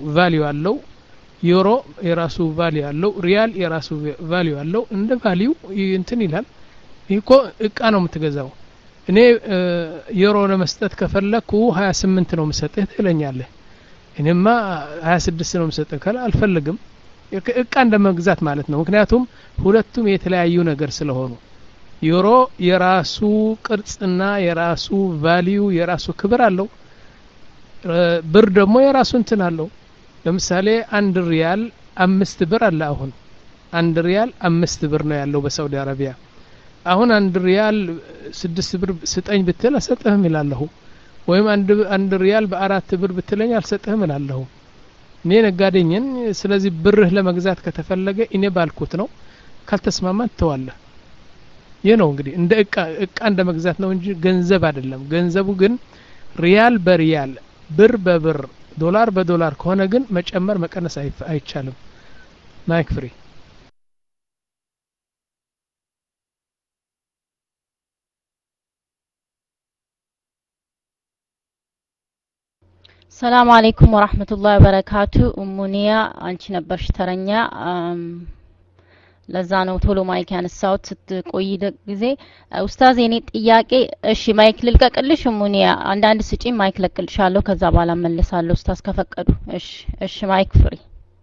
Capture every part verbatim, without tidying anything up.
ቫልዩ አለው ዩሮ የራሱ ቫልዩ አለው ሪያል የራሱ ቫልዩ አለው እንደ ቫልዩ እንትን ይላል ይኮ እቃ ነው የምትገዛው እኔ ዩሮ ለመስጠት ከፈለኩ ሃያ ስምንት ነው መስጠት ትለኛለህ እኔማ ሃያ ስድስት ነው መስጠት ካለ አልፈልግም እቃ እንደመግዛት ማለት ነው ምክንያቱም ሁለቱም የተለያዩ ነገር ስለሆኑ ዩሮ የራሱ ቅርጽና የራሱ ቫልዩ የራሱ ክብር አለው ብር ደግሞ የራሱ እንትን አለው ለምሳሌ አንድ ሪያል አምስት ብር አለ አሁን አንድ ሪያል አምስት ብር ነው ያለው በሳውዲ አረቢያ አሁን አንድ ሪያል ስድስት ብር ስጠኝ ብትል አሰጥህም ይላልሁ ወይም አንድ አንድ ሪያል በአራት ብር ብትለኝ አልሰጥህም ይላልሁ እኔ ነጋዴኝን ስለዚህ ብርህ ለመግዛት ከተፈለገ እኔ ባልኩት ነው ካልተስማማን ተዋለህ ይሄ ነው እንግዲህ እንደ እቃ እቃ እንደ መግዛት ነው እንጂ ገንዘብ አይደለም ገንዘቡ ግን ሪያል በሪያል ብር በብር ዶላር በዶላር ከሆነ ግን መጨመር መቀነስ አይቻልም ማይክ ፍሪ ሰላም አለይኩም ወራህመቱላሂ ወበረካቱ ኡሙኒያ አንቺ ነበርሽ ተረኛ ለዛ ነው ቶሎ ማይክ ያነሳውት ስትቆይ ጊዜ ኡስታዝ የኔ ጥያቄ እሺ ማይክ ልልቀቅልሽ ኡሙኒያ አንዳንድ ስጪ ማይክ ለቅልሻለሁ ከዛ በኋላ መለሳለሁ ኡስታዝ ከፈቀዱ እሺ እሺ ማይክ ፍሪ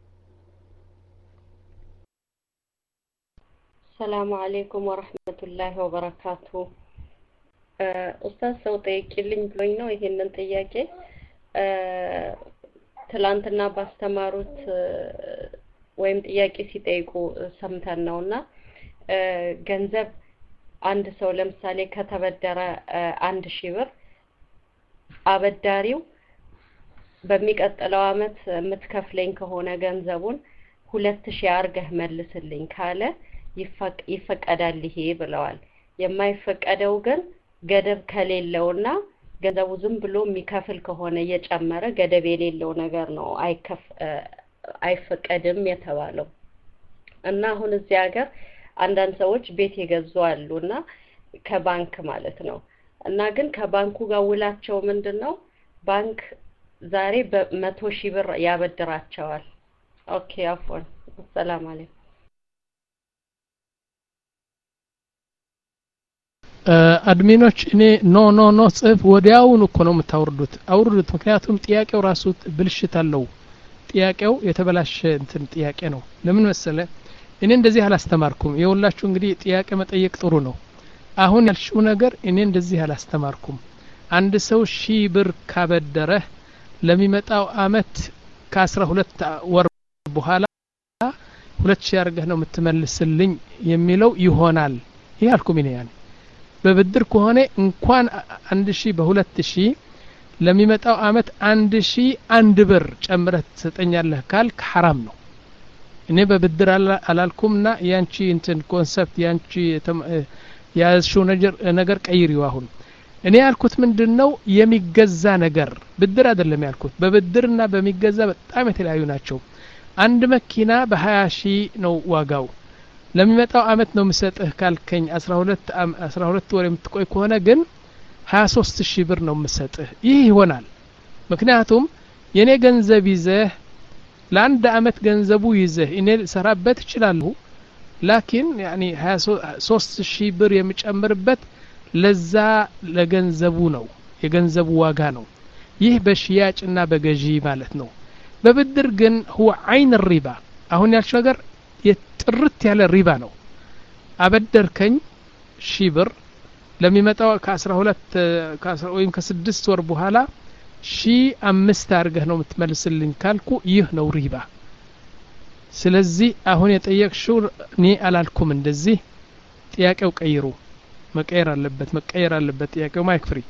ሰላም አለይኩም ወራህመቱላሂ ወበረካቱ ኡስታዝ ሰው ጠይቂልኝ ብሎኝ ነው ይሄንን ጥያቄ ትላንትና ባስተማሩት ወይም ጥያቄ ሲጠይቁ ሰምተን ነውና ገንዘብ አንድ ሰው ለምሳሌ ከተበደረ አንድ ሺህ ብር አበዳሪው በሚቀጥለው አመት የምትከፍለኝ ከሆነ ገንዘቡን ሁለት ሺህ አርገህ መልስልኝ ካለ ይፈቀዳል ይሄ ብለዋል የማይፈቀደው ግን ገደብ ከሌለውና ገንዘቡ ዝም ብሎ የሚከፍል ከሆነ እየጨመረ ገደብ የሌለው ነገር ነው አይከፍ አይፈቀድም የተባለው እና አሁን እዚህ ሀገር አንዳንድ ሰዎች ቤት ይገዙ አሉና ከባንክ ማለት ነው እና ግን ከባንኩ ጋር ውላቸው ምንድነው ባንክ ዛሬ በመቶ ሺህ ብር ያበድራቸዋል ኦኬ አፎን ሰላም አለይኩም አድሚኖች እኔ ኖ ኖ ኖ ጽፍ ወዲያውኑ እኮ ነው የምታወርዱት አውርዱት ምክንያቱም ጥያቄው ራሱ ብልሽት አለው ጥያቄው የተበላሸ እንትን ጥያቄ ነው ለምን መሰለ እኔ እንደዚህ አላስተማርኩም የሁላችሁ እንግዲህ ጥያቄ መጠየቅ ጥሩ ነው አሁን ያልሽው ነገር እኔ እንደዚህ አላስተማርኩም አንድ ሰው ሺህ ብር ካበደረ ለሚመጣው አመት ከ12 ወር በኋላ ሁለት ሺህ አርገህ ነው የምትመልስልኝ የሚለው ይሆናል ይያልኩም እኔ ያኔ በብድር ከሆነ እንኳን አንድ ሺህ በሁለት ሺህ ለሚመጣው አመት አንድ ሺህ አንድ ብር ጨምረህ ትሰጠኛለህ ካልክ حرام ነው እኔ በብድር አላልኩምና ያንቺ እንትን ኮንሰፕት ያንቺ ያሽው ነገር ነገር ቀይሪው አሁን እኔ ያልኩት ምንድነው የሚገዛ ነገር ብድር አይደለም ያልኩት በብድርና በሚገዛ በጣም የተለያዩ ናቸው አንድ መኪና በ20 ሺህ ነው ዋጋው ለሚመጣው አመት ነው መስጠህ ካልከኝ አስራ ሁለት አስራ ሁለት ወር የምትቆይ ከሆነ ግን ሀያ ሶስት ሺህ ብር ነው መስጠህ ይህ ይሆናል ምክንያቱም የኔ ገንዘብ ይዘህ ለአንድ አመት ገንዘቡ ይዘህ እኔ ሰራበት ይችላል ላኪን ያኒ ሀያ ሶስት ሺህ ብር የሚጨምርበት ለዛ ለገንዘቡ ነው የገንዘቡ ዋጋ ነው ይህ በሽያጭና በገዢ ማለት ነው በብድር ግን هو عين الربا አሁን ያልሽ ነገር የጥርት ያለ ሪባ ነው አበደርከኝ ሺህ ብር ለሚመጣው ከ12 ወይም ከ6 ወር በኋላ ሺህ አምስት አርገህ ነው የምትመልስልኝ ካልኩ ይህ ነው ሪባ ስለዚህ አሁን የጠየቅሽው እኔ አላልኩም እንደዚህ ጥያቄው ቀይሩ መቀየር አለበት መቀየር አለበት ጥያቄው ማይክ ፍሪ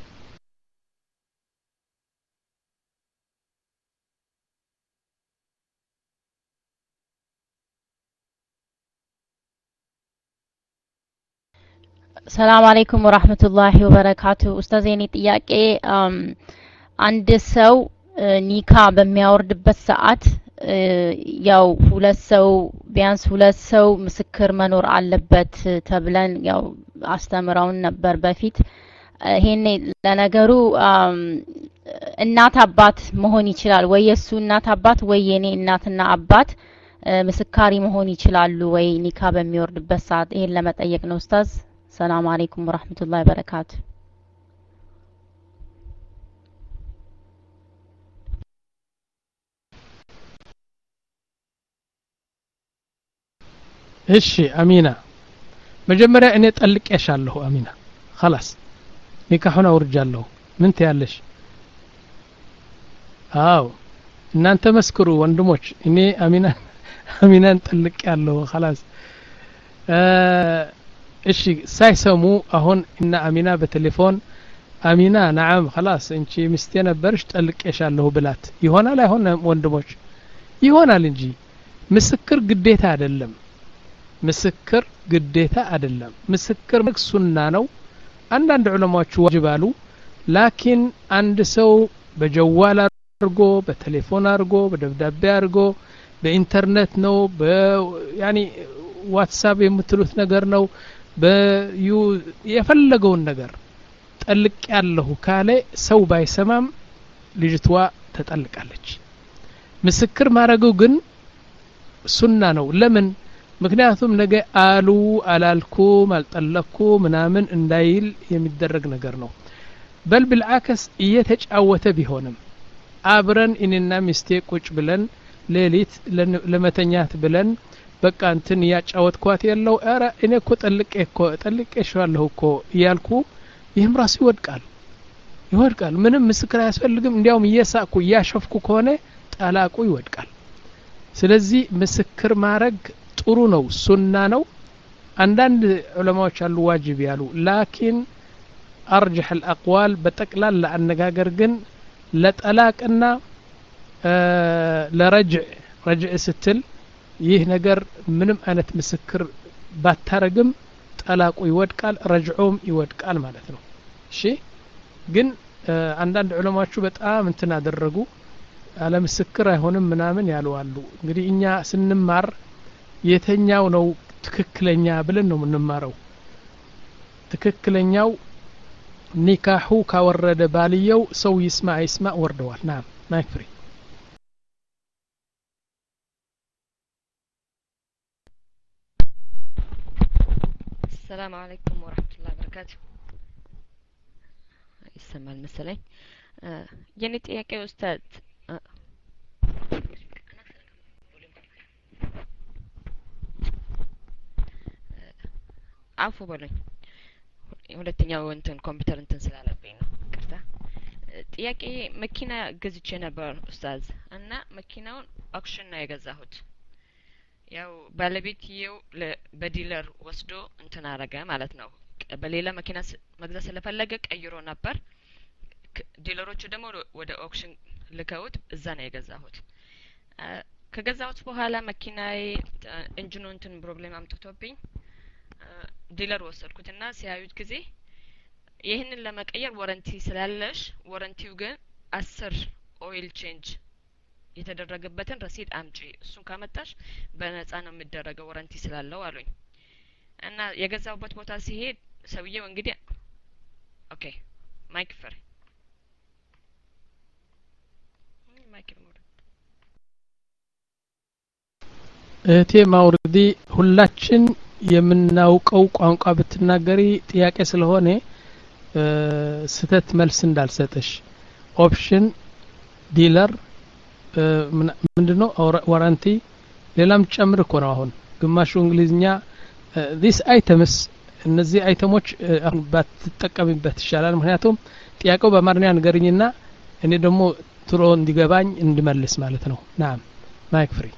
ሰላም አለይኩም ወራህመቱላሂ ወበረካቱ ኡስታዝ የኔ ጥያቄ አንድ ሰው ኒካ በሚያወርድበት ሰዓት ያው ሁለት ሰው ቢያንስ ሁለት ሰው ምስክር መኖር አለበት ተብለን ያው አስተምራውን ነበር በፊት ይሄኔ ለነገሩ እናት አባት መሆን ይችላል ወይ የሱ እናት አባት ወይ የኔ እናትና አባት ምስካሪ መሆን ይችላሉ ወይ ኒካ በሚወርድበት ሰዓት? ይሄን ለመጠየቅ ነው ኡስታዝ። ሰላም አለይኩም ወራህመቱላሂ ወበረካቱ። እሺ አሚና መጀመሪያ እኔ ጠልቄሻለሁ አሚና خلاص ኒካሁን አውርጃለሁ ምን ትያለሽ? አው እናንተ መስክሩ ወንድሞች እኔ አሚና አሚናን ጠልቄያለሁ خلاص እሺ ሳይሰሙ አሁን እና አሚና በቴሌፎን አሚና نعم خلاص እንቺ ሚስቴ ነበርሽ ጠልቄሻለሁ ብላት ይሆናል አይሆንም ወንድሞች? ይሆናል እንጂ ምስክር ግዴታ አይደለም ምስክር ግዴታ አይደለም ምስክር ሱና ነው አንዳንድ ዑለማዎች ዋጅባሉ ላኪን አንድ ሰው በጀዋል አርጎ በቴሌፎን አርጎ በደብዳቤ አርጎ በኢንተርኔት ነው በያኒ ዋትስአፕ የምትሉት ነገር ነው በዩ የፈለገውን ነገር ጠልቅ ያለው ካለ ሰው ባይሰማም ልጅቷ ተጠልቃለች ምስክር ማረገው ግን ሱና ነው ለምን ምክንያቱም ነገ አሉ አላልኩም አልጠለኩ ምናምን እንዳይል የሚደረግ ነገር ነው በል بالعكس እየተጫወተ ቢሆንም አብረን እኔና ሚስቴ ቁጭ ብለን ሌሊት ለመተኛት ብለን በቃ እንትን ያጫወትኳት ያለው አረ እኔ እኮ ጠልቄ እኮ ጠልቄሻለሁ እኮ ያልኩ ይህም ራሱ ይወድቃል ይወድቃል ምንም ምስክር አያስፈልግም እንዲያውም እየሳቁ ያሸፍኩ ከሆነ ጣላቁ ይወድቃል ስለዚህ ምስክር ማረግ ጥሩ ነው ሱና ነው አንዳንድ ዑለማዎች አሉ ዋጅብ ያሉ ላኪን አርجح الاقوال በጠቅላላ አነጋገር ግን ለጠላቅና ለረጅዕ ረጅዕ ስትል ይህ ነገር ምንም አይነት ምስክር ባታረግም ጠላቁ ይወድቃል ረጅዑም ይወድቃል ማለት ነው እሺ ግን አንዳንድ ዑለማዎቹ በጣም እንትን አደረጉ አለ ምስክር አይሆንም ምናምን ያሉ አሉ እንግዲህ እኛ ስንማር የተኛው ነው ትክክለኛ ብለን ነው የምንማረው ትክክለኛው ኒካሁ ካወረደ ባልየው ሰው ይስማ ይስማ ወርደዋል ናም ማይክፍሪ السلام عليكم ورحمة الله وبركاته يسمى المسألة የኔ ጥያቄ ኡስታዝ አፉ በሉኝ ሁለተኛው እንትን ኮምፒውተር እንትን ስላለብኝ ነው ቅርታ ጥያቄ መኪና ገዝቼ ነበር ኡስታዝ እና መኪናውን አክሽን ነው የገዛሁት ያው ባለቤትየው በዲለር ወስዶ እንትን አረገ ማለት ነው በሌላ መኪና መግዛት ስለፈለገ ቀይሮ ነበር ዲለሮቹ ደግሞ ወደ ኦክሽን ልከውት እዛ ነው የገዛሁት ከገዛሁት በኋላ መኪናዬ ኢንጂኑ እንትን ፕሮብሌም አምጥቶብኝ ዲለር ወሰድኩትና ሲያዩት ጊዜ ይሄንን ለመቀየር ዋረንቲ ስላለሽ ዋረንቲው ግን አስር ኦይል ቼንጅ የተደረገበትን ረሲድ አምጪ እሱን ካመጣሽ በነፃ ነው የሚደረገው ዋረንቲ ስላለው አሉኝ እና የገዛውበት ቦታ ሲሄድ ሰውየው እንግዲህ ኦኬ ማይክ ፈር ማይክ ሞር እቴ ማውርዲ ሁላችን የምናውቀው ቋንቋ ብትናገሪ ጥያቄ ስለሆነ ስተት መልስ እንዳልሰጥሽ ኦፕሽን ዲለር ምንድነው ዋራንቲ ሌላም ጨምር እኮ ነው አሁን ግማሹ እንግሊዝኛ this items እነዚህ አይተሞች ባትጠቀሚበት ይሻላል ምክንያቱም ጥያቄው በአማርኛ ንገርኝና እኔ ደግሞ ትሮ እንዲገባኝ እንድመልስ ማለት ነው ናም ማይክ ፍሪ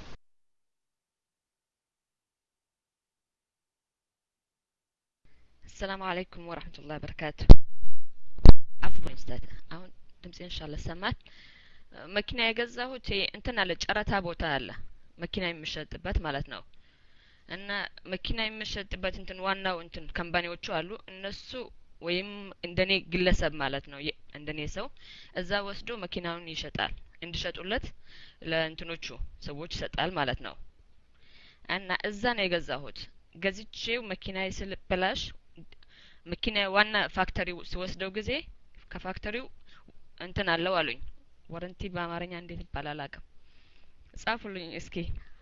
السلام عليكم ورحمة الله وبركاته عفوا استاذ አሁን ድምጽ ኢንሻአላህ ሰማት መኪና የገዛሁት እንትን አለ ጨረታ ቦታ አለ መኪና የሚሸጥበት ማለት ነው እና መኪና የሚሸጥበት እንትን ዋናው እንትን ካምፓኒዎቹ አሉ እነሱ ወይም እንደኔ ግለሰብ ማለት ነው እንደኔ ሰው እዛ ወስዶ መኪናውን ይሸጣል እንዲሸጡለት ለእንትኖቹ ሰዎች ይሰጣል ማለት ነው እና እዛ ነው የገዛሁት ገዝቼው መኪናዬ ስለበላሽ መኪና ዋና ፋክተሪው ሲወስደው ጊዜ ከፋክተሪው እንትን አለው አሉኝ ዋረንቲ በአማርኛ እንዴት ይባላል አላውቅም ጻፉልኝ እስኪ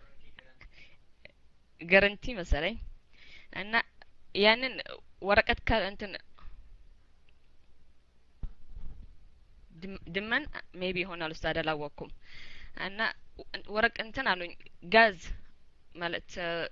ጋራንቲ መሰለኝ እና ያንን ወረቀት እንትን ድመን ሜቢ ይሆናል ኡስታድ አላወኩም እና ወረቀት እንትን አሉኝ ጋዝ ማለት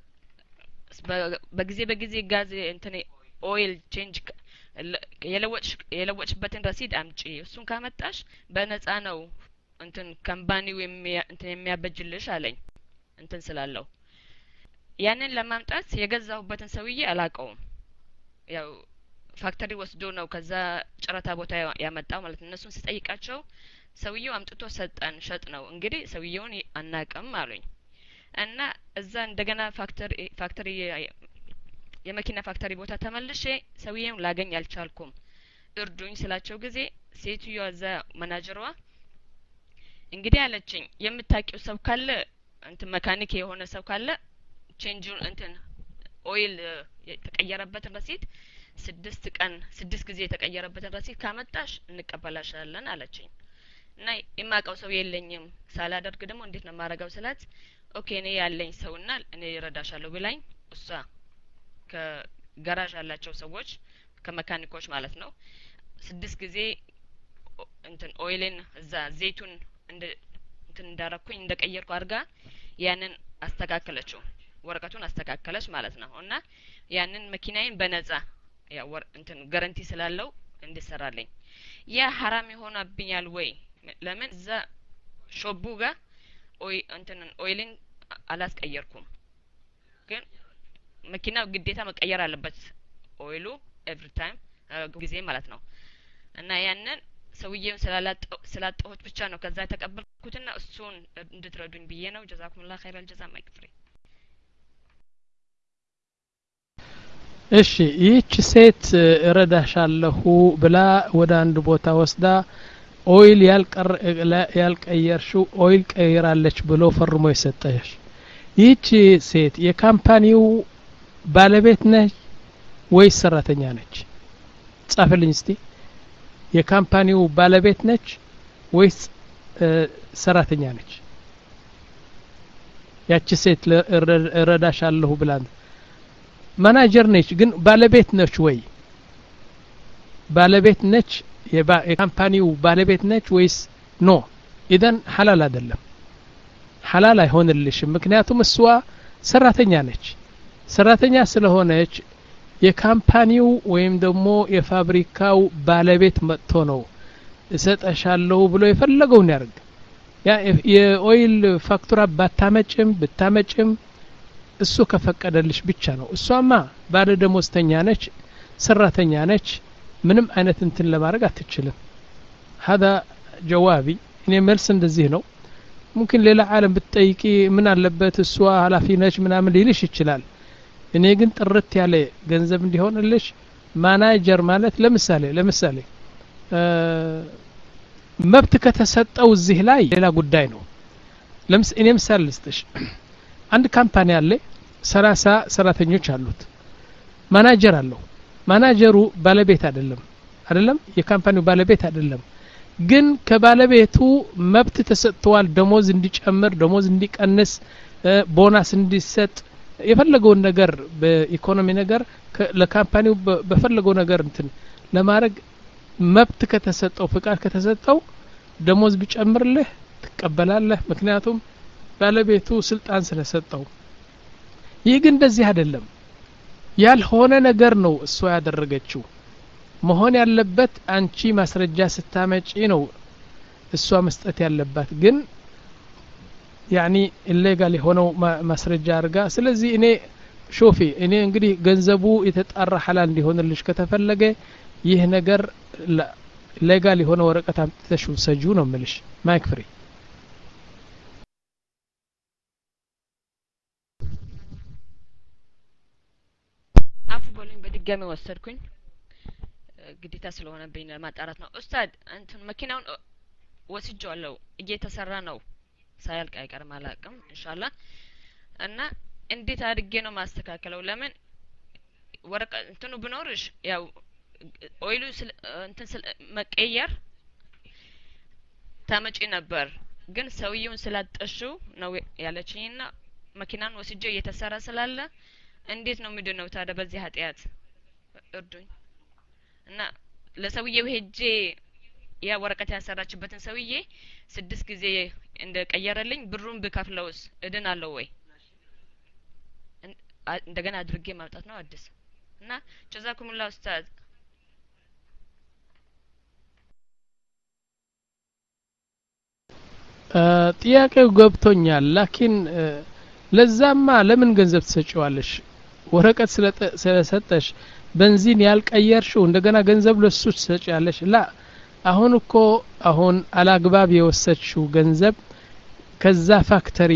በጊዜ በጊዜ ጋዝ እንትን ኦይል ቼንጅ የለወጭ የለወጭበትን ረሲድ አምጪ እሱን ካመጣሽ በነፃ ነው እንትን ካምፓኒው እንትን የሚያበጅልሽ አለኝ እንትን ስላለው ያንን ለማምጣት የገዛሁበትን ሰውዬ አላቀውም ያው ፋክተሪ ወስዶ ነው ከዛ ጨረታ ቦታ ያመጣው ማለት እነሱን ሲጠይቃቸው ሰውዬው አምጥቶ ሰጠን ሸጥ ነው እንግዲህ ሰውዬውን አናቀም አሉኝ እና እዛ እንደገና ፋክተሪ ፋክተሪ የመኪና ፋክተሪ ቦታ ተመልሼ ሰውዬውን ላገኝ አልቻልኩም እርዱኝ ስላቸው ጊዜ ሴትዮዋ እዛ ማናጀሯ እንግዲህ አለችኝ የምታውቂው ሰው ካለ እንትን መካኒክ የሆነ ሰው ካለ ቼንጁን እንትን ኦይል የተቀየረበትን ረሲት ስድስት ቀን ስድስት ጊዜ የተቀየረበትን ረሲት ካመጣሽ እንቀበላሻለን አለችኝ እና የማውቀው ሰው የለኝም ሳላደርግ ደግሞ እንዴት ነው ማረጋው ስላት ኦኬ እኔ ያለኝ ሰውና እኔ እረዳሻለሁ ብላኝ እሷ ከጋራዥ ያላቸው ሰዎች ከመካኒኮች ማለት ነው ስድስት ጊዜ እንትን ኦይልን እዛ ዘይቱን እንደ እንትን እንዳረኩኝ እንደቀየርኩ አርጋ ያንን አስተካከለችው ወረቀቱን አስተካከለች ማለት ነው እና ያንን መኪናዬን በነፃ ያ ወር እንትን ጋራንቲ ስላለው እንዲሰራልኝ ያ ሐራም ይሆናብኛል ወይ ለምን እዛ ሾቡ ጋር ኦይ እንትን ኦይልን አላስቀየርኩም ግን መኪናው ግዴታ መቀየር አለበት ኦይሉ ኤቭሪ ታይም ጊዜ ማለት ነው እና ያንን ሰውዬው ስላላጠው ስላጠሁት ብቻ ነው ከዛ ተቀበልኩትና እሱን እንድትረዱኝ ብዬ ነው ጀዛኩሙላህ ኸይረል ጀዛ ማይክፍሪ እሺ ይህች ሴት እረዳሻለሁ ብላ ወደ አንድ ቦታ ወስዳ ኦይል ያልቀር ያልቀየርሽው ኦይል ቀይራለች ብሎ ፈርሞ የሰጠሽ ይህች ሴት የካምፓኒው ባለቤት ነች ወይስ ሰራተኛ ነች ጻፈልኝ እስቲ የካምፓኒው ባለቤት ነች ወይስ ሰራተኛ ነች ያቺ ሴት እረዳሻለሁ ብላ ማናጀር ነች ግን ባለቤት ነች ወይ ባለቤት ነች የካምፓኒው ባለቤት ነች ወይስ ኖ ኢደን ሐላል አይደለም ሐላል አይሆንልሽም ምክንያቱም እሷ ሰራተኛ ነች ሰራተኛ ስለሆነች የካምፓኒው ወይም ደግሞ የፋብሪካው ባለቤት መጥቶ ነው እሰጠሻለሁ ብሎ የፈለገው ነው ያርግ ያ የኦይል ፋክቱራ ባታመጭም ብታመጭም እሱ ከፈቀደልሽ ብቻ ነው እሷማ ባለ ደሞዝተኛ ነች ሰራተኛ ነች ምንም አይነት እንትን ለማድረግ አትችልም هذا جوابي እኔ መልስ እንደዚህ ነው ممكن ሌላ ዓለም ብትጠይቂ ምን አለበት እሷ ኃላፊ ነች ምናምን ሊልሽ ይችላል እኔ ግን ጥርት ያለ ገንዘብ እንዲሆንልሽ ማናጀር ማለት ለምሳሌ ለምሳሌ መብት ከተሰጠው እዚህ ላይ ሌላ ጉዳይ ነው ለምሳሌ እኔ ምሳሌ ልስጥሽ አንድ ካምፓኒ አለ ሰላሳ ሰራተኞች አሉት ማናጀር አለው ማናጀሩ ባለቤት አይደለም አይደለም የካምፓኒው ባለቤት አይደለም ግን ከባለቤቱ መብት ተሰጥቷል ደሞዝ እንዲጨምር ደሞዝ እንዲቀንስ ቦናስ እንዲሰጥ የፈለገውን ነገር በኢኮኖሚ ነገር ለካምፓኒው በፈለገው ነገር እንትን ለማድረግ መብት ከተሰጠው ፍቃድ ከተሰጠው ደሞዝ ቢጨምርልህ ትቀበላለህ ምክንያቱም ባለቤቱ ስልጣን ስለሰጠው ይህ ግን እንደዚህ አይደለም ያልሆነ ነገር ነው እሷ ያደረገችው መሆን ያለበት አንቺ ማስረጃ ስታመጪ ነው እሷ መስጠት ያለባት ግን ያኒ ኢሌጋል የሆነው ማስረጃ አርጋ ስለዚህ እኔ ሾፊ እኔ እንግዲህ ገንዘቡ የተጣራ ሐላል እንዲሆንልሽ ከተፈለገ ይህ ነገር ሌጋል የሆነ ወረቀት አምጥተሽ ሰጁ ነው ምልሽ ማይክ ፍሪ አፉ በሉኝ በድጋሚ ወሰድኩኝ ግዴታ ስለሆነብኝ ለማጣራት ነው ኡስታድ እንትን መኪናውን ወስጄዋለሁ እየተሰራ ነው ሳያልቅ አይቀርም አላቅም ኢንሻአላህ እና እንዴት አድርጌ ነው ማስተካከለው ለምን ወረቀ እንትኑ ብኖርሽ ያው ኦይሉ እንትን መቀየር ታመጪ ነበር ግን ሰውየውን ስላጠሽው ነው ያለችኝና መኪናን ወስጄ እየተሰራ ስላለ እንዴት ነው ምንድነው ታዲያ በዚህ ኃጢያት እርዱኝ እና ለሰውየው ሄጄ ያ ወረቀት ያሰራችበትን ሰውዬ ስድስት ጊዜ እንደቀየረልኝ ብሩን ብከፍለውስ እድናለሁ ወይ እንደገና አድርጌ ማውጣት ነው አዲስ እና ጀዛኩሙላህ ኡስታዝ ጥያቄው ገብቶኛል ላኪን ለዛማ ለምን ገንዘብ ትሰጪዋለሽ ወረቀት ስለሰጠሽ በንዚን ያልቀየርሽው እንደገና ገንዘብ ለሱ ትሰጪያለሽ ላ አሁን እኮ አሁን አላግባብ የወሰድሽው ገንዘብ ከዛ ፋክተሪ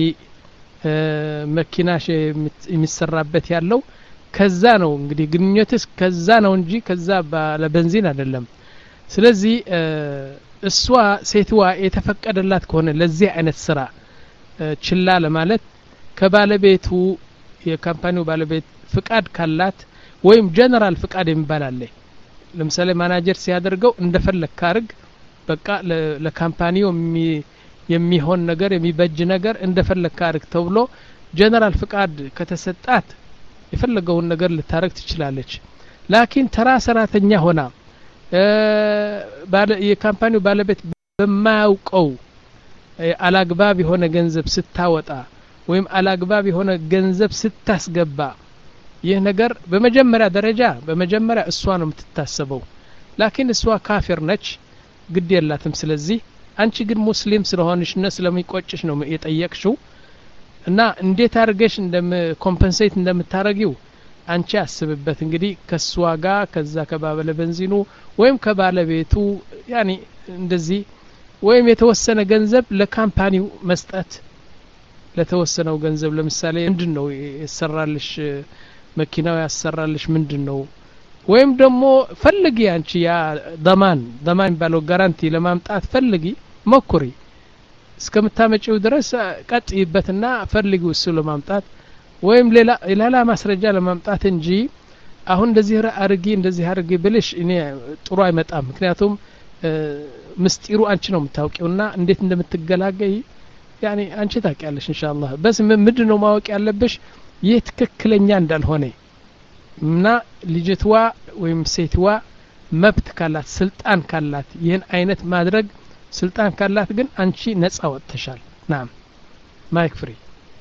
መኪናሽ የሚሰራበት ያለው ከዛ ነው እንግዲህ ግንኙነትስ ከዛ ነው እንጂ ከዛ ለበንዚን አይደለም ስለዚህ እሷ ሴትዋ የተፈቀደላት ከሆነ ለዚህ አይነት ስራ ችላ ለማለት ከባለቤቱ የካምፓኒው ባለቤት ፍቃድ ካላት ወይም ጀነራል ፍቃድ የሚባል አለ ለምሳሌ ማናጀር ሲያደርገው እንደፈለክ ካርግ በቃ ለካምፓኒው የሚሆን ነገር የሚበጅ ነገር እንደፈለክ ካርግ ተብሎ ጀነራል ፍቃድ ከተሰጣት የፈለገውን ነገር ልታረግ ትችላለች ላኪን ተራ ሰራተኛ ሆና ባለ የካምፓኒው ባለቤት በማያውቀው አላግባብ የሆነ ገንዘብ ስታወጣ ወይም አላግባብ የሆነ ገንዘብ ስታስገባ ይህ ነገር በመጀመሪያ ደረጃ በመጀመሪያ እሷ ነው የምትታሰበው ላኪን እሷ ካፊር ነች ግድ የላትም ስለዚህ አንቺ ግን ሙስሊም ስለሆንሽ እና ስለሚቆጭሽ ነው የጠየቅሽው እና እንዴት አድርገሽ እንደም ኮምፐንሴት እንደምታረጊው አንቺ አስብበት እንግዲህ ከሷ ጋር ከዛ ከባለ በንዚኑ ወይም ከባለቤቱ ያኒ እንደዚህ ወይም የተወሰነ ገንዘብ ለካምፓኒው መስጠት ለተወሰነው ገንዘብ ለምሳሌ ምንድነው ይሰራልሽ መኪናው ያሰራልሽ ምንድነው ወይም ደግሞ ፈልጊ አንቺ ያ ضمان ضمان ባለው ጋራንቲ ለማምጣት ፈልጊ ሞክሪ እስከምታመጪው ድረስ ቀጥይበትና ፈልጊው እሱ ለማምጣት ወይም ሌላ ሌላ ማስረጃ ለማምጣት እንጂ አሁን እንደዚህ አርጊ እንደዚህ አርጊ ብልሽ እኔ ጥሩ አይመጣም ምክንያቱም ምስጢሩ አንቺ ነው የምታውቂውና እንዴት እንደምትገላገይ ያኒ አንቺ ታውቂያለሽ ኢንሻአላህ በስ ምንድነው ማወቅ ያለብሽ ይህ ትክክለኛ እንዳልሆነ እና ልጅቷ ወይም ሴትዋ መብት ካላት ስልጣን ካላት ይህን አይነት ማድረግ ስልጣን ካላት ግን አንቺ ነፃ ወጥተሻል ናም ማይክ ፍሪ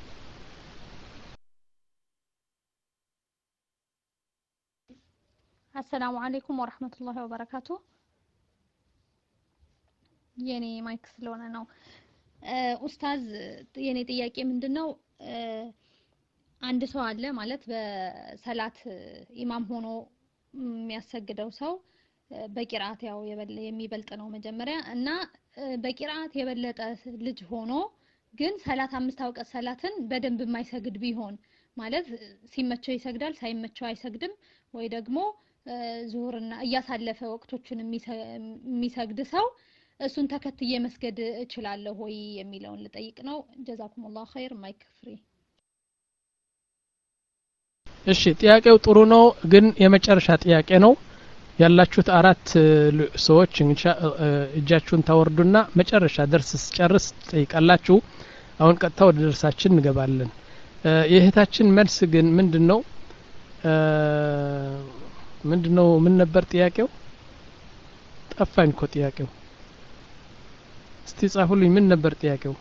السلام عليكم ورحمة الله وبركاته የኔ ማይክ ስለሆነ ነው ኡስታዝ የኔ ጥያቄ ምንድነው አንድ ሰው አለ ማለት በሰላት ኢማም ሆኖ የሚያሰግደው ሰው በቂራአት ያው የሚበልጥ ነው መጀመሪያ እና በቂራአት የበለጠ ልጅ ሆኖ ግን ሰላት አምስት አውቀት ሰላትን በደንብ የማይሰግድ ቢሆን ማለት ሲመቸው ይሰግዳል ሳይመቸው አይሰግድም ወይ ደግሞ ዙሁርና እያሳለፈ ወቅቶችን የሚሰግድ ሰው እሱን ተከትዬ መስገድ እችላለሁ ወይ የሚለውን ልጠይቅ ነው ጀዛኩሙላህ ኸይር ማይክ ፍሪ እሺ ጥያቄው ጥሩ ነው ግን የመጨረሻ ጥያቄ ነው ያላችሁት አራት ሰዎች እጃችሁን ታወርዱና መጨረሻ ደርስ ስጨርስ ጠይቃላችሁ አሁን ቀጥታ ወደ ደርሳችን እንገባለን የእህታችን መልስ ግን ምንድነው ምንድነው ምን ነበር ጥያቄው ጠፋኝ እኮ ጥያቄው እስቲ ጻፉልኝ ምን ነበር ጥያቄው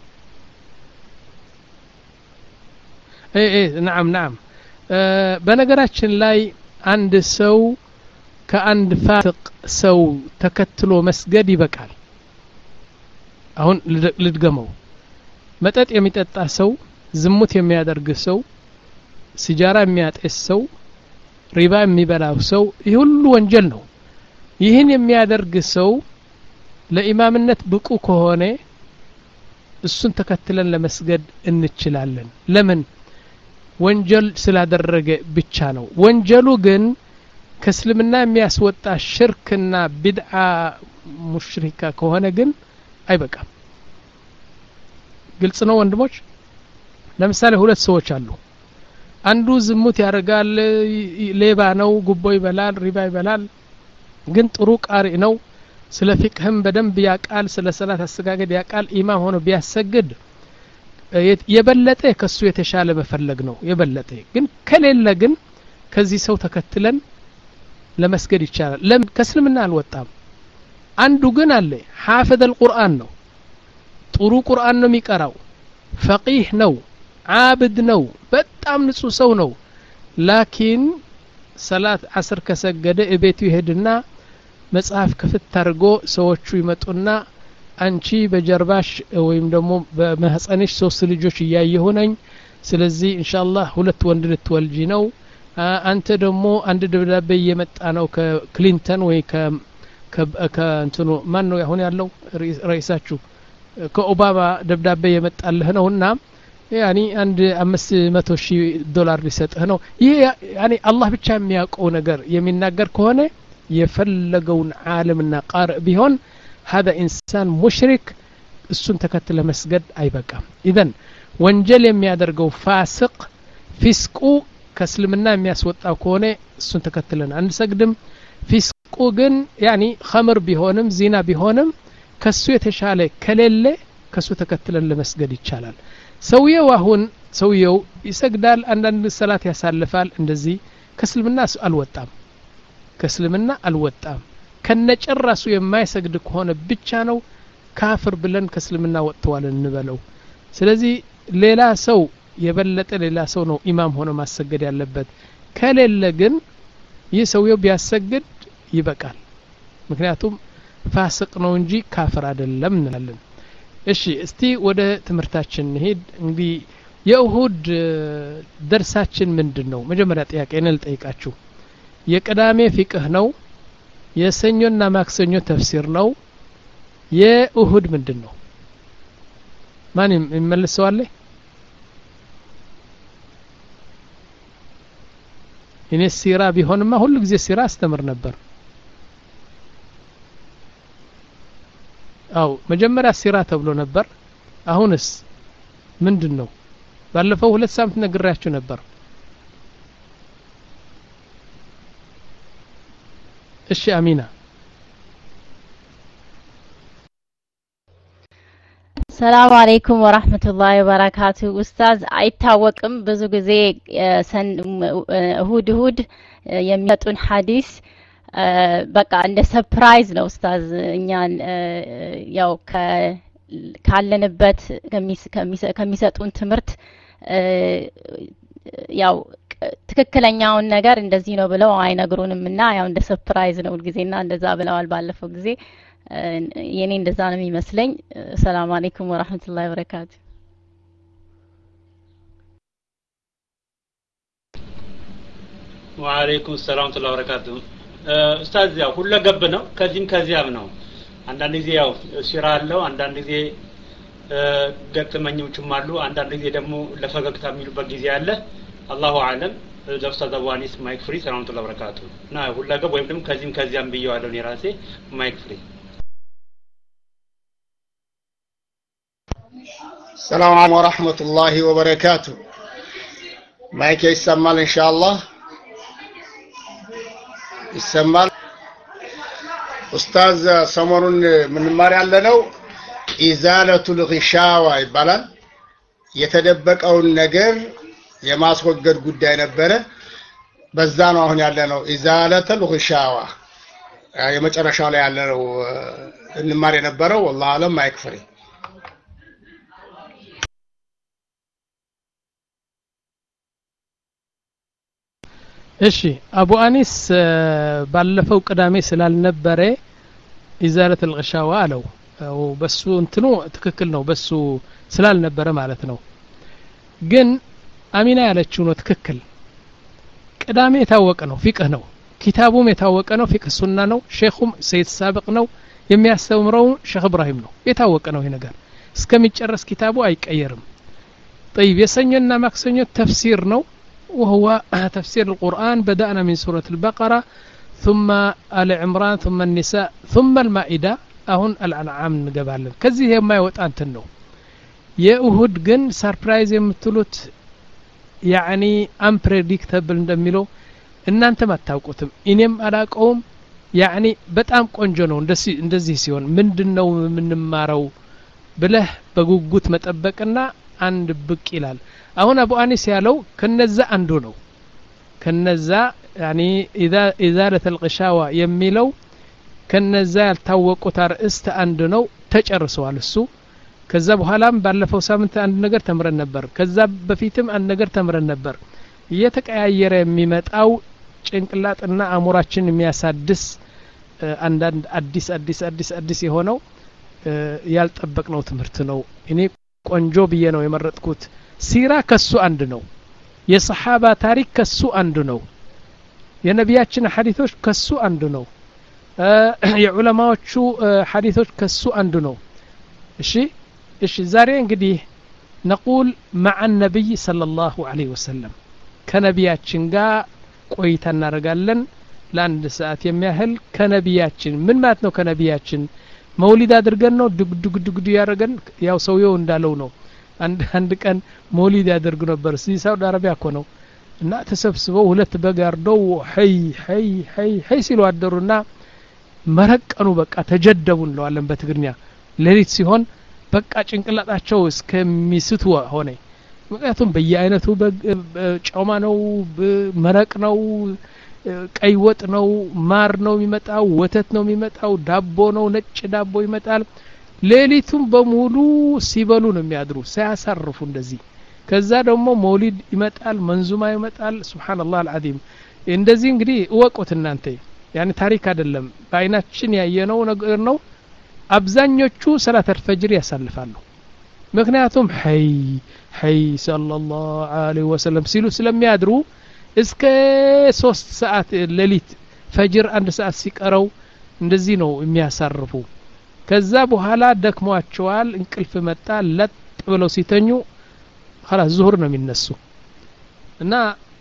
اي اي نعم نعم በነገራችን ላይ አንድ ሰው ከአንድ ፋሲቅ ሰው ተከትሎ መስገድ ይበቃል አሁን ልድገመው መጠጥ የሚጠጣ ሰው ዝሙት የሚያደርግ ሰው ሲጃራ የሚያጤስ ሰው ሪባ የሚበላው ሰው ይህ ሁሉ ወንጀል ነው ይህን የሚያደርግ ሰው ለኢማምነት ብቁ ከሆነ እሱን ተከትለን ለመስገድ እንችላለን ለምን ወንጀል ስላደረገ ብቻ ነው ወንጀሉ ግን ከእስልምና የሚያስወጣ ሽርክና ቢድዓ ሙሽሪካ ከሆነ ግን አይበቃም ግልጽ ነው ወንድሞች ለምሳሌ ሁለት ሰዎች አሉ አንዱ ዝሙት ያደርጋል ሌባ ነው ጉቦ ይበላል ሪባ ይበላል ግን ጥሩ ቃሪ ነው ስለ ፍቅህም በደንብ ያቃል ስለ ሰላት አሰጋገድ ያቃል ኢማም ሆኖ ቢያሰግድ የበለጠ ከሱ የተሻለ መፈለግ ነው የበለጠ ግን ከሌለ ግን ከዚህ ሰው ተከትለን ለመስገድ ይቻላል ለም ከስልምና አልወጣም አንዱ ግን አለ حافظ القرآن ነው ጥሩ ቁርአን ነው የሚቀራው فقيه ነው عابد ነው በጣም ንጹህ ሰው ነው ላኪን ሰላት አስር ከሰገደ እቤቱ ይሄድና መጽሐፍ ክፍት አድርጎ ሰዎቹ ይመጡና አንቺ በጀርባሽ ወይም ደግሞ በመህፀንሽ ሶስት ልጆች እያየሁ ነኝ ስለዚህ ኢንሻአላህ ሁለት ወንድ ልትወልጂ ነው አንተ ደግሞ አንድ ደብዳቤ እየመጣ ነው ከክሊንተን ወይ ከ ከእንትኑ ማን ነው አሁን ያለው ራይሳችሁ ከኦባማ ደብዳቤ የመጣልህ ነውና ያኒ አንድ አምስት መቶ ሺህ ዶላር ሊሰጥህ ነው ይሄ ያኒ አላህ ብቻ የሚያውቀው ነገር የሚናገር ከሆነ የፈለገውን ዓለምና ቃርእ ቢሆን هذا انسان مشرك እሱን ተከትለ መስገድ አይበቃም ኢዘን ወንጀል የሚያደርገው ፋሲቅ ፊስቁ ከእስልምና የሚያስወጣው ከሆነ እሱን ተከትለን አንሰግድም ፊስቁ ግን ያኒ ኸምር ቢሆንም ዚና ቢሆንም ከሱ የተሻለ ከሌለ ከሱ ተከትለን ለመስገድ ይቻላል ሰውየው አሁን ሰውየው ይሰግዳል አንዳንድ ሰላት ያሳልፋል እንደዚህ ከእስልምና አልወጣም ከእስልምና አልወጣም ከነጨራሱ የማይሰግድ ከሆነ ብቻ ነው ካፍር ብለን ከእስልምና ወጥቷል እንበለው ስለዚህ ሌላ ሰው የበለጠ ሌላ ሰው ነው ኢማም ሆኖ ማሰገድ ያለበት ከሌለ ግን ይህ ሰውየው ቢያሰግድ ይበቃል ምክንያቱም ፋሲቅ ነው እንጂ ካፍር አይደለም እንላለን እሺ እስቲ ወደ ትምርታችን እንሂድ እንግዲህ የእሁድ ደርሳችን ምንድነው መጀመሪያ ጥያቄ ነው ልጠይቃችሁ የቅዳሜ ፍቅህ ነው የሰኞና ማክሰኞ ተፍሲር ነው የእሁድ ምንድነው ማን ይመልሰው አለ እኔ ሲራ ቢሆንማ ሁሉ ጊዜ ሲራ አስተምር ነበር አው መጀመሪያ ሲራ ተብሎ ነበር አሁንስ ምንድነው ባለፈው ሁለት ሳምንት ነግራችሁ ነበር እሺ አሚና ሰላም አለይኩም ወራህመቱላሂ ወበረካቱ ኡስታዝ አይታወቅም ብዙ ጊዜ እሁድ እሁድ የሚመጡን ሐዲስ በቃ እንደ ሰርፕራይዝ ነው ኡስታዝ እኛን ያው ካለንበት ከሚሰጡን ትምህርት ያው ትክክለኛውን ነገር እንደዚህ ነው ብለው አይነግሩንምና ያው እንደ ሰርፕራይዝ ነው ሁልጊዜና እንደዛ ብለዋል ባለፈው ጊዜ የኔ እንደዛ ነው የሚመስለኝ ሰላም አለይኩም ወራህመቱላሂ ወበረካቱ ወአለይኩም ሰላም ወራህመቱላሂ ወበረካቱ ኡስታዝ ያው ሁሉ ገብ ነው ከዚህም ከዚያም ነው አንዳንድ ጊዜ ያው ሲራ አለው አንዳንድ ጊዜ ገጠመኞችም አሉ አንዳንድ ጊዜ ደግሞ ለፈገግታ የሚሉበት ጊዜ አለ አላሁ አለም ለኡስታዝ አዋኒስ ማይክ ፍሪ ሰላም ወራህመቱላሂ ወበረካቱ እና ሁሉ ገብ ወይም ደግሞ ከዚህም ከዚያም ብየዋለሁ እኔ ራሴ ማይክ ፍሪ السلام عليكم ورحمة الله وبركاته مايك يسمال إن شاء الله يسمال أستاذ سمر من ماري علنو إزالة الغشاوة يبالان يتدبك أو النجر يماس وقد قد ينبره بزانو هون علنو إزالة الغشاوة يمجأنا شالي علنو إن ماري نبره والله أعلم ما يكفري እሺ አቡ አኒስ ባለፈው ቅዳሜ ስላልነበረ ኢዛለት الغሻዋ አለው او በሱ እንትኑ ትክክል ነው በሱ ስላልነበረ ማለት ነው ግን አሚና ያለችው ነው ትክክል ቅዳሜ የታወቀ ነው ፍቅህ ነው ኪታቡም የታወቀ ነው ፍቅህ ሱና ነው ሼኹም ሰይድ ሳብቅ ነው የሚያስተምረው ሼኽ ኢብራሂም ነው የታወቀ ነው ይሄ ነገር እስከሚጨረስ ኪታቡ አይቀየርም طيب የሰኞና ማክሰኞ ተፍሲር ነው وهو تفسير القرآن بدأنا من سورة البقرة ثم آل عمران ثم النساء ثم المائدة أهون الأنعام نقبالن كذي ما يوت أنتنو يا أهود جن سربرايز يمتلوت ያኒ አንፕሬዲክተብል እንደሚለው እናንተም አታውቁትም እኔም አላቀውም ያኒ በጣም ቆንጆ ነው እንደዚህ እንደዚህ ሲሆን ምንድነው የምንማረው ብለህ በጉጉት መጠበቅና አንድ ብቅ ይላል አሁን አቡ አኒስ ያለው ከነዛ አንዱ ነው ከነዛ ያኒ اذا ازاله الغشاوه የሚለው ከነዛ ያልታወቁት አርእስት አንዱ ነው ተጨርሰዋል እሱ ከዛ በኋላም ባለፈው ሳምንት አንድ ነገር ተምረን ነበር ከዛ በፊትም አንድ ነገር ተምረን ነበር እየተቀያየረ የሚመጣው ጭንቅላጥና አእምሮአችን የሚያሳድስ አንዳንድ አዲስ አዲስ አዲስ አዲስ የሆነው ያልጠበቅነው ትምህርት ነው እኔ ቆንጆ ብዬ ነው የመረጥኩት ሲራ ከሱ አንድ ነው የሰሃባ ታሪክ ከሱ አንድ ነው የነቢያችን ሐዲሶች ከሱ አንድ ነው የዑለማዎቹ ሐዲሶች ከሱ አንድ ነው እሺ እሺ ዛሬ እንግዲህ نقول مع النبي صلى الله عليه وسلم ከነቢያችን ጋር ቆይታ እናደርጋለን ለአንድ ሰዓት የሚያህል ከነቢያችን ምን ማለት ነው ከነቢያችን መውሊድ አድርገን ነው ድግ ድግ ድግ ያደርገን ያው ሰውየው እንዳለው ነው አንድ አንድ ቀን መውሊድ ያደርጉ ነበር ሳውዲ አረቢያ እኮ ነው እና ተሰብስበው ሁለት በጋርደው ሀይ ሀይ ሀይ ሀይ ሲሉ አደሩና መረቀኑ በቃ ተጀደቡ እንለዋለን በትግርኛ ሌሊት ሲሆን በቃ ጭንቅላታቸው እስከሚስቱ ሆነ ምክንያቱም በየአይነቱ ጫማ ነው መረቅ ነው ቀይ ወጥ ነው ማር ነው የሚመጣው ወተት ነው የሚመጣው ዳቦ ነው ነጭ ዳቦ ይመጣል ሌሊቱን በሙሉ ሲበሉ ነው የሚያድሩ ሳያሳርፉ እንደዚህ ከዛ ደግሞ መውሊድ ይመጣል መንዙማ ይመጣል ሱብሃንአላህ አልዓዚም እንደዚህ እንግዲህ እወቁት እናንተ ያኒ ታሪክ አይደለም በአይናችን ያየነው ነገር ነው አብዛኞቹ ሰላተል ፈጅር ያሳልፋሉ ምክንያቱም ሀይ ሀይ ሰለላሁ ዐለይሂ ወሰለም ሲሉ ስለሚያድሩ እስከ ሶስት ሰዓት ሌሊት ፈጅር አንድ ሰዓት ሲቀረው እንደዚህ ነው የሚያሳርፉ ከዛ በኋላ ደክሟቸዋል እንቅልፍ መጣ ለጥ ብለው ሲተኙ خلاص ዙሁር ነው የሚነሱ እና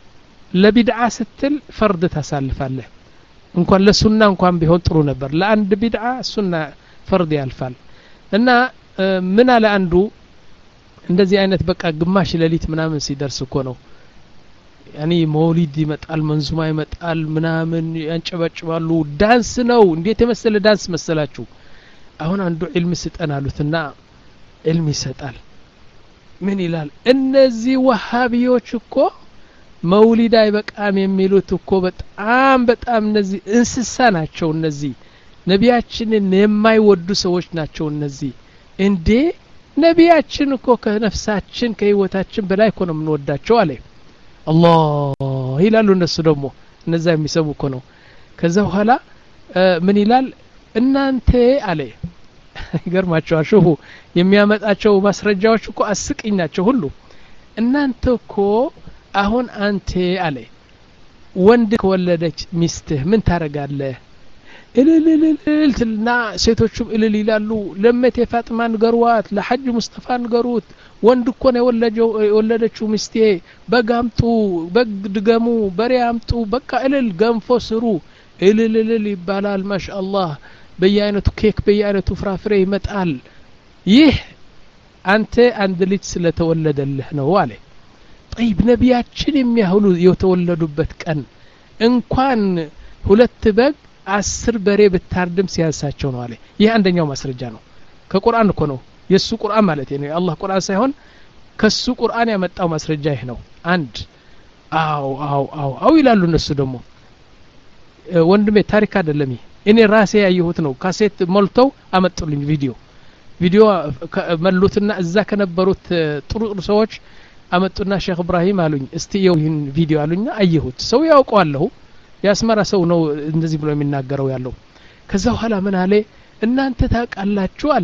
ለቢድዓ ስትል ፈርድ ታሳልፋለህ እንኳን ለሱና እንኳን ቢሆን ጥሩ ነበር ለአንድ ቢድዓ ሱና ፈርድ ያልፋል እና ምን አለ አንዱ እንደዚህ አይነት በቃ ግማሽ ሌሊት ምናምን ሲደርስ እኮ ነው ያኒ መውሊድ ይመጣል መንዙማ ይመጣል ምናምን ያንጨበጭባሉ ዳንስ ነው እንዴት የመሰለ ዳንስ መሰላችሁ አሁን አንዱ ዒልም ስጠን አሉትና ዒልም ይሰጣል ምን ይላል እነዚህ ወሃቢዎች እኮ መውሊድ አይበቃም የሚሉት እኮ በጣም በጣም እነዚህ እንስሳ ናቸው እነዚህ ነቢያችንን የማይወዱ ሰዎች ናቸው እነዚህ እንዴ ነቢያችን እኮ ከነፍሳችን ከህይወታችን በላይ እኮ ነው የምንወዳቸው አለ አላህ ይላሉ እነሱ ደግሞ እነዛ የሚሰሙ እኮ ነው ከዛ በኋላ ምን ይላል እናንተ አለ ይገርማቸዋል ሹሁ የሚያመጣቸው ማስረጃዎች እኮ አስቂኝ ናቸው ሁሉ እናንተ እኮ አሁን አንተ አለ ወንድ ከወለደች ሚስትህ ምን ታረጋለህ እልልልልልና ሴቶቹም እልል ይላሉ ለመቴ ፋጥማን ገርዋት ለሐጅ ሙስጠፋን ገሩት ወንድ እኮ ነው የወለደው የወለደችው ሚስቴ በጋምጡ በግድገሙ በሪያምጡ በቃ እልል ገንፎ ስሩ እልልልል ይባላል ማሻአላህ በየአይነቱ ኬክ በየአይነቱ ፍራፍሬ ይመጣል ይህ አንተ አንድ ልጅ ስለተወለደልህ ነው አለ طيب ነቢያችን የሚያህሉ የተወለዱበት ቀን እንኳን ሁለት በግ አስር በሬ በታርድም ሲያንሳቸው ነው አለ ይህ አንደኛው ማስረጃ ነው ከቁርአን እኮ ነው የሱ ቁርአን ማለት ነው የአላህ ቁርአን ሳይሆን ከሱ ቁርአን ያመጣው ማስረጃ ይህ ነው አንድ አው አው አው አው ይላሉ እነሱ ደግሞ ወንድሜ ታሪክ አይደለም እኔ ራሴ ያየሁት ነው ካሴት ሞልተው አመጡልኝ ቪዲዮ ቪዲዮ መሉትና እዛ ከነበሩት ጥሩ ጥሩ ሰዎች አመጡና ሼክ ኢብራሂም አሉኝ እስቲ ይሄን ቪዲዮ አሉኝና አየሁት ሰው ያውቀዋለሁ ያስመራ ሰው ነው እንደዚህ ብሎ የሚናገረው ያለው ከዛ በኋላ ምን አለ እናንተ ታውቃላችሁ አለ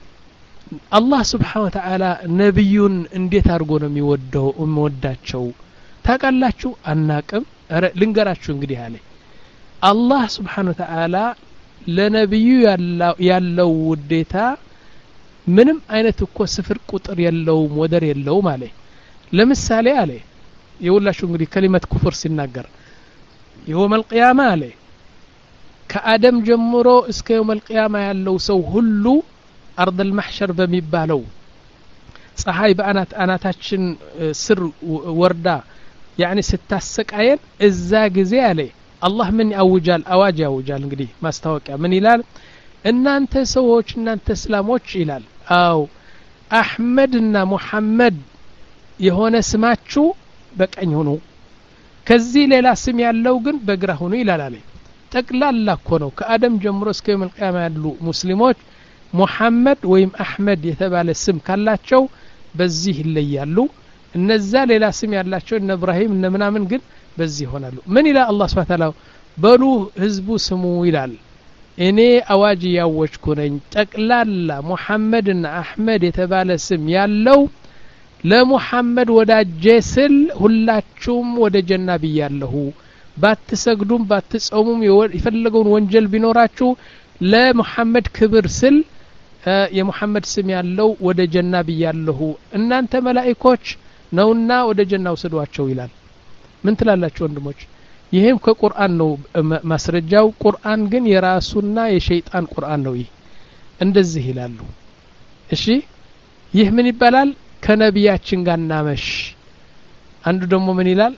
አላህ Subhanahu Wa Ta'ala ነብዩን እንዴት አድርጎ ነው የሚወደው የሚወዳቸው ታውቃላችሁ አናቅም አረ ልንገራችሁ እንግዲህ አለ አላህ Subhanahu Wa Ta'ala ለነብዩ ያለው ውዴታ ምንም አይነት እኮ ስፍር ቁጥር የለውም ወደር የለውም አለ ለምሳሌ አለ የውላችሁ እንግዲህ ከሊመት ኩፍር ሲናገር يوم القيامة عليه كآدم جمرو اسك يوم القيامة يالو سو هلو أرض المحشر بمبالو ፀሐይ በአናት አናታችን ስር ወርዳ يعني ስታሰቃየን እዛ ጊዜ አለ አላህ ምን ያውጃል አዋጅ ያውጃል እንግዲህ ማስታወቂያ ምን ይላል እናንተ ሰዎች እናንተ እስላሞች ይላል አው አህመድና ሙሐመድ የሆነ ስማችሁ በቀኝ ሆኖ ከዚህ ሌላ ስም ያለው ግን በግራ ሆኖ ይላል አለ ጠቅላላ እኮ ነው ከአደም ጀምሮ እስከ የውም القيامة ያሉ ሙስሊሞች ሙሐመድ ወይም አህመድ የተባለ ስም ካላቸው በዚህ ይለያሉ እነዛ ሌላ ስም ያላቸው እነ ኢብራሂም እነ ምናምን ግን በዚህ ይሆናሉ ምን ይላል አላህ Subhanahu Wa Ta'ala በሉ ህዝቡ ስሙ ይላል እኔ አዋጅ ያወጅኩ ነኝ ጠቅላላ ሙሐመድና አህመድ የተባለ ስም ያለው ለሙሐመድ ወዳጄ ስል ሁላችሁም ወደ ጀና ብያለሁ ባትሰግዱም ባትጾሙም የፈለገውን ወንጀል ቢኖራችሁ ለሙሐመድ ክብር ስል የሙሐመድ ስም ያለው ወደ ጀና ብያለሁ እናንተ መላእክቶች ነውና ወደ ጀና ወሰዷቸው ይላል ምን ትላላችሁ ወንድሞች ይሄም ከቁርአን ነው ማስረጃው ቁርአን ግን የራሱና የሸይጣን ቁርአን ነው ይሄ እንደዚህ ይላሉ እሺ ይህ ምን ይባላል ከነቢያችን ጋር እናመሽ አንዱ ደግሞ ምን ይላል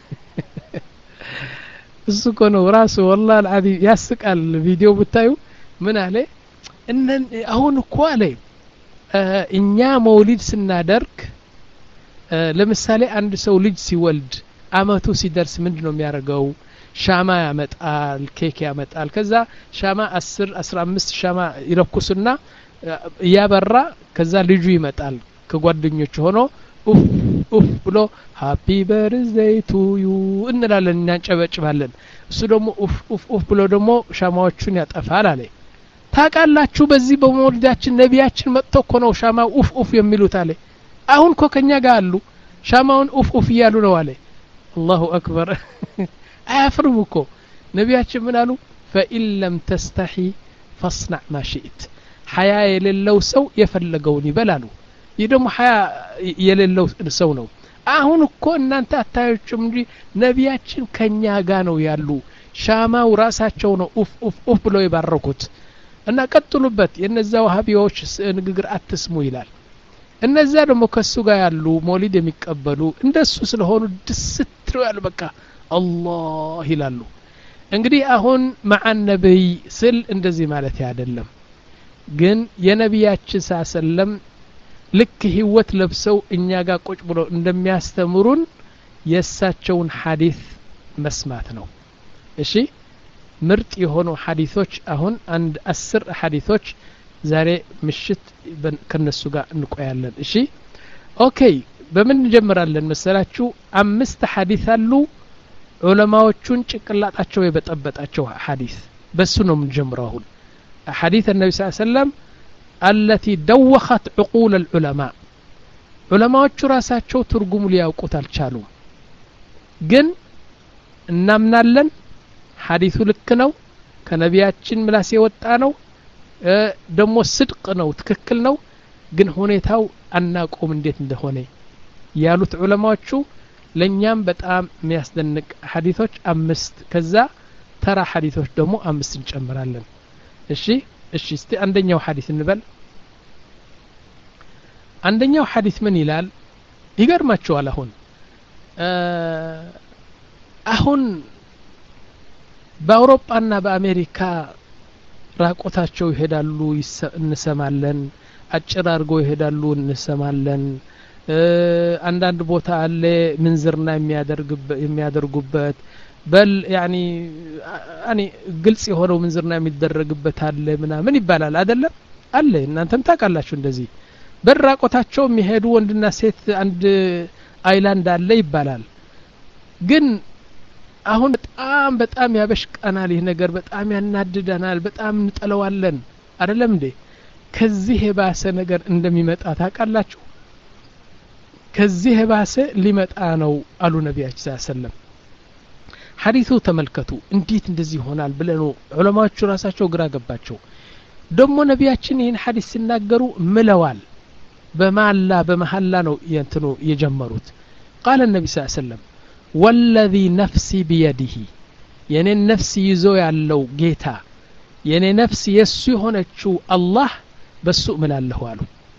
እሱ ኮኖ ራሱ والله العظيم ያስቃል ቪዲዮ ብታዩ ምን አለ እነን አሁን እኮ አለ እኛ መውሊድ ስናደርግ ለምሳሌ አንድ ሰው ልጅ ሲወልድ አመቱ ሲደርስ ምንድነው የሚያደርገው ሻማ ያመጣል ኬክ ያመጣል ከዛ ሻማ አስር አስራ አምስት ሻማ ይረኩስና ያበራ ከዛ ልጁ ይመጣል ከጓደኞቹ ሆኖ ኡፍ ኡፍ ብሎ ሃፒ በርዝዴይ ቱ ዩ እንላለን እናጨበጭባለን እሱ ደግሞ ኡፍ ኡፍ ኡፍ ብሎ ደግሞ ሻማዎቹን ያጠፋል አለ ታቃላችሁ በዚህ በመውሊዳችን ነቢያችን መጥቶ እኮ ነው ሻማ ኡፍ ኡፍ የሚሉት አለ አሁን እኮ ከኛ ጋር አሉ ሻማውን ኡፍ ኡፍ እያሉ ነው አለ አላሁ አክበር አያፍሩም እኮ ነቢያችን ምን አሉ فإن لم تستحي فاصنع ما شئت ሐያ የሌለው ሰው የፈለገውን ይበላሉ ይደሞ ሐያ የሌለው ሰው ነው አሁን እኮ እናንተ አታዩችም እንጂ ነቢያችን ከኛ ጋር ነው ያሉ ሻማው ራሳቸው ነው ኡፍ ኡፍ ኡፍ ብሎ ይባረኩት እና ቀጥሉበት የነዛ ወሃቢዎች ንግግር አትስሙ ይላል እነዛ ደግሞ ከሱ ጋር ያሉ ሞሊድ የሚቀበሉ እንደሱ ስለሆኑ ድስትሩ ያሉ በቃ አላህ ይላሉ እንግዲህ አሁን ማዓን ነብይ ስል እንደዚህ ማለት አይደለም ግን የነቢያችን ሰለም ልክ ህይወት ለብሰው እኛ ጋር ቁጭ ብሎ እንደሚያስተምሩን የሳቸውን ሐዲስ መስማት ነው እሺ ምርጥ የሆኑ ሐዲሶች አሁን አንድ አስር ሐዲሶች ዛሬ ምሽት ከነሱ ጋር እንቆያለን እሺ ኦኬ በምን እንጀምራለን መሰላችሁ አምስት ሐዲስ አሉ ዑለማዎቹን ጭቅላጣቸው የበጠበጣቸው ሐዲስ በሱ ነው የምንጀምረው አሁን حديث النبي صلى الله عليه وسلم التي دوخت عقول العلماء علماء راساቸው ትርጉሙ ሊያውቁት አልቻሉም ግን እናምናለን ሐዲሱ ልክ ነው ከነቢያችን ምላስ የወጣ ነው ደሞ ስድቅ ነው ትክክል ነው ግን ሁኔታው አናቆም እንዴት እንደሆነ ያሉት ዑለማዎቹ ለኛም በጣም የሚያስደንቅ ሐዲሶች አምስት ከዛ ተራ ሐዲሶች ደግሞ አምስት እንጨምራለን እሺ እሺ እስቲ አንደኛው ሐዲስ እንበል አንደኛው ሐዲስ ምን ይላል ይገርማችኋል አሁን አሁን በአውሮፓና በአሜሪካ ራቆታቸው ይሄዳሉ እንሰማለን አጭር አድርገው ይሄዳሉ እንሰማለን አንዳንድ ቦታ አለ ምንዝርና የሚያደርጉበት በል يعني يعني ግልጽ የሆነው ምንዝርና የሚደረግበት አለ ምናምን ይባላል አይደለም አለ እናንተም ታውቃላችሁ እንደዚህ በራቆታቸው የሚሄዱ ወንድና ሴት አንድ አይላንድ አለ ይባላል ግን አሁን በጣም በጣም ያበሽቀናል ይሄ ነገር በጣም ያናድደናል በጣም እንጠለዋለን አይደለም እንዴ ከዚህ የባሰ ነገር እንደሚመጣ ታውቃላችሁ ከዚህ የባሰ ሊመጣ ነው አሉ ነብያችን ሰለላሁ ዐለይሂ ወሰለም ሐዲሱ ተመልከቱ እንዴት እንደዚህ ይሆናል ብለው ዑለማዎቹ ራሳቸው ግራ ገባቸው ደሞ ነብያችን ይሄን ሐዲስ ሲናገሩ ምለዋል በማላ በመሐላ ነው የንትኑ የጀመሩት قال النبي صلى الله عليه وسلم والذي نفسي بيده የኔ ነፍስ ይዞ ያለው ጌታ የኔ ነፍስ የሱ ሆነችው አላህ በሱ እምላለሁ አሉ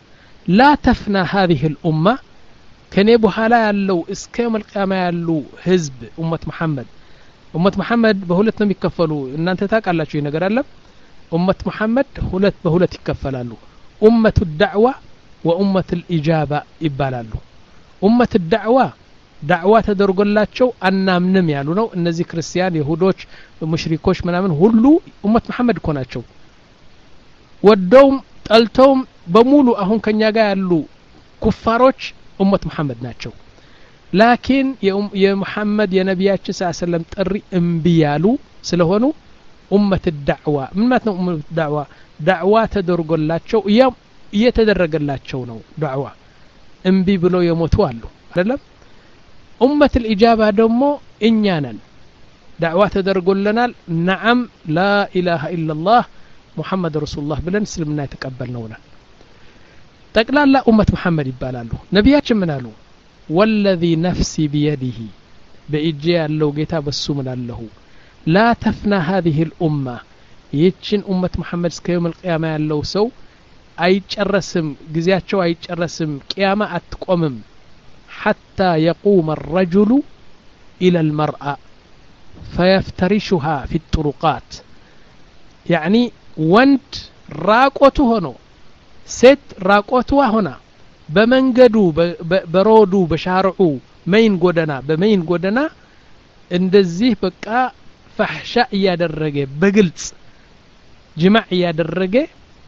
لا تفنى هذه الأمة كان بحالا يالو اسكيوم القيامة يالو حزب أمة محمد أمة محمد بهولت نم يكفلوا إن أنت تاك الله شيء نقر الله أمة محمد هولت بهولت يكفلالو أمة الدعوة وأمة الإجابة إبالالو أمة الدعوة دعوة تدرقلاتشو أنامنم يالو نو النزي كريستيان يهودوش مشركوش منامن هلو أمة محمد كوناتشو ودوم تلتوم بمولو أهون كان يقا يالو كفاروش أمة محمد ناتشو لكن يا, أم يا محمد يا نبياتش صلى الله عليه وسلم تري انبيالو سلهونو أمة الدعوة من ماتنا أمة الدعوة دعوة تدرقلاتشو يا يتدرقلاتشو نو دعوة انبي بلو يموتوالو لأ أمة الإجابة دمو إنيانا دعوة تدرقلنا نعم لا إله إلا الله محمد رسول الله بلن سلمنا يتقبلنا تقلال لا أمة محمد يبالالو نبياتش منالو والذي نفسي بيده بإجياء اللو قيتا بالسومن له لا تفنى هذه الأمة يتشن أمة محمد سكيوم القيامة اللو سو أيج الرسم قزياتشو أيج الرسم قيامة أتقومم حتى يقوم الرجل إلى المرأة فيفترشها في الطرقات يعني وانت راقوته هنا ست راقوتها هنا بمنجدو برودو بشارعو مين قدنا بمين قدنا اندزيه بقى فحشاء يادرقه بقلت جماع يادرقه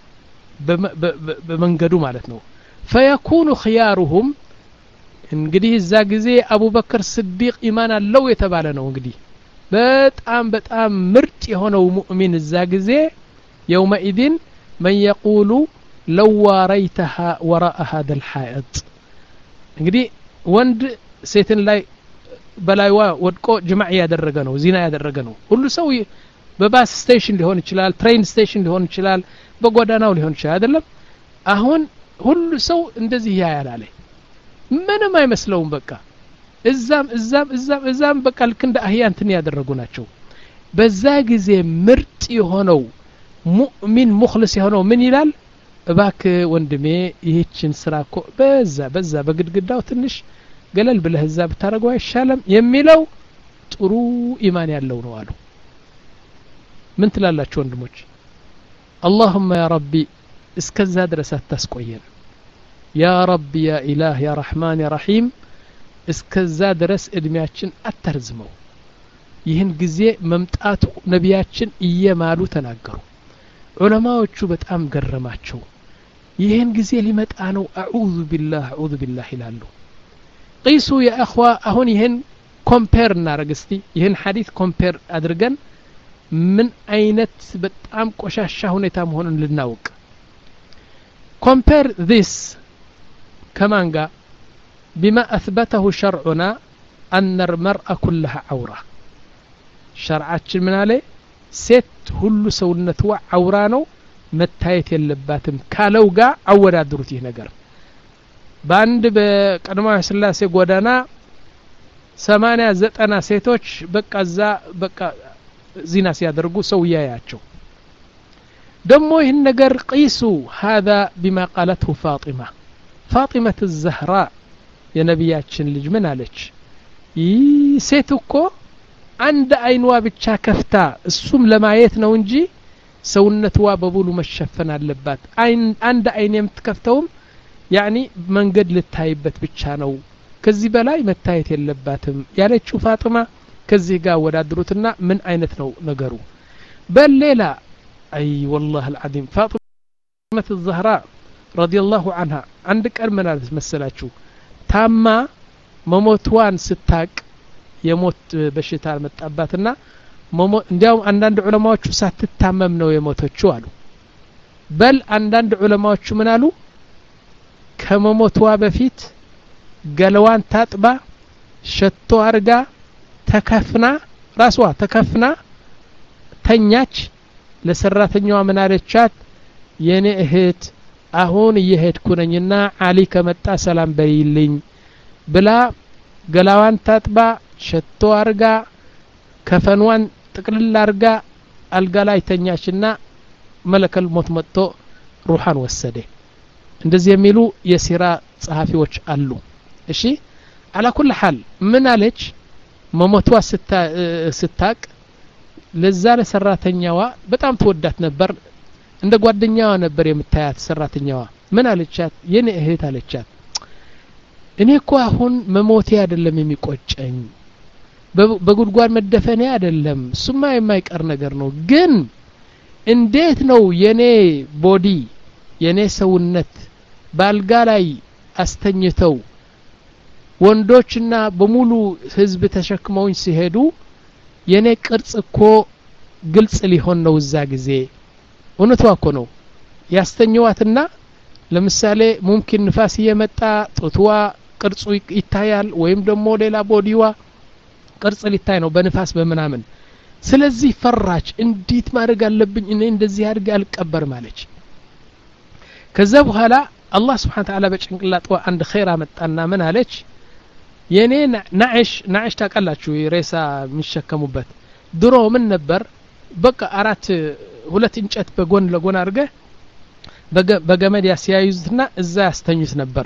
بمنجدو مالتنو فيكون خيارهم እንግዲህ እዛ ጊዜ አቡበከር ስዲቅ ኢማን አለው የተባለ ነው እንግዲህ በጣም በጣም ምርጥ የሆነው ሙእሚን እዛ ጊዜ يومئذ من يقول لو واريتها وراء هذا الحائط እንግዲህ ወንድ ሴትን ላይ በላይዋ ወድቆ ጅማዕ ያደረገ ነው ዚና ያደረገ ነው ሁሉ ሰው በባስ ስቴሽን ሊሆን ይችላል ትሬን ስቴሽን ሊሆን ይችላል በጎዳናው ሊሆን ይችላል አይደለም አሁን ሁሉ ሰው እንደዚህ ያያላል ምንም አይመስለውም በቃ እዛም እዛም እዛም እዛም በቃ ልክ እንደ አህያ እንትን ያደረጉ ናቸው በዛ ጊዜ ምርጥ የሆነው ሙእሚን ሙኽልስ የሆነው ምን ይላል እባክ ወንድሜ ይህችን ስራ እኮ በዛ በዛ በግድግዳው ትንሽ ገለል ብለህ እዛ ብታረጋው አይሻለም የሚለው ጥሩ ኢማን ያለው ነው አሉ ምን ትላላችሁ ወንድሞች اللهم يا ربي እስከዛ ድረስ አታስቆየን يا رب يا إله يا رحمن يا رحيم እስከዛ ድረስ እድሜያችን አተርዝመው ይህን ጊዜ መምጣቱ ነቢያችን እየማሉ ተናገሩ ዑለማዎቹ በጣም ገረማቸው ይህን ጊዜ ሊመጣ ነው አዑዙ ቢላህ አዑዙ ቢላህ ይላሉ ቂሱ ያ اخዋ አሁን ይህን ኮምፔር እናርግስቲ ይህን ሐዲስ ኮምፔር አድርገን ምን አይነት በጣም ቆሻሻ ሁኔታ መሆኑን ልናውቅ compare this كمان قال بما أثبته شرعنا أن المرأة كلها عورة شرعات من عليه ست هل سونتوا عورانو متايت اللباتم كالو قا عورا دروتيه نقر باند بقدماء سلاسي قودانا سمانيا زتنا سيتوش بقى زا بقى زينا سيادرقو سويا ياتشو دمو هن نقر قيسوا هذا بما قالته فاطمة فاطمة الزهراء يا نبياتشن لجمن عليك سيتوكو عند أينوا بتشاكفتا السم لما يتنا ونجي سونتوا ببولو مشفنا اللبات عين عند أين يمتكفتهم يعني من قد للتايبت بتشانو كذي بلاي متايت اللباتم يعني تشوف فاطمة كذي قا ولا دروتنا من أينتنا نقروا بل ليلا أي والله العظيم فاطمة الزهراء رضي الله عنها عندك أرمنا مسلاتشو تاما مموتوان ستاك يموت بشتار متقباتنا مموت እንዲያውም አንዳንድ ዑለማዎቹ ሳትታመም ነው የሞተችው አሉ በል አንዳንድ ዑለማዎቹ ምን አሉ ከመሞቷ በፊት ገለዋን ታጥባ ሸቶ አርጋ ተከፍና ራስዋ ተከፍና ተኛች ለሰራተኛዋ ምን አለቻት የኔ እህት አሁን እየሄድኩ ነኝና አሊ ከመጣ ሰላም በይልኝ ብላ ገላዋን ታጥባ ሸቶ አርጋ ከፈንዋን ጥቅልል አርጋ አልጋ ላይ ተኛችና መለከል ሞት መጥቶ ሩሃን ወሰደ እንደዚህ የሚሉ የሲራ ጸሐፊዎች አሉ እሺ على كل حال ምን አለች መሞቷ ስታቅ ለዛ ለሰራተኛዋ በጣም ተወዳት ነበር እንደ ጓደኛዋ ነበር የምታያት ሰራተኛዋ ምን አለቻት የኔ እህት አለቻት እኔ እኮ አሁን መሞቴ አይደለም የሚቆጨኝ በጉድጓድ መደፈኔ አይደለም ሱማ የማይቀር ነገር ነው ግን እንዴት ነው የኔ ቦዲ የኔ ሰውነት ባልጋ ላይ አስተኝተው ወንዶችና በሙሉ ህዝብ ተሸክመውኝ ሲሄዱ የኔ ቅርጽ እኮ ግልጽ ሊሆን ነው እዛ ጊዜ እውነቷ እኮ ነው ያስተኛዋትና ለምሳሌ ሙምኪን ንፋስ የመጣ ጡትዋ ቅርጹ ይታያል ወይም ደግሞ ሌላ ቦዲዋ ቅርጽ ሊታይ ነው በንፋስ በመናምን ስለዚህ ፈራች እንዴት ማድረግ አለብኝ እኔ እንደዚህ አድርጌ አልቀበር ማለች ከዛ በኋላ አላህ Subhanahu Wa Ta'ala በጭንቅላቷ አንድ ኸይር አመጣና ምን አለች የኔ ናዕሽ ናዕሽ ታቀላችሁ ሬሳ የሚሸከሙበት ድሮ ምን ነበር በቃ አራት ሁለት እንጨት በጎን ለጎን አድርገ በገመድ ያስያዩትና እዛ ያስተኙት ነበር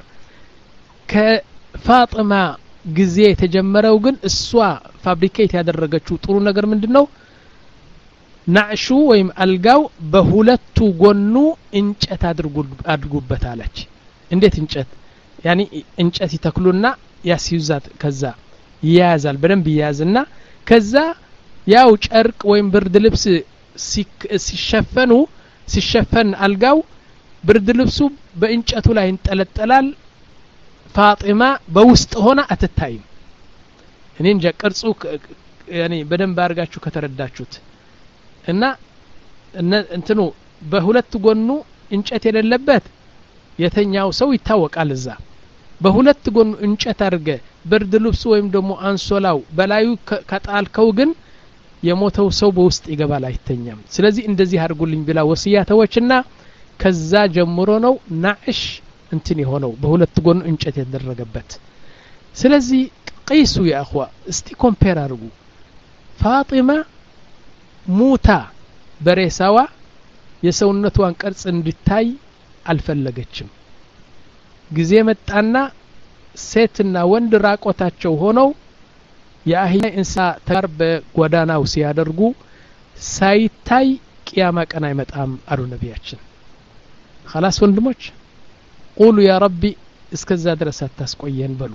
ከፋጢማ ጊዜ የተጀመረው ግን እሷ ፋብሪኬት ያደረገችው ጥሩ ነገር ምንድነው ናዕሹ ወይም አልጋው በሁለቱ ጎኑ እንጨት አድርጉበት አለች እንዴት እንጨት ያኒ እንጨት ይተክሉና ያስይዛት ከዛ ይያዛል በደንብ ይያዝና ከዛ ያው ጨርቅ ወይም ብርድ ልብስ ሲሸፈኑ ሲሸፈን አልጋው ብርድ ልብሱ በእንጨቱ ላይ እንጠለጠላል ፋጢማ በውስጥ ሆና አትታይም እኔ እንጃ ቅርጹ ያኒ በደንብ አርጋችሁ ከተረዳችሁት እና እንትኑ በሁለት ጎኑ እንጨት የሌለበት የተኛው ሰው ይታወቃል እዛ በሁለት ጎኑ እንጨት አድርገ ብርድ ልብሱ ወይም ደግሞ አንሶላው በላዩ ከጣልከው ግን የሞተው ሰው በውስጥ ይገባል አይተኛም ስለዚህ እንደዚህ አድርጉልኝ ብላ ወሲያተዎችና ከዛ ጀምሮ ነው ናዕሽ እንትን የሆነው በሁለት ጎኑ እንጨት የተደረገበት ስለዚህ قيሱ يا اخوا እስቲ ኮምፔር አድርጉ ፋጢማ ሙታ በሬሳዋ የሰውነቷን ቅርጽ እንድታይ አልፈለገችም ጊዜ መጣና ሴትና ወንድ ራቆታቸው ሆነው የአህያ እንሳ ተር በጓዳናው ሲያደርጉ ሳይታይ ቂያማ ቀን አይመጣም አሉ ነቢያችን خلاص ወንድሞች قولوا يا ربي እስከዛ ድረስ አታስቆየን በሉ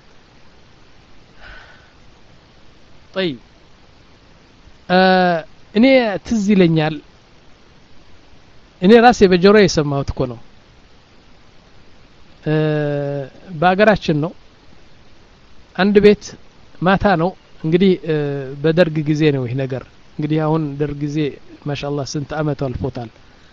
طيب እኔ ትዝ ይለኛል እኔ ራሴ በጆሮ የሰማሁት እኮ ነው በአገራችን ነው አንድ ቤት ማታ ነው እንግዲህ በደርግ ጊዜ ነው ይሄ ነገር እንግዲህ አሁን ደርግ ጊዜ ማሻአላህ ስንት አመት አልፎታል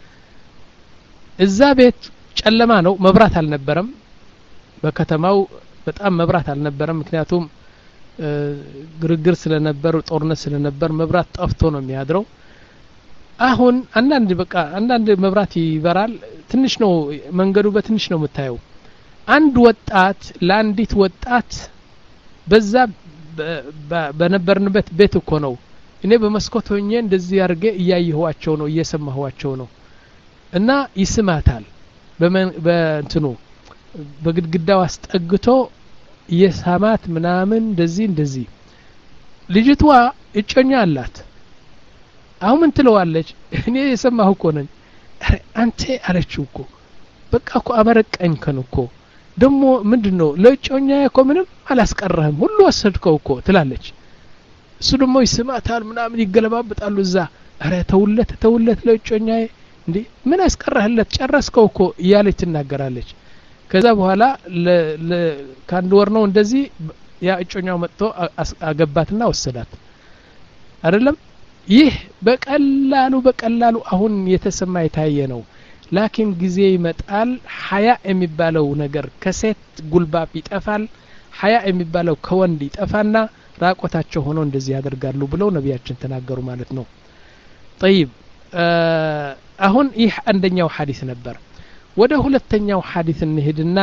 እዛ ቤት ጨለማ ነው መብራት አልነበረም በከተማው በጣም መብራት አልነበረም ምክንያቱም ግርግር ስለነበር ጦርነት ስለነበር መብራት ጠፍቶ ነው የሚያድረው አሁን አንዳንድ በቃ አንዳንድ መብራት ይበራል ትንሽ ነው መንገዱ በትንሽ ነው የምታየው አንድ ወጣት ለአንዲት ወጣት በዛ በነበርንበት ቤት እኮ ነው እኔ በመስኮት ሆኜ እንደዚህ አርገ እያየኋቸው ነው እየሰማኋቸው ነው እና ይስማታል በእንትኑ በግድግዳው አስጠግቶ የሳማት ምናምን እንደዚህ እንደዚህ ልጅቷ እጮኛ አላት አሁን ምን ትለዋለች እኔ የሰማሁ እኮ ነኝ አንተ አለችው እኮ በቃ እኮ አመረቀኝ ከነኮ ደሞ ምንድነው ለጮኛ እኮ ምንም አላስቀረህም ሁሉ ወሰድከው እኮ ትላለች እሱ ደሞ ይስማታል ምናምን ይገለባበጣሉ እዛ አረ ተውለት ተውለት ለጮኛ እንዴ ምን አስቀረህለት ጨረስከው እኮ እያለች ትናገራለች ከዛ በኋላ ለካንድ ወር ነው እንደዚህ ያ እጮኛው መጥቶ አገባትና ወሰዳት አይደለም ይህ በቀላሉ በቀላሉ አሁን የተሰማ የታየ ነው ላኪን ጊዜ ይመጣል ሐያ የሚባለው ነገር ከሴት ጉልባብ ይጠፋል ሐያ የሚባለው ከወንድ ይጠፋና ራቆታቸው ሆኖ እንደዚህ ያደርጋሉ ብለው ነቢያችን ተናገሩ ማለት ነው طيب አሁን ይህ አንደኛው ሐዲስ ነበር ወደ ሁለተኛው ሐዲስ እንሄድና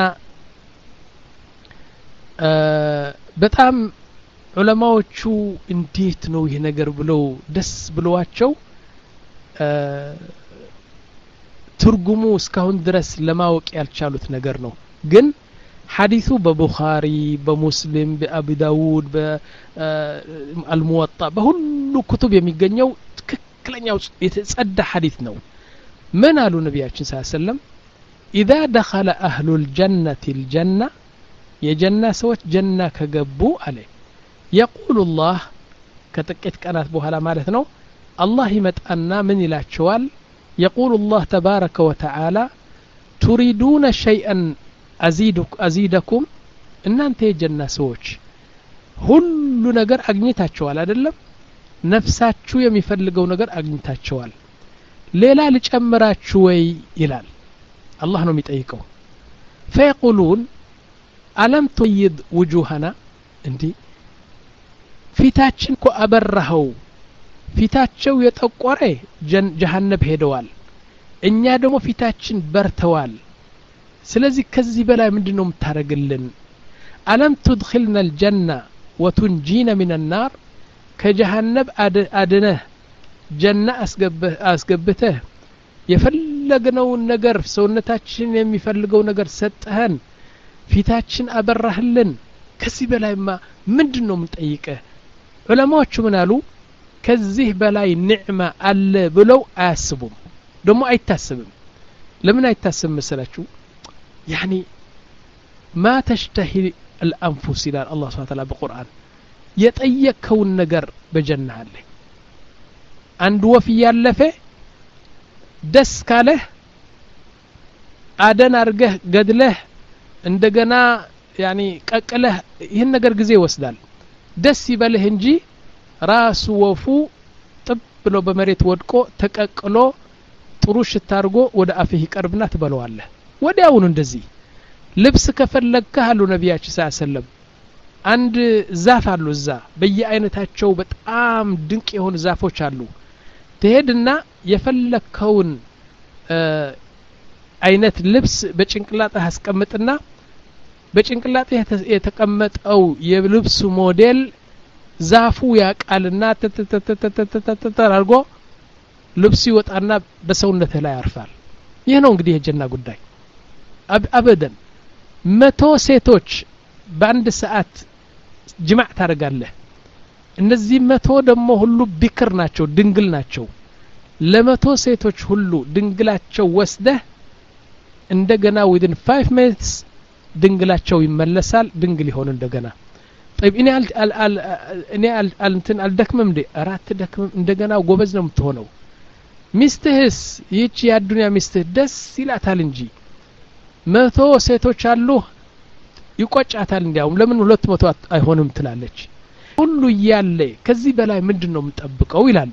በጣም ዑለማዎቹ እንዴት ነው ይሄ ነገር ብለው ደስ ብለዋቸው ትርጉሙ እስካሁን ድረስ ለማወቅ ያልቻሉት ነገር ነው ግን ሐዲሱ በቡኻሪ በሙስሊም በአቡ ዳውድ በአልሙወጣ በሁሉ ኩቱብ የሚገኘው ትክክለኛው የተጸዳ ሐዲስ ነው ምን አሉ ነብያችን ሰለላሁ ዐለይሂ ወሰለም اذا دخل اهل الجنه الجنه የጀና ሰዎች ጀና ከገቡ አለ يقول الله ከጥቂት ቀናት በኋላ ማለት ነው አላህ ይመጣና ምን ይላቸዋል يقول الله تبارك وتعالى تريدون شيئا أزيدك أزيدكم እናንተ የጀና ሰዎች ሁሉ ነገር አግኝታችኋል አይደለም ነፍሳችሁ የሚፈልገው ነገር አግኝታችኋል ሌላ ልጨምራችሁ ወይ ይላል አላህ ነው የሚጠይቀው فيقولون ألم تيض وجوهنا እንዴ ፊታችን እኮ አበራኸው ፊታቸው የጠቆረ ጀሃነም ሄደዋል እኛ ደግሞ ፊታችን በርተዋል ስለዚህ ከዚህ በላይ ምንድነው የምታረግልን ألم تدخلنا الجنة وتنجينا من النار كجهنم أدنه جنة أسقبه أسقبته የፈለግነው ነገር ሰውነታችን የሚፈልገው ነገር ሰጠህን ፊታችን አበራህልን ከዚህ በላይማ ምንድነው የምንጠይቀህ ዑለማዎቹ ምን አሉ ከዚህ በላይ ኒዕማ አለ ብለው አያስቡም ደግሞ አይታሰብም ለምን አይታሰብም መሰላችሁ يعني ما تشتهي الأنفس إلى الله سبحانه وتعالى بالقرآن يطيقون ነገር በጀና አለ አንድ ወፍ ያለፈ ደስ ካለህ አደን አርገህ ገድለህ እንደገና ያኒ ቀቅለህ ይሄን ነገር ጊዜ ይወስዳል ደስ ይበልህ እንጂ ራሱ ወፉ ጥብ ብሎ በመሬት ወድቆ ተቀቅሎ ጥሩ ሽታርጎ ወደ አፍህ ይቀርብና ትበለዋለህ ወዲያውኑ እንደዚህ ልብስ ከፈለግከ አሉ ነብያችን ሰለላሁ ዐለይሂ ወሰለም አንድ ዛፍ አሉ እዛ በየአይነታቸው በጣም ድንቅ የሆኑ ዛፎች አሉ ትሄድና የፈለከውን አይነት ልብስ በጭንቅላትህ አስቀምጥና በጭንቅላትህ የተቀመጠው የልብሱ ሞዴል ዛፉ ያቃልና ተተተተተተተተርጎ ልብሱ ይወጣና በሰውነትህ ላይ ያርፋል ይሄ ነው እንግዲህ የጀና ጉዳይ አበደን መቶ ሴቶች በአንድ ሰዓት ጅማዕ ታደርጋለህ እነዚህ መቶ ደግሞ ሁሉ ቢክር ናቸው ድንግል ናቸው ለመቶ ሴቶች ሁሉ ድንግላቸው ወስደህ እንደገና within five minutes ድንግላቸው ይመለሳል ድንግል ይሆን እንደገና طيب እኔ አል አል እኔ አል እንትን አልደክምም እንዴ አራት ደክምም እንደገና ጎበዝ ነው የምትሆነው ሚስትህስ ይቺ ያዱንያ ሚስትህ ደስ ይላታል እንጂ መቶ ሴቶች አሉ ይቆጫታል እንዲያውም ለምን ሁለት መቶ አይሆንም ትላለች ሁሉ ያለ ከዚህ በላይ ምንድነው የምጠብቀው ይላሉ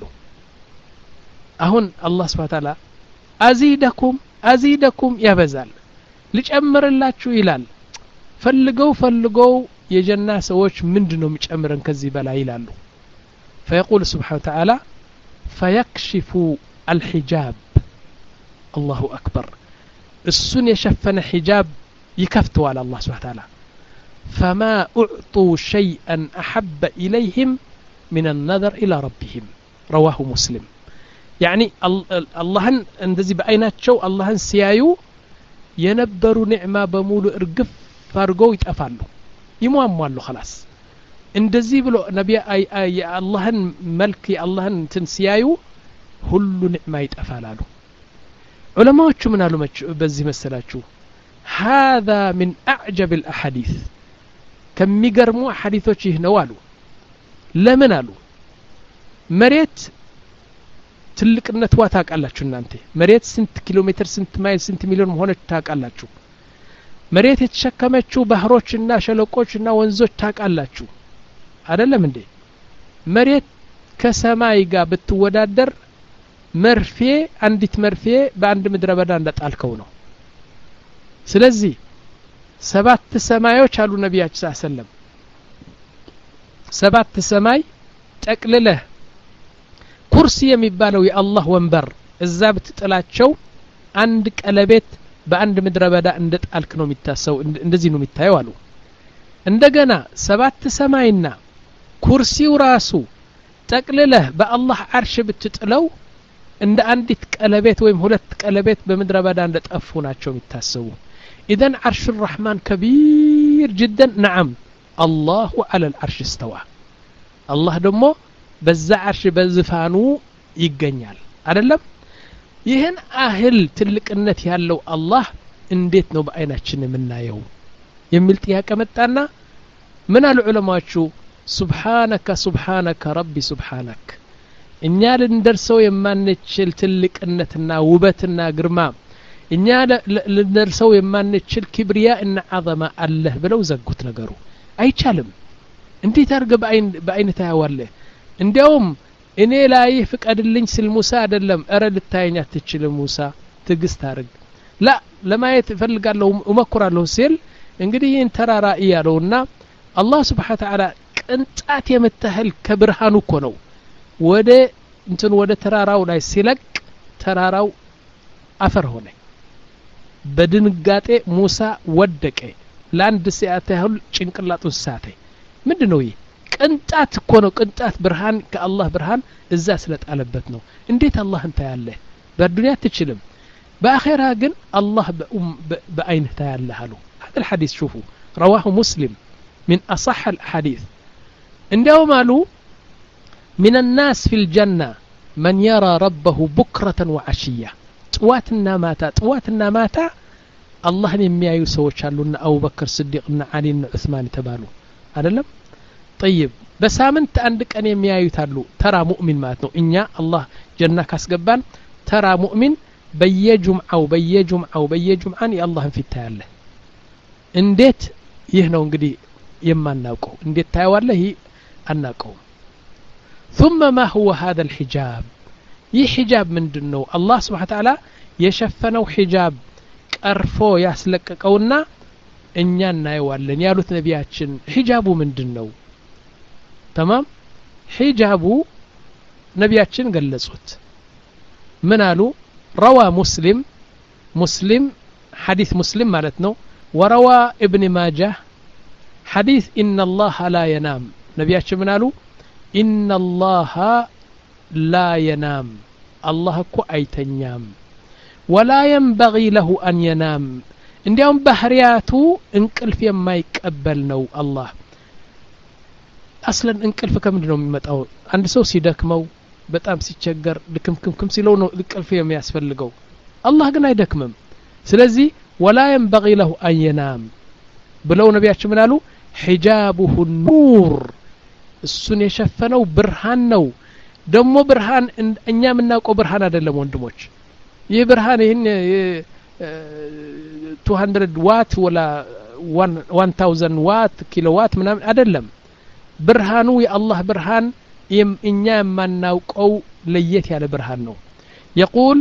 አሁን አላህ Subhanahu Wa Ta'ala አዚደኩም አዚደኩም ያበዛል ልጨምርላችሁ ይላል ፈልገው ፈልገው የጀና ሰዎች ምንድነው የሚጨምረን ከዚህ በላይ ይላሉ فيقول سبحانه وتعالى فيكشف الحجاب الله أكبر السن يشفن حجاب يكفتوا على الله سبحانه وتعالى فما أعطوا شيئا أحب إليهم من النظر إلى ربهم رواه مسلم يعني الله اندزي بعيناتشو الله سيايو ينبروا نعمة بمولو ارقف فارقو يتقفالو يمواموالو خلاص اندزي بلو نبي اي اي الله ملكي الله تنسيايو هلو نعمة يتقفالالو علماء من قالوا بزي مسلاتشو هذا من أعجب الأحاديث كم يقرموا حديثوش يهنوالو لمن قالوا مريت ትልቅነት ዋታቃላችሁ እናንተ መሬት ስንት ኪሎ ሜትር ስንት ማይል ስንት ሚሊዮን ሆነች ታቃላችሁ መሬት የተሸከመችው ባህሮችና ሸለቆችና ወንዞች ታቃላችሁ አይደለም እንዴ መሬት ከሰማይ ጋር ብትወዳደር መርፌ አንዲት መርፌ በአንድ ምድረ በዳ እንደጣልከው ነው ስለዚህ ሰባት ሰማዮች አሉ ነብያችን ሰለላሁ ዐለይሂ ወሰለም ሰባት ሰማይ ጠቅልለህ ኩርሲ የሚባለው የአላህ ወንበር እዛ ብትጥላቸው አንድ ቀለቤት በአንድ ምድረ በዳ እንደጣልክ ነው የሚታሰው እንደዚህ ነው የሚታየው አሉ እንደገና ሰባት ሰማይና ኩርሲው ራሱ ጠቅልለህ በአላህ አርሽ ብትጥለው እንደ አንዲት ቀለቤት ወይም ሁለት ቀለቤት በምድረ በዳ እንደጠፉ ናቸው የሚታሰቡ اذا عرش الرحمن كبير جدا نعم الله على العرش استوى الله ደግሞ በዛ عرش በዝፋኑ ይገኛል አይደለም ይሄን አህል ትልቅነት ያለው አላህ እንዴት ነው በአይናችን የምናየው የሚል ጥያቄ መጣና ምን አሉ ዑለማዎቹ سبحانك سبحانك ربي سبحانك እኛ ልንደርሰው የማንችል ትልቅነትና ውበትና ግርማ እኛ ልንደርሰው የማንችል ክብሪያ እና አዘማ አለህ ብለው ዘጉት ነገሩ አይቻልም እንዴት አርገ በአይን በአይን ታያዋለህ እንዲያውም እኔ ላይ ፍቀድልኝ ስል ሙሳ አይደለም አረ ልታየኝ አትችልም ሙሳ ትግስት አርግ ላ ለማየት ፈልጋለሁ እመክራለሁ ሲል እንግዲህ ይህን ተራራ እያለውና አላህ Subhanahu Wa Ta'ala ቅንጣት የምታህል ከብርሃኑ እኮ ነው ወደ እንትን ወደ ተራራው ላይ ሲለቅ ተራራው አፈር ሆነ በድንጋጤ ሙሳ ወደቀ ለአንድ ሰዓት ያህል ጭንቅላቱን ሳተ ምንድነው ይሄ ቅንጣት እኮ ነው ቅንጣት ብርሃን ከአላህ ብርሃን እዛ ስለጣለበት ነው እንዴት አላህ እንታ ያለ በዱንያ ትችልም በአኺራ ግን አላህ በአይንህ ታያለህ አሉ هذا الحديث شوفوا رواه مسلم من أصح الحديث عندهم قالوا من الناس في الجنة من يرى ربه بكرة وعشية طواتنا ماتا طواتنا ماتا الله يميايو سوچ አሉና አቡ በክር ስዲቅና አሊና ዑስማን ተባሉ አይደለም طيب በሳምንት አንድ ቀን የሚያዩት አሉ ተራ ሙእሚን ማለት ነው እኛ አላህ ጀና ካስገባን ተራ ሙእሚን በየጁምዓው በየጁምዓው በየጁምዓን የአላህን ፊት ታያለ እንዴት ይህ ነው እንግዲህ የማናውቀው እንዴት ታያዋለህ አናውቀው ثم ما هو هذا الحجاب ይህ ሒጃብ ምንድነው አላህ Subhanahu Wa Ta'ala የሸፈነው ሒጃብ ቀርፎ ያስለቀቀውና እኛ እናየዋለን ያሉት ነቢያችን ሒጃቡ ምንድነው تمام ሒጃቡ ነቢያችን ገለጹት ምን አሉ روى مسلم مسلم حديث مسلم ማለት ነው وروى ابن ماجه حديث إن الله لا ينام ነቢያችን ምን አሉ إن الله لا ينام الله እኮ አይተኛም ولا ينبغي له أن ينام እንዲያውም ባህሪያቱ እንቅልፍ የማይቀበል ነው አላህ አስለን እንቅልፍ ከምንድነው የሚመጣው አንድ ሰው ሲደክመው በጣም ሲቸገር ድክምክምክም ሲለው ነው እንቅልፍ የሚያስፈልገው አላህ ግን አይደክምም ስለዚህ ولا ينبغي له أن ينام ብለው ነቢያችን ምን አሉ حجابه النور እሱን የሸፈነው ብርሃን ነው ደሞ ብርሃን እኛ የምናውቀው ብርሃን አይደለም ወንድሞች ይህ ብርሃን ይሄን two hundred ዋት ወላ one thousand ዋት ኪሎዋት ምናምን አይደለም ብርሃኑ የአላህ ብርሃን እኛ የማናውቀው ለየት ያለ ብርሃን ነው يقول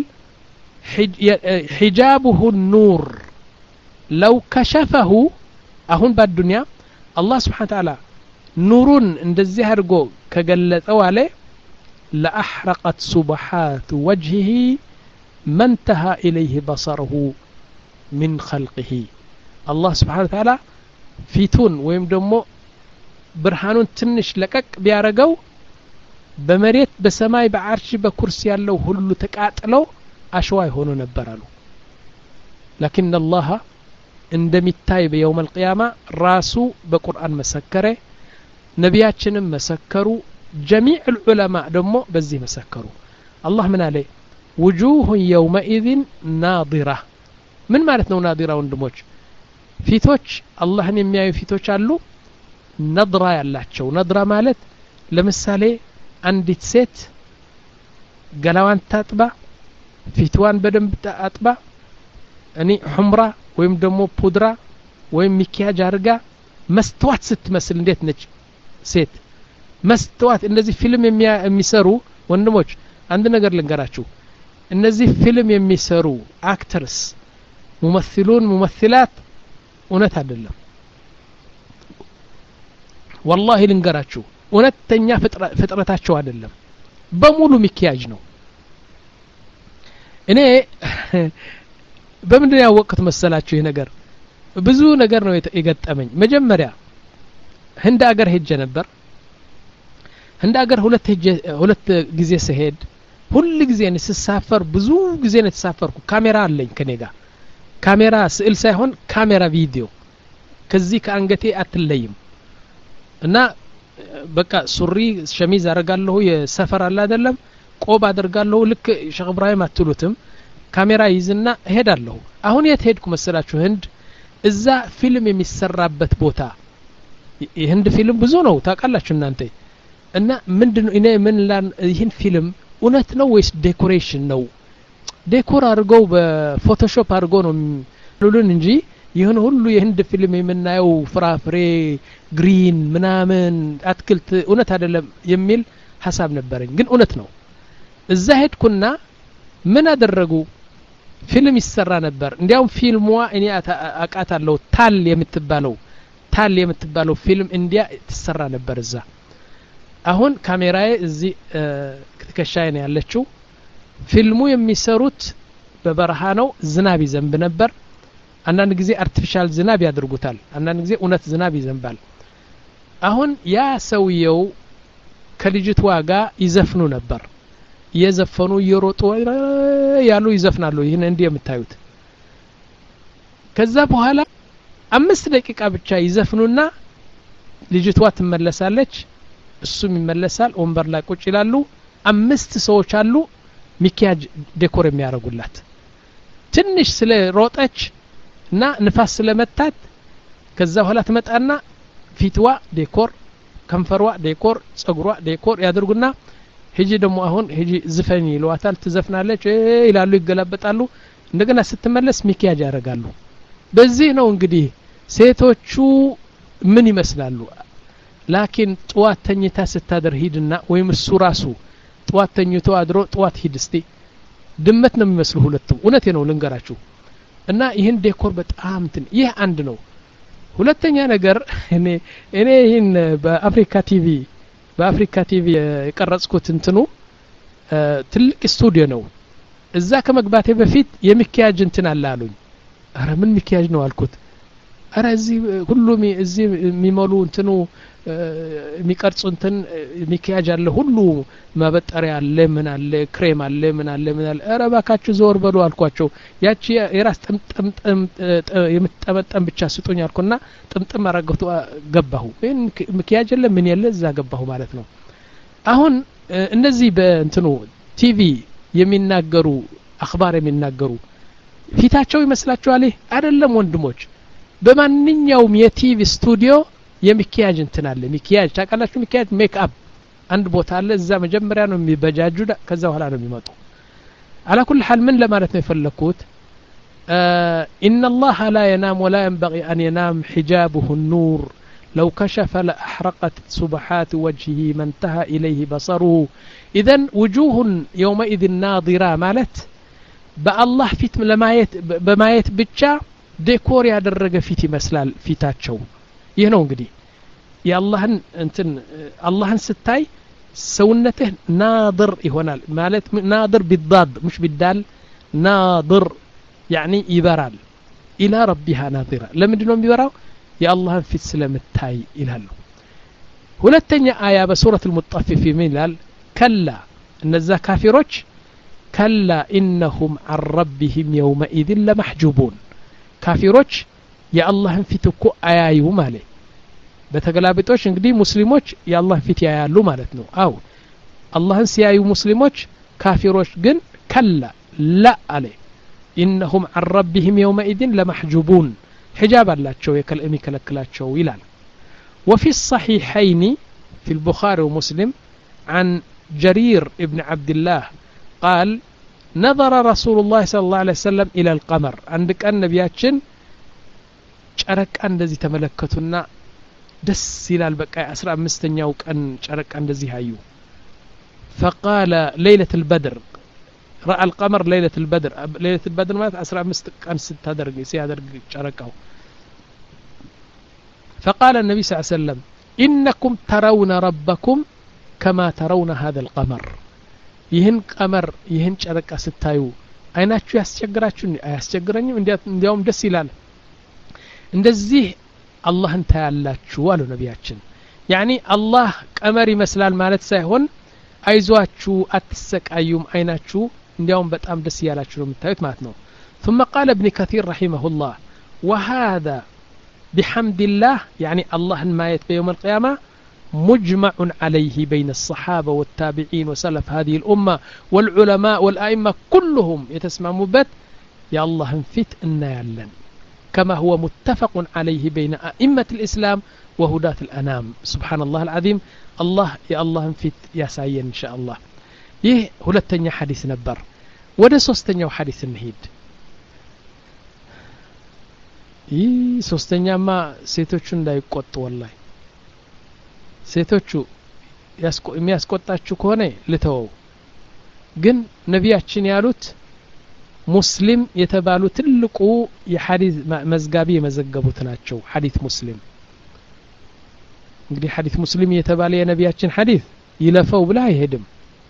حجابه النور لو كشفه አሁን በዱንያ አላህ Subhanahu Wa Ta'ala ኑሩን እንደዚህ አድርጎ ከገለጸው አለ لأحرقت سبحات وجهه ما انتهى إليه بصره من خلقه الله سبحانه وتعالى ፊቱን ወይም ደግሞ ብርሃኑን ትንሽ ለቀቅ ቢያረገው በመሬት በሰማይ በአርሽ በኩርሲ ያለው ሁሉ ተቃጥለው አሸዋ ይሆኑ ነበር አሉ لكن الله እንደሚታይ በየውም القيامة ራሱ በቁርአን መሰከረ ነቢያችንም መሰከሩ جميع العلماء ደግሞ በዚህ መሰከሩ الله ምን አለ وجوه يومئذ ناظرة ምን ማለት ነው ናዲራ ወንድሞች ፊቶች አላህን የሚያዩ ፊቶች አሉ ነድራ ያላቸው ነድራ ማለት ለምሳሌ አንዲት ሴት ገላዋን ታጥባ ፊትዋን በደንብ ታጥባ እኔ ሑምራ ወይም ደግሞ ፑድራ ወይም ሚኪያጅ አርጋ መስተዋት ስትመስል እንዴት ነች ሴት መስተዋት እንደዚህ ፊልም የሚሰሩ ወንድሞች አንድ ነገር ልንገራችሁ እነዚህ ፊልም የሚሰሩ አክተርስ ሙመثلون ሙመثلات እውነት አይደለም والله ልንገራችሁ እውነተኛ ፍጥረታቸው አይደለም በሙሉ ሚኪያጅ ነው እኔ በምንድነው ያወቅኩት መሰላችሁ ይሄ ነገር ብዙ ነገር ነው የገጠመኝ መጀመሪያ ህንድ ሀገር ሄጄ ነበር ህንድ ሀገር ሁለት ሄጄ ሁለት ጊዜ ስሄድ ሁሉ ጊዜ ነው ስሳፈር ብዙ ጊዜ ነው ተሳፈርኩ ካሜራ አለኝ ከኔ ጋር ካሜራ ስዕል ሳይሆን ካሜራ ቪዲዮ ከዚህ ከአንገቴ አትለይም እና በቃ ሱሪ ሸሚዝ አደርጋለሁ የሰፈር አለ አይደለም ቆብ አደርጋለሁ ልክ ሼክ ኢብራሂም አትሉትም ካሜራ ይዝና እሄዳለሁ አሁን የት ሄድኩ መሰላችሁ ህንድ እዛ ፊልም የሚሰራበት ቦታ የህንድ ፊልም ብዙ ነው ታውቃላችሁ እናንተ እና ምንድነው እኔ ምን ላን ይህን ፊልም እውነት ነው ወይስ ዴኮሬሽን ነው ዴኮር አድርገው በፎቶሾፕ አድርገው ነው ሉሉን እንጂ ይሁን ሁሉ የህንድ ፊልም የምናየው ፍራፍሬ ግሪን ምናምን አትክልት እውነት አይደለም የሚል ሐሳብ ነበረኝ ግን እውነት ነው እዛ ሄድኩና ምን አደረጉ ፊልም ይሰራ ነበር እንዲያውም ፊልሟ እኔ አቃታለሁ ታል የምትባለው ታል የምትባለው ፊልም እንዲያ ተሰራ ነበር እዛ አሁን ካሜራዬ እዚህ ከተከሻዬ ነው ያለችው ፊልሙ የሚሰሩት በበረሃ ነው ዝናብ ይዘንብ ነበር አንዳንድ ጊዜ አርቲፊሻል ዝናብ ያደርጉታል አንዳንድ ጊዜ እውነት ዝናብ ይዘንባል አሁን ያ ሰውየው ከልጅቷ ጋር ይዘፍኑ ነበር የዘፈኑ እየሮጡ ያሉ ይዘፍናሉ ይሄን እንዲህ የምታዩት ከዛ በኋላ አምስት ደቂቃ ብቻ ይዘፍኑና ልጅቷ ትመለሳለች እሱም ይመለሳል ወንበር ላይ ቁጭ ይላሉ አምስት ሰዎች አሉ ሚኪያጅ ዴኮር የሚያረጉላት ትንሽ ስለ ሮጠች እና ንፋስ ስለመታት ከዛ በኋላ ትመጣና ፊትዋ ዴኮር ከንፈሯ ዴኮር ጸጉሯ ዴኮር ያደርጉና ሂጂ ደሞ አሁን ሂጂ ዝፈኒ ይሏታል ትዘፍናለች ይላሉ ይገላበጣሉ እንደገና ስትመለስ ሚኪያጅ ያረጋሉ በዚህ ነው እንግዲህ ሴቶቹ ምን ይመስላሉ ላኪን ጧት ተኝታ ስታደር ሂድና ወይም እሱ ራሱ ጧት ተኝቶ አድሮ ጧት ሂድ እስቲ ድመት ነው የሚመስሉ ሁለቱም እውነቴ ነው ልንገራችሁ እና ይሄን ዴኮር በጣም እንትን ይሄ አንድ ነው ሁለተኛ ነገር እኔ እኔ ይሄን በአፍሪካ ቲቪ በአፍሪካ ቲቪ የቀረጽኩት እንትኑ ትልቅ ስቱዲዮ ነው እዛ ከመግባቴ በፊት የሚኪያጅ እንትን አለ አሉኝ አረ ምን ሚኪያጅ ነው አልኩት አረ እዚህ ሁሉም እዚህ የሚሞሉ እንትኑ የሚቀርጹ እንትን ሚኪያጅ አለ ሁሉ ማበጠሪያ አለ ምን አለ ክሬም አለ ምን አለ ምን አለ አረ ባካችሁ ዞር በሉ አልኳቸው ያቺ የራስ ጥምጥም የምትጠመጠም ብቻ ስጡኝ አልኩና ጥምጥም አረጋግቶ ገባሁ ሚኪያጅ አለ ምን ያለ እዛ ገባሁ ማለት ነው አሁን እነዚህ በእንትኑ ቲቪ የሚናገሩ አخبار የሚናገሩ ፊታቸው ይመስላችኋል አይደለም ወንድሞች በማንኛውም የቲቪ ስቱዲዮ የሚኪያጅ እንትን አለ ሚኪያጅ ታውቃላችሁ ሚኪያጅ ሜክ አፕ አንድ ቦታ አለ እዛ መጀመሪያ ነው የሚበጃጁ ከዛ በኋላ ነው የሚመጡ على كل حال من ለማለት ነው የፈለኩት ان الله لا ينام ولا ينبغي ان ينام حجابه النور لو كشف لاحرقت سبحات وجهه ما انتهى اليه بصره اذا وجوه يومئذ ناظره ማለት በአላህ ፊት ለማየት በማየት ብቻ ዴኮር ያደረገ ፊት ይመስላል ፊታቸው ይሄ ነው እንግዲህ የአላህን እንትን አላህን ስታይ ሰውነትህ ናድር ይሆናል ማለት ናድር ቢዳድ مش ቢዳል ናድር يعني ይበራል الى ربها ناظرة ለምንድነው የሚበራው የአላህን ፊት ስለምታይ ይላሉ ሁለተኛ አያ በሱረቱ المطففين ይላል ከላ እነዛ ካፊሮች كلا إنهم عن ربهم يومئذ لمحجوبون ካፊሮች የአላህን ፊት እኮ አያዩ ማለት በተገላቢጦሽ እንግዲህ ሙስሊሞች የአላህን ፊት ያያሉ ማለት ነው አው አላህን ሲያዩ ሙስሊሞች ካፊሮች ግን ከላ ላ አለ إنهم عن ربهم يومئذ لمحجوبون حجاب አላቸው የሚከለክላቸው ይላል وفي الصحيحين في البخاري ومسلم عن جرير ابن عبد الله قال نظر رسول الله صلى الله عليه وسلم إلى القمر عندك النبياتشن ጨረቃ እንደዚህ ተመለከቱና ደስ ይላል በቃ አስራ አምስተኛው ቀን ጨረቃ እንደዚህ አዩ فقال ليلة البدر رأى القمر ليلة البدر ليلة البدر ማለት አስራ አምስት ቀን ስታደርግ ሲያደርግ ጨረቃው فقال النبي صلى الله عليه وسلم إنكم ترون ربكم كما ترون هذا القمر ይህን ቀመር ይህን ጨረቃ ስታዩ አይናችሁ ያስቸግራችሁ አያስቸግረኝም እንዲያውም ደስ ይላል እንደዚህ አላህን ታያላችሁ አሉ ነቢያችን ያኒ አላህ ቀመር ይመስላል ማለት ሳይሆን አይዟችሁ አትሰቃዩም አይናችሁ እንዲያውም በጣም ደስ ያላችሁ ነው የምታዩት ማለት ነው ثم قال ابن كثير رحمه الله وهذا بحمد الله يعني الله ما يت يوم القيامة مجمع عليه بين الصحابة والتابعين وسلف هذه الأمة والعلماء والأئمة كلهم يتسمعوا بت يا الله انفت إنا يعلن كما هو متفق عليه بين أئمة الإسلام وهداة الأنام سبحان الله العظيم الله يا الله انفت يا سعيا إن شاء الله يه هلتنيا حديث نبر وده سوستنيا حديث النهيد ይህ ሶስተኛማ ሴቶቹ እንዳይቆጡ ወላሂ ሴቶቹ የሚያስቆጣችሁ ከሆነ ልተወው ግን ነቢያችን ያሉት ሙስሊም የተባሉ ትልቁ የሐዲስ መዝጋቢ የመዘገቡት ናቸው ሐዲስ ሙስሊም እንግዲህ ሐዲስ ሙስሊም የተባለ የነቢያችን ሐዲስ ይለፈው ብላ አይሄድም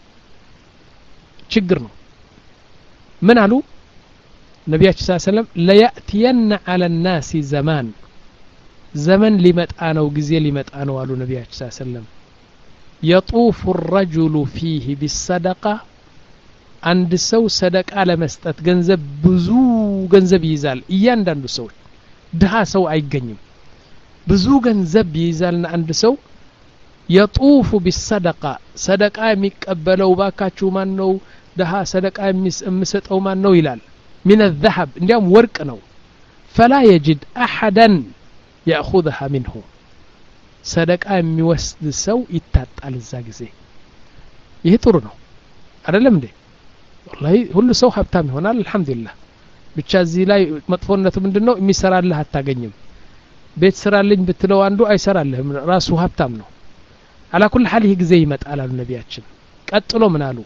ችግር ነው ምን አሉ ነቢያችን ሰለላሁ ዐለይሂ ወሰለም ለያእቲየነ ዐለ الناس ዘማን ዘመን ሊመጣ ነው ጊዜ ሊመጣ ነው አሉ ነቢያችን ሰለላሁ ዐለይሂ ወሰለም يطوف الرجل فيه بالصدقه አንድ ሰው ሰደቃ ለመስጠት ገንዘብ ብዙ ገንዘብ ይይዛል እያንዳንዱ ሰው ድሃ ሰው አይገኝም ብዙ ገንዘብ ይይዛልና አንድ ሰው يطوف بالصدقه ሰደቃ የሚቀበለው ባካችሁ ማን ነው ድሃ ሰደቃ የሚሰጠው ማን ነው ይላል من الذهب እንዲያም ወርቅ ነው فلا يجد احدا ياخذها منه ሰደቃ የሚወስድ ሰው ይታጣል እዛ ጊዜ ይሄ ጥሩ ነው አይደለም እንዴ والله ሁሉ ሰው ሀብታም ይሆናል አልহামዱሊላህ ብቻ እዚህ ላይ መጥፎነቱ ምንድነው የሚሰራልህ አታገኝም ቤት ስራልኝ ብትለው አንዱ አይሰራልህም ራሱ ሀብታም ነው على كل حال ይሄ ጊዜ ይመጣል አሉ ነቢያችን ቀጥሎ ምን አሉ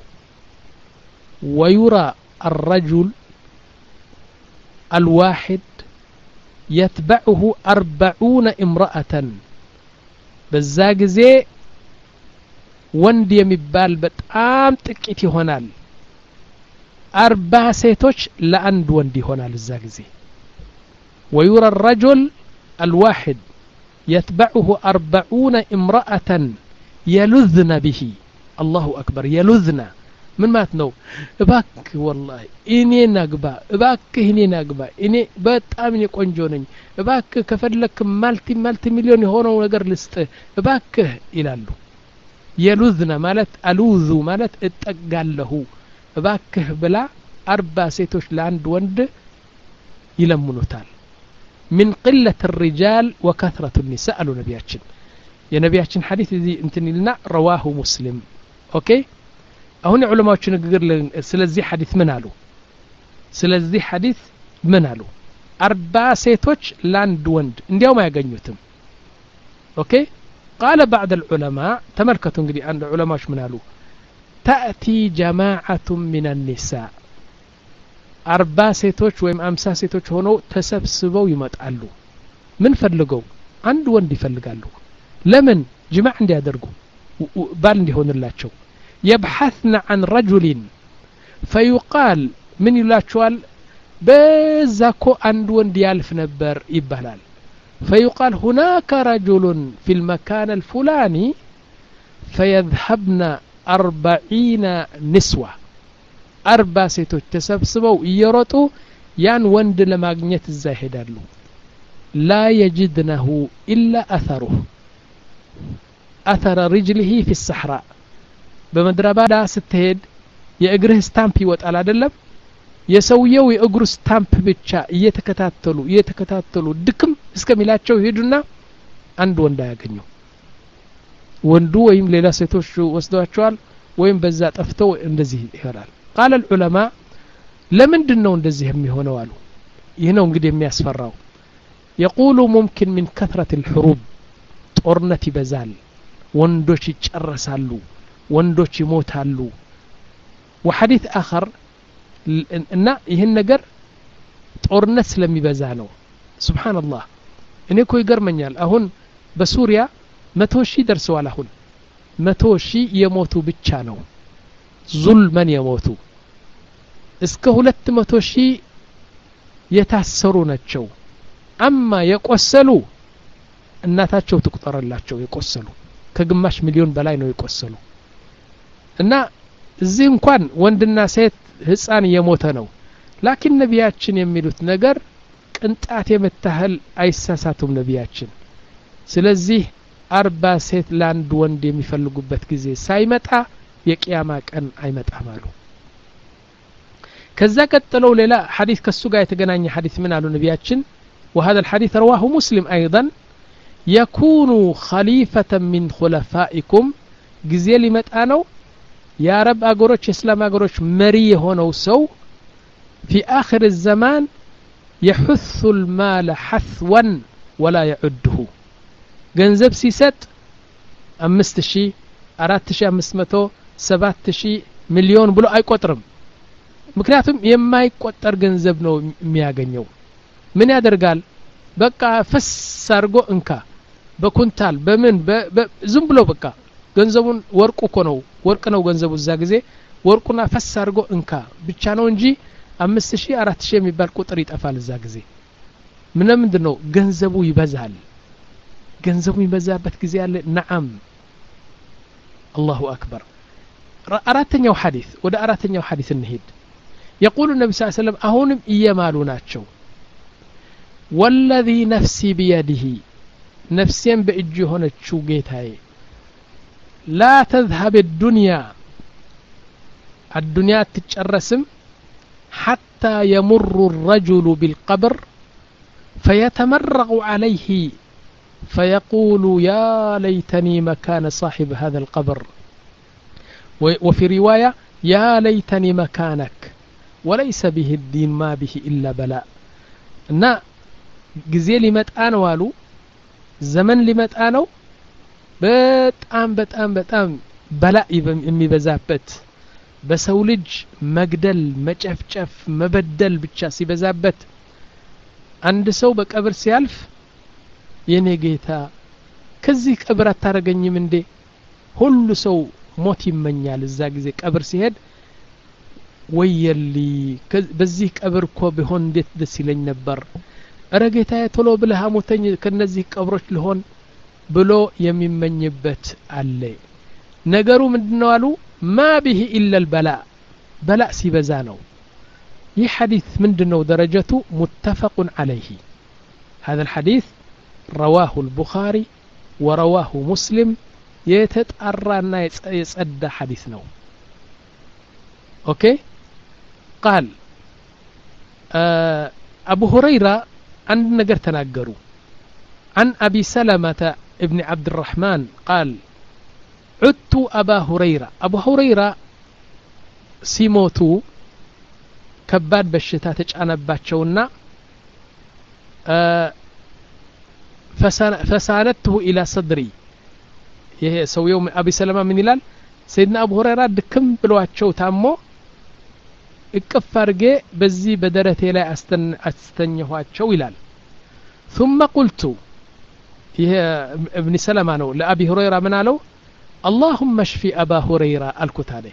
ويرى الرجل الواحد يتبعه أربعون امرأة بزاجزي وند يمبال بتام تكيتي هونال أربع سيتوش لأند وندي هونال الزاجزي ويرى الرجل الواحد يتبعه أربعون امرأة يلذن به الله أكبر يلذن من مات نو እባክ والله እኔ ናግባ እባክ እኔ ናግባ እኔ በጣም እኔ ቆንጆ ነኝ እባክ ከፈለክ ማልቲ ማልቲ ሚሊዮን የሆነው ነገር ልስጥ እባክ ይላሉ የሉዝና ማለት አሉዙ ማለት እጠጋለሁ እባክ ብላ አርባ ሴቶች ለአንድ ወንድ ይለምኑታል من قلة الرجال وكثرة النساء አሉ ነቢያችን የነቢያችን ሐዲስ እዚህ እንትን ይልና رواه مسلم اوكي አሁን ዑለማዎች ንግግር ስለዚህ ሐዲስ ምን አሉ ስለዚህ ሐዲስ ምን አሉ አርባ ሴቶች ለአንድ ወንድ እንዲያውም አያገኙትም ኦኬ قال بعض العلماء ተመልከቱ እንግዲህ አንድ ዑለማዎች ምን አሉ تأتي جماعة من النساء አርባ ሴቶች ወይም አምሳ ሴቶች ሆነው ተሰብስበው ይመጣሉ ምን ፈልገው አንድ ወንድ ይፈልጋሉ ለምን ጅማዕ እንዲያደርጉ ባል እንዲሆንላቸው يبحثن عن رجل فيقال من يلاچوال بزاكو عند وند يالف نبر يبهلال فيقال هناك رجل في المكان الفلاني فيذهبن أربعين نسوة أربع ستوች ተሰብስበው እየሮጡ ያን ወንድ ለማግኘት እዛ ይሄዳሉ لا يجدنه إلا أثره أثر رجله في الصحراء በመድረ ባዳ ስትሄድ የእግርህ ስታምፕ ይወጣል አይደለም የሰውየው የእግሩ ስታምፕ ብቻ እየተከታተሉ እየተከታተሉ ድክም እስከሚላቸው ሄዱና አንድ ወንድ ያገኙ ወንዱ ወይም ሌላ ሴቶች ወስደዋቸዋል ወይም በዛ ጠፍተው እንደዚህ ይሆናል قال العلماء ለምንድን ነው እንደዚህ የሚሆነው አሉ ይህ ነው እንግዲህ የሚያስፈራው يقول ممكن من كثرة الحروب ጦርነት ይበዛል ወንዶች ይጨረሳሉ ወንዶች ይሞታሉ وحديث آخر እና ይሄን ነገር ጦርነት ስለሚበዛ ነው ሱብሃንአላህ እኔ እኮ ይገርመኛል አሁን በሱሪያ መቶ ሺህ ደርሰዋል አሁን መቶ ሺህ የሞቱ ብቻ ነው ዙልመን የሞቱ እስከ ሁለት መቶ ሺህ የታሰሩ ናቸው አማ የቆሰሉ እናታቸው ትቁጠርላቸው የቆሰሉ ከግማሽ ሚሊዮን በላይ ነው የቆሰሉ እና እዚህ እንኳን ወንድና ሴት ህፃን እየሞተ ነው ላኪን ነቢያችን የሚሉት ነገር ቅንጣት የምታህል አይሳሳቱም ነቢያችን ስለዚህ አርባ ሴት ለአንድ ወንድ የሚፈልጉበት ጊዜ ሳይመጣ የቂያማ ቀን አይመጣም አሉ ከዛ ቀጥለው ሌላ ሐዲስ ከሱ ጋር የተገናኘ ሐዲስ ምን አሉ ነቢያችን وهذا الحديث رواه مسلم أيضا يكون خليفة من خلفائكم ጊዜ ሊመጣ ነው የአረብ አገሮች እስላም አገሮች መሪ የሆነው ሰው في آخر الزمان يحث المال حثوا ولا يعده ገንዘብ ሲሰጥ አምስት ሺህ አራት ሺህ አምስት መቶ ሰባት ሺህ ሚሊዮን ብሎ አይቆጥርም ምክንያቱም የማይቆጠር ገንዘብ ነው የሚያገኘው ምን ያደርጋል በቃ ፈስ አርጎ እንካ በኩንታል በምን ዝም ብሎ በቃ ገንዘቡን ወርቁ እኮ ነው ወርቅ ነው ገንዘቡ እዛ ጊዜ ወርቁና ፈስ አርጎ እንካ ብቻ ነው እንጂ አምስት ሺህ አራት ሺህ የሚባል ቁጥር ይጠፋል እዛ ጊዜ ምን ምንድነው ገንዘቡ ይበዛል ገንዘቡ ይበዛበት ጊዜ አለ ነዓም الله أكبر አራተኛው ሐዲስ ወደ አራተኛው ሐዲስ እንሄድ يقول النبي صلى الله عليه وسلم አሁንም እየማሉ ናቸው والذي نفسي بيده نفسين بእጁ ሆነችው ጌታዬ لا تذهب الدنيا الدنيا تتጨረስም حتى يمر الرجل بالقبر فيتمرغ عليه فيقول يا ليتني مكان صاحب هذا القبر وفي رواية يا ليتني مكانك وليس به الدين ما به إلا بلاء نا ጊዜ ሊመጣ ነው አሉ ዘመን ሊመጣ ነው በጣም በጣም በጣም በላእ የሚበዛበት በሰው ልጅ መግደል መጨፍጨፍ መበደል ብቻ ሲበዛበት አንድ ሰው በቀብር ሲያልፍ የኔ ጌታ ከዚህ ቀብር አታረገኝም እንዴ ሁሉ ሰው ሞት ይመኛል እዛ ጊዜ ቀብር ሲሄድ ወየሊ በዚህ ቀብር እኮ ቢሆን እንዴት ደስ ይለኝ ነበር አረ ጌታዬ ቶሎ ብለህ አሞተኝ ከነዚህ ቀብሮች ልሆን ብሎ የሚመኝበት አለ ነገሩ ምንድነው አሉ ما به إلا البلاء بلاء ሲበዛ ነው ይህ ሐዲስ ምንድነው ደረጃቱ متفق عليه هذا الحديث رواه البخاري ورواه مسلم يتطرانا يصدى حديث ነው اوكي قال ابو هريره عند ነገር ተናገሩ عن ابي سلمة ابن عبد الرحمن قال عدت ابا هريره ابو هريره ሲሞቱ ከባድ በሽታ ተጫነባቸውና فساندته الى صدري ይሄ ሰውየው አቢ ሰለማ ምን ይላል ሰይድና አቡ ሁረይራ ድክም ብሏቸው ታሞ እቅፍ አርጌ በዚህ በደረቴ ላይ አስተኛኋቸው ይላል ثم قلت ይሄ ابن سلمة ነው ለአቢ ሁረይራ ምን አለው اللهم اشفي ابا هريره አልኩት አለ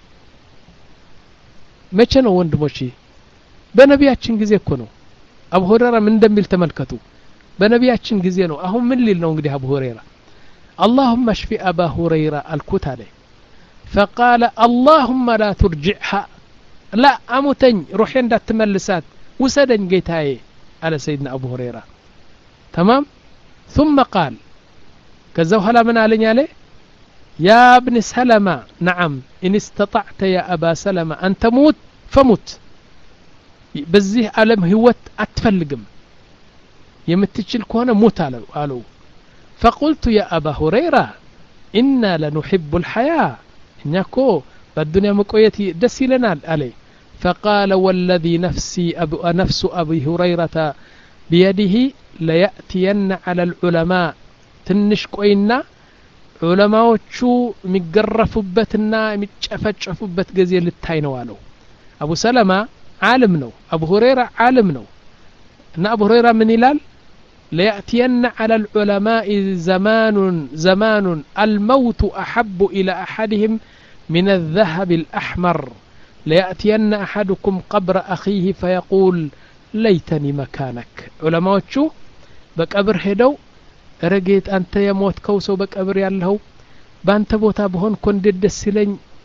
መቼ ነው ወንድሞቼ በነቢያችን ጊዜ እኮ ነው አቡ ሁረይራ ምን እንደሚል ተመልከቱ በነቢያችን ጊዜ ነው አሁን ምን ሊል ነው እንግዲህ አቡ ሁረይራ اللهم اشفي ابا هريره الكوت عليه فقال اللهم لا ترجعها لا اموتن روحي እንዳትመልሳት وسدن ጌታዬ على سيدنا ابو هريره تمام ثم قال كذا وهلا من علي عليه يا ابن سلمة نعم ان استطعت يا ابا سلمة ان تموت فمت بزيه عالم هوت اتفلقم يمتجل كونه موت قالوا فقلت يا أبا هريرة إنا لنحب الحياة إنكو بالدنيا مقويتي دسي لنا عليه فقال والذي نفسي أبو نفس أبي هريرة بيده ليأتين على العلماء تنشكوينا علماء شو مقرفبتنا متشفتشفبت جزية للتاينوالو أبو سلمة عالم نو أبو هريرة عالم نو إن أبو هريرة من إلال ليأتين على العلماء زمان زمان الموت أحب إلى أحدهم من الذهب الأحمر ليأتين أحدكم قبر أخيه فيقول ليتني مكانك علماء شو بقبر هدو رجيت أنت يا موت كوسو بقبر يالله بانت بوتا بهون كن دد السلين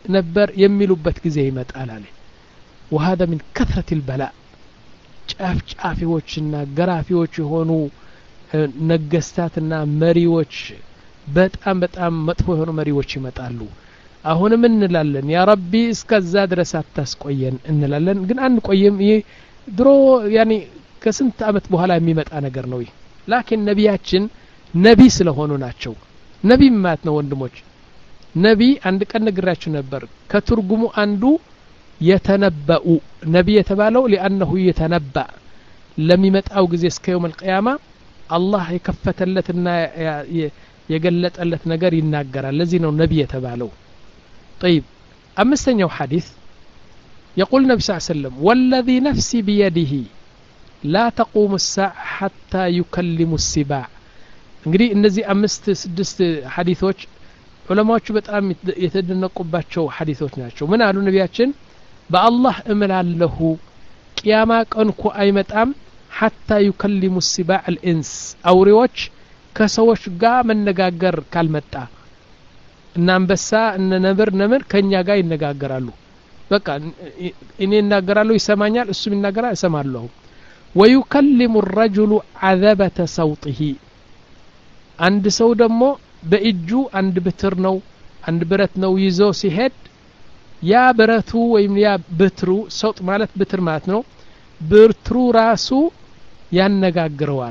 ነበር የሚሉበት ጊዜ ይመጣል አለ وهذا من كثرة البلاء ጫፍ ጫፊዎችና ገራፊዎች የሆኑ ነገስታትና መሪዎች በጣም በጣም መጥፎ የሆኑ መሪዎች ይመጣሉ አሁንም እንላለን ያ ረቢ እስከዛ ድረስ አታስቆየን እንላለን ግን አንቆይም ይሄ ድሮ ያኒ ከስንት አመት በኋላ የሚመጣ ነገር ነው ይሄ ላኪን ነቢያችን ነቢ ስለሆኑ ናቸው ነቢ ማለት ነው ወንድሞች ነቢ አንድ ቀን ነግራችሁ ነበር ከትርጉሙ አንዱ የተነበኡ ነቢ የተባለው لانه يتنبأ ለሚመጣው ጊዜ እስከ يوم القيامه አላህ የከፈተለትና የገለጠለት ነገር ይናገራል ለዚህ ነው ነቢ የተባለው طيب أمستنيو حديث يقول النبي صلى الله عليه وسلم والذي نفسي بيده لا تقوم الساعة حتى يكلم السباع እንግዲህ እነዚህ አምስት ስድስት ሐዲሶች ዑለማዎቹ በጣም የተደነቁባቸው ሐዲሶች ናቸው ምን አሉ ነቢያችን በአላህ እምላለሁ ቂያማ ቀን እኮ አይመጣም حتى يكلم السباع الانس አውሬዎች ከሰዎች ጋር መነጋገር ካልመጣ እና አንበሳ እና ነብር ነምር ከኛ ጋር ይነጋገራሉ በቃ እኔ እናገራለሁ ይሰማኛል እሱም ይናገራል እሰማለሁ ويكلم الرجل عذبة صوته አንድ ሰው ደግሞ በእጁ አንድ ብትር ነው አንድ ብረት ነው ይዞ ሲሄድ ያ ብረቱ ወይም ያ ብትሩ ሰውጥ ማለት ብትር ማለት ነው ብርትሩ ራሱ ያነጋግረዋል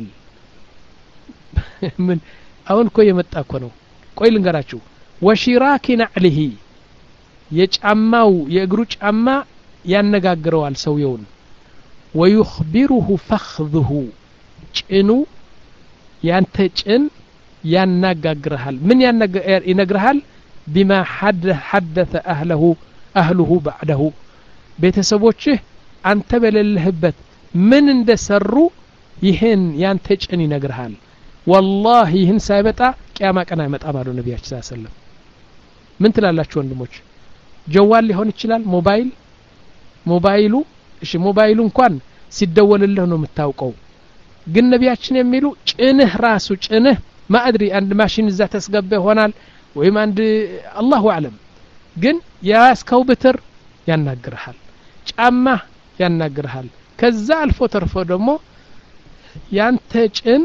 ምን አሁን እኮ የመጣ እኮ ነው ቆይ ልንገራችሁ وشراك نعله የጫማው የእግሩ ጫማ ያነጋግረዋል ሰውየውን ويخبره فخذه ጭኑ ያንተ ጭን ያናጋግረሃል ምን ይነግርሃል بما حدث اهله اهله بعده ቤተሰቦችህ አንተ በለለህበት ምን እንደሰሩ ይሄን ያንተ ጭን ይነግርሃል والله ይህን ሳይበጣ ቂያማ ቀን አይመጣም አሉ ነብያችን ሰለላሁ ዐለይሂ ወሰለም ምን ትላላችሁ ወንድሞች ጀዋል ሊሆን ይችላል ሞባይል ሞባይሉ እሺ ሞባይሉ እንኳን ሲደወልልህ ነው የምታውቀው ግን ነብያችን የሚሉ ጭንህ ራሱ ጭንህ ማድሪ አንድ ማሽን እዛ ተስገበ ይሆናል ወይም አንድ አላሁ አለም ግን ያስከው ብትር ያናግርሃል ጫማ ያናግርሃል ከዛ አልፎ ተርፎ ደግሞ ያንተ ጭን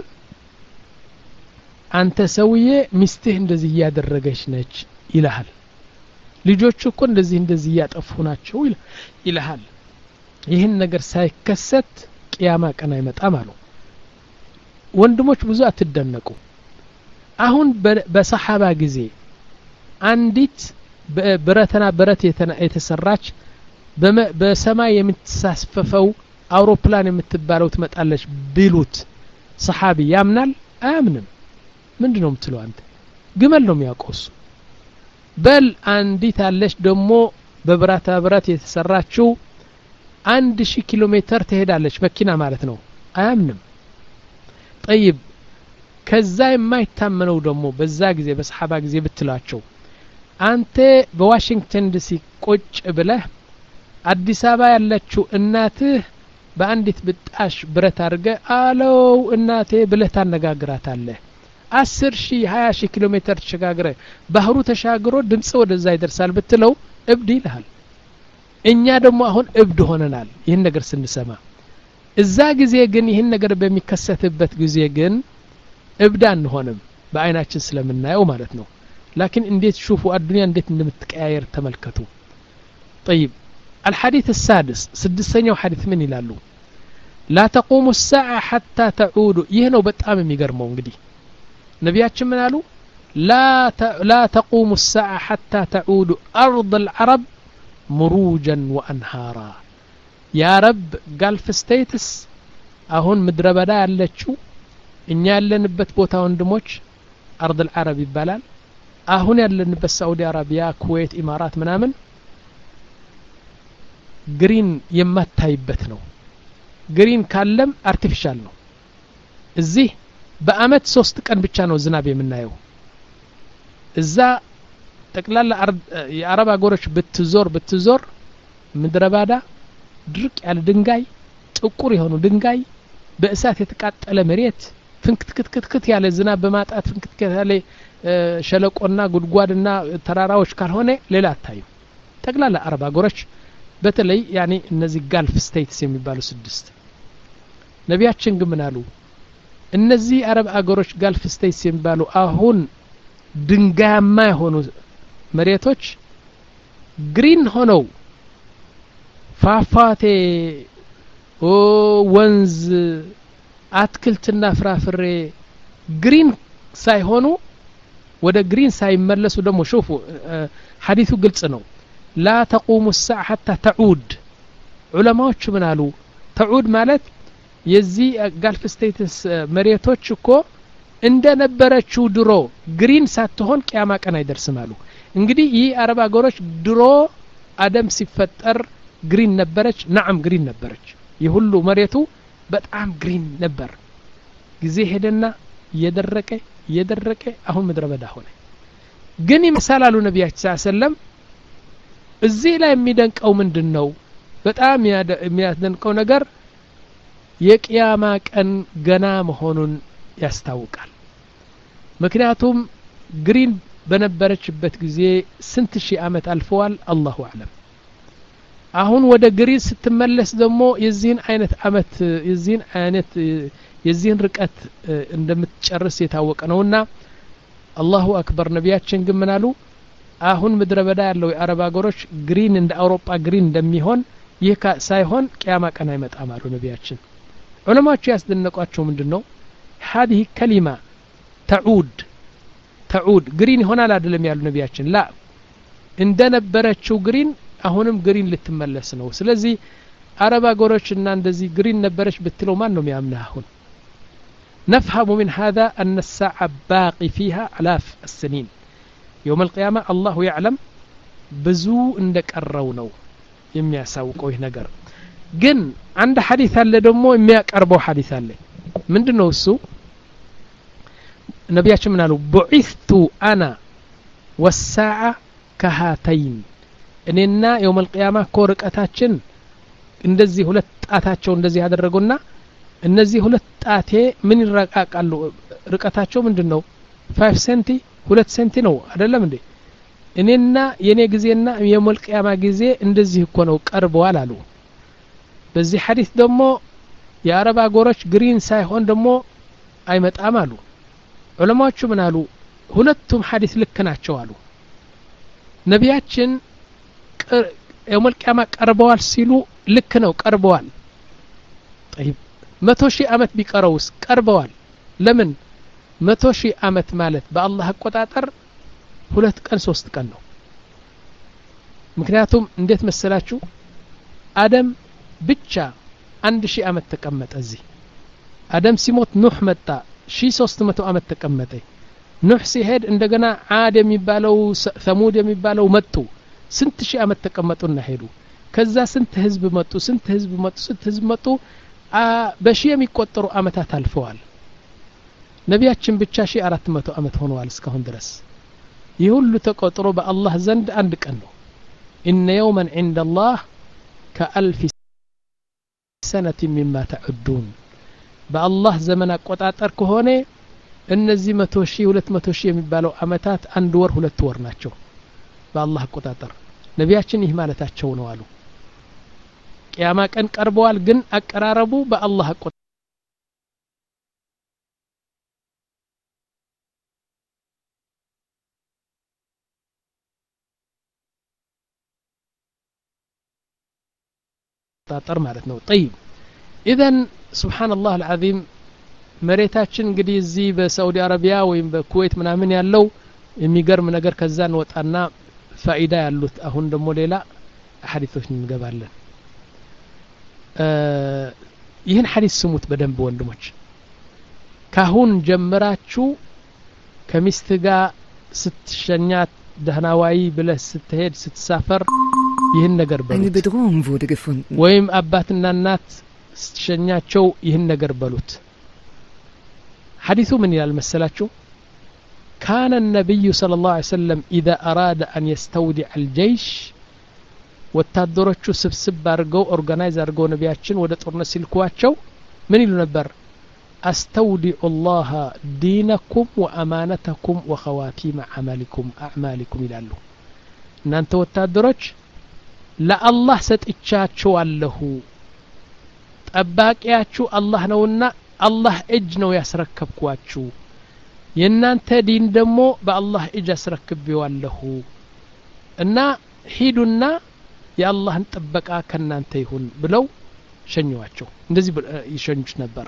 አንተ ሰውዬ ሚስትህ እንደዚህ ያደረገች ነች ይልሃል ልጆቹ እኮ እንደዚህ እንደዚህ ያጠፉ ናቸው ይልሃል ይህን ነገር ሳይከሰት ቂያማ ቀን አይመጣም አሉ ወንድሞች ብዙ አትደነቁ አሁን በሰሃባ ጊዜ አንዲት ብረተና ብረት የተሰራች በሰማይ የምትሳስፈፈው አውሮፕላን የምትባለው ትመጣለች ቢሉት ሰሃቢ ያምናል አያምንም ምንድነው የምትለው አንተ ግመል ነው የሚያቆሱ በል አንዲት አለች ደግሞ በብረታ ብረት የተሰራችው አንድ ሺህ ኪሎ ሜትር ትሄዳለች መኪና ማለት ነው አያምንም طيب ከዛ የማይታመነው ደግሞ በዛ ጊዜ በሰሃባ ጊዜ ብትላቸው አንተ በዋሽንግተን ዲሲ ቁጭ ብለህ አዲስ አበባ ያለችው እናትህ በአንዲት ብጣሽ ብረት አድርገ አለው እናቴ ብለህ ታነጋግራታለህ አስር ሺህ ሃያ ሺህ ኪሎ ሜትር ተሻግረ ባህሩ ተሻግሮ ድምጽ ወደዛ ይደርሳል ብትለው እብድ ይልሃል እኛ ደግሞ አሁን እብድ ሆነናል ይሄን ነገር ስንሰማ እዛ ጊዜ ግን ይሄን ነገር በሚከሰትበት ጊዜ ግን እብድ አንሆንም በአይናችን ስለምናየው ማለት ነው لكن እንዴት ሹፉ አዱንያ እንዴት እንደምትቀያየር ተመልከቱ طيب الحديث السادس سدسኛው حديث ምን ይላሉ لا تقوم الساعة حتى تعود ይህ ነው በጣም የሚገርመው እንግዲህ ነቢያችን ምን አሉ لا لا تقوم الساعة حتى تعود أرض العرب مروجا وأنهارا يا رب قالف ستيتس አሁን ምድረ በዳ ያለችው እኛ ያለንበት ቦታ ወንድሞች أرض العرب ይባላል አሁን ያለንበት ሳዑዲ አረቢያ ኩዌት ኢማራት ምናምን ግሪን የማታይበት ነው ግሪን ካለም አርቲፊሻል ነው እዚህ በአመት ሶስት ቀን ብቻ ነው ዝናብ የምናየው እዛ ጠቅላላ የአረብ አገሮች ብትዞር ብትዞር ምድረ ባዳ ድርቅ ያለ ድንጋይ ጥቁር የሆኑ ድንጋይ በእሳት የተቃጠለ መሬት ፍንክትክትክት ያለ ዝናብ በማጣት ፍንክትክት ያለ ሸለቆና ጉድጓድና ተራራዎች ካልሆነ ሌላ አታዩ ጠቅላላ አረብ አገሮች በተለይ ያኒ እነዚህ ጋልፍ ስቴትስ የሚባሉ ስድስት ነቢያችን ግን ምን አሉ እነዚህ አረብ አገሮች ጋልፍ ስቴትስ የሚባሉ አሁን ድንጋያማ የሆኑ መሬቶች ግሪን ሆነው ፋፋቴ ኦ ወንዝ አትክልትና ፍራፍሬ ግሪን ሳይሆኑ ወደ ግሪን ሳይመለሱ ደግሞ ሹፉ ሐዲሱ ግልጽ ነው لا تقوم الساعة حتى تعود ዑለማዎች ምን አሉ تعود ማለት የዚህ ጋልፍ ስቴትስ መሬቶች እኮ እንደነበረችው ድሮ ግሪን ሳትሆን ቂያማ ቀን አይደርስም አሉ እንግዲህ ይህ አረብ አገሮች ድሮ አደም ሲፈጠር ግሪን ነበረች نعم ግሪን ነበረች ይሁሉ መሬቱ በጣም ግሪን ነበር ጊዜ ሄደና የደረቀ የደረቀ አሁን ምድረ በዳ ሆነ ግን ይመሳላሉ ነብያችን ሰለላሁ ዐለይሂ ወሰለም እዚህ ላይ የሚደንቀው ምንድነው በጣም የሚያደንቀው ነገር የቂያማ ቀን ገና መሆኑን ያስታውቃል ምክንያቱም ግሪን በነበረችበት ጊዜ ስንት ሺህ አመት አልፈዋል አላሁ አለም አሁን ወደ ግሪን ስትመለስ ደግሞ የዚህን አይነት አመት የዚህን አይነት የዚህን ርቀት እንደምትጨርስ የታወቀ ነውና አላሁ አክበር ነቢያችን ግን ምናሉ አሁን ምድረ በዳ ያለው የአረብ አገሮች ግሪን እንደ አውሮፓ ግሪን እንደሚሆን ይህ ሳይሆን ቂያማ ቀን አይመጣም አሉ ነቢያችን ዑለማዎች ያስደነቋቸው ምንድነው هذه كلمة تعود تعود ግሪን ይሆናል አይደለም ያሉ ነቢያችን ላ እንደነበረችው ግሪን አሁንም ግሪን ልትመለስ ነው ስለዚህ አረብ አገሮችና እንደዚህ ግሪን ነበረች ብትለው ማን ነው የሚያምነው አሁን نفهم من هذا أن الساعة باقي فيها آلاف السنين يوم القيامة الله يعلم بزو عندك الرونو የሚያሳውቀው ይህ ነገር ግን አንድ ሐዲስ አለ ደግሞ የሚያቀርበው ሐዲስ አለ ምንድነው እሱ ነብያችን ምን አሉ بعثت انا والساعه كهاتين እኔና يوم القيامة ኮርቀታችን እንደዚህ ሁለት ጣታቸው እንደዚህ ያደረጉና እነዚህ ሁለት ጣቴ ምን ይራቃቃሉ ርቀታቸው ምንድነው ፋይቭ ሴንቲ ሁለት ሴንቲ ነው አይደለም እንዴ እኔና የኔ ጊዜና የሞል ቂያማ ጊዜ እንደዚህ እኮ ነው ቀርበዋል አሉ በዚህ ሐዲስ ደግሞ የአረብ አገሮች ግሪን ሳይሆን ደግሞ አይመጣም አሉ ዑለማዎቹ ምን አሉ ሁለቱም ሐዲስ ልክ ናቸው አሉ ነቢያችን የሞል ቂያማ ቀርበዋል ሲሉ ልክ ነው ቀርበዋል طيب መቶ ሺህ አመት ቢቀረውስ ቀርበዋል ለምን መቶ ሺህ አመት ማለት በአላህ አቆጣጠር ሁለት ቀን ሶስት ቀን ነው ምክንያቱም እንዴት መሰላችሁ አደም ብቻ አንድ ሺህ አመት ተቀመጠ እዚህ አደም ሲሞት ኑህ መጣ ሺህ ሶስት መቶ አመት ተቀመጠ ኑህ ሲሄድ እንደገና ዓድ የሚባለው ሰሙድ የሚባለው መጡ ስንት ሺህ አመት ተቀመጡና ሄዱ ከዛ ስንት ህዝብ መጡ ስንት ህዝብ መጡ ስንት ህዝብ መጡ በሺህ የሚቆጠሩ አመታት አልፈዋል ነቢያችን ብቻ ሺህ አራት መቶ አመት ሆነዋል እስካሁን ድረስ ይሁሉ ተቆጥሮ በአላህ ዘንድ አንድ ቀን ነው إن يوما عند الله كألف سنة مما تعدون بالله زمن አቆጣጠር ከሆነ እነዚህ መቶ ሺህ ሁለት መቶ ሺህ የሚባለው አመታት አንድ ወር ሁለት ወር ናቸው በአላህ አቆጣጠር ነቢያችን ይህ ማለታቸው ነው አሉ ቂያማ ቀን ቀርበዋል ግን አቀራረቡ በአላህ አቆጣጠር አቆጣጠር ማለት ነው طيب اذا سبحان الله العظيم መሬታችን እንግዲህ እዚህ በሳውዲ አረቢያ ወይም በኩዌት ምናምን ያለው የሚገርም ነገር ከዛን ወጣና ፋይዳ ያሉት አሁን ደግሞ ሌላ ሐዲሶች እንገባለን ይህን ሐዲስ ስሙት በደንብ ወንድሞች ካሁን ጀምራችሁ ከሚስት ጋር ስትሸኛት ደህናዋይ ብለህ ስትሄድ ስትሳፈር ይህን ነገር በሉት ወይም አባትና እናት ስትሸኛቸው ይህን ነገር በሉት حديث من المسلاتشو كان النبي صلى الله عليه وسلم إذا أراد أن يستودع الجيش وتدرجوا سبسب أرجو أورجنايز أرجو نبياتشن ودتورنا سلكواتشو من ينبر أستودع الله دينكم وأمانتكم وخواتيم عملكم أعمالكم إلى الله نانت وتدرج ለአላህ ሰጥቻችኋለሁ ጠባቂያችሁ አላህ ነውና አላህ እጅ ነው ያስረከብኳችሁ የናንተ ዲን ደግሞ በአላህ እጅ አስረክቤዋለሁ እና ሂዱና የአላህን ጥበቃ ከናንተ ይሁን ብለው ሸኙዋቸው እንደዚህ ይሸኙት ነበር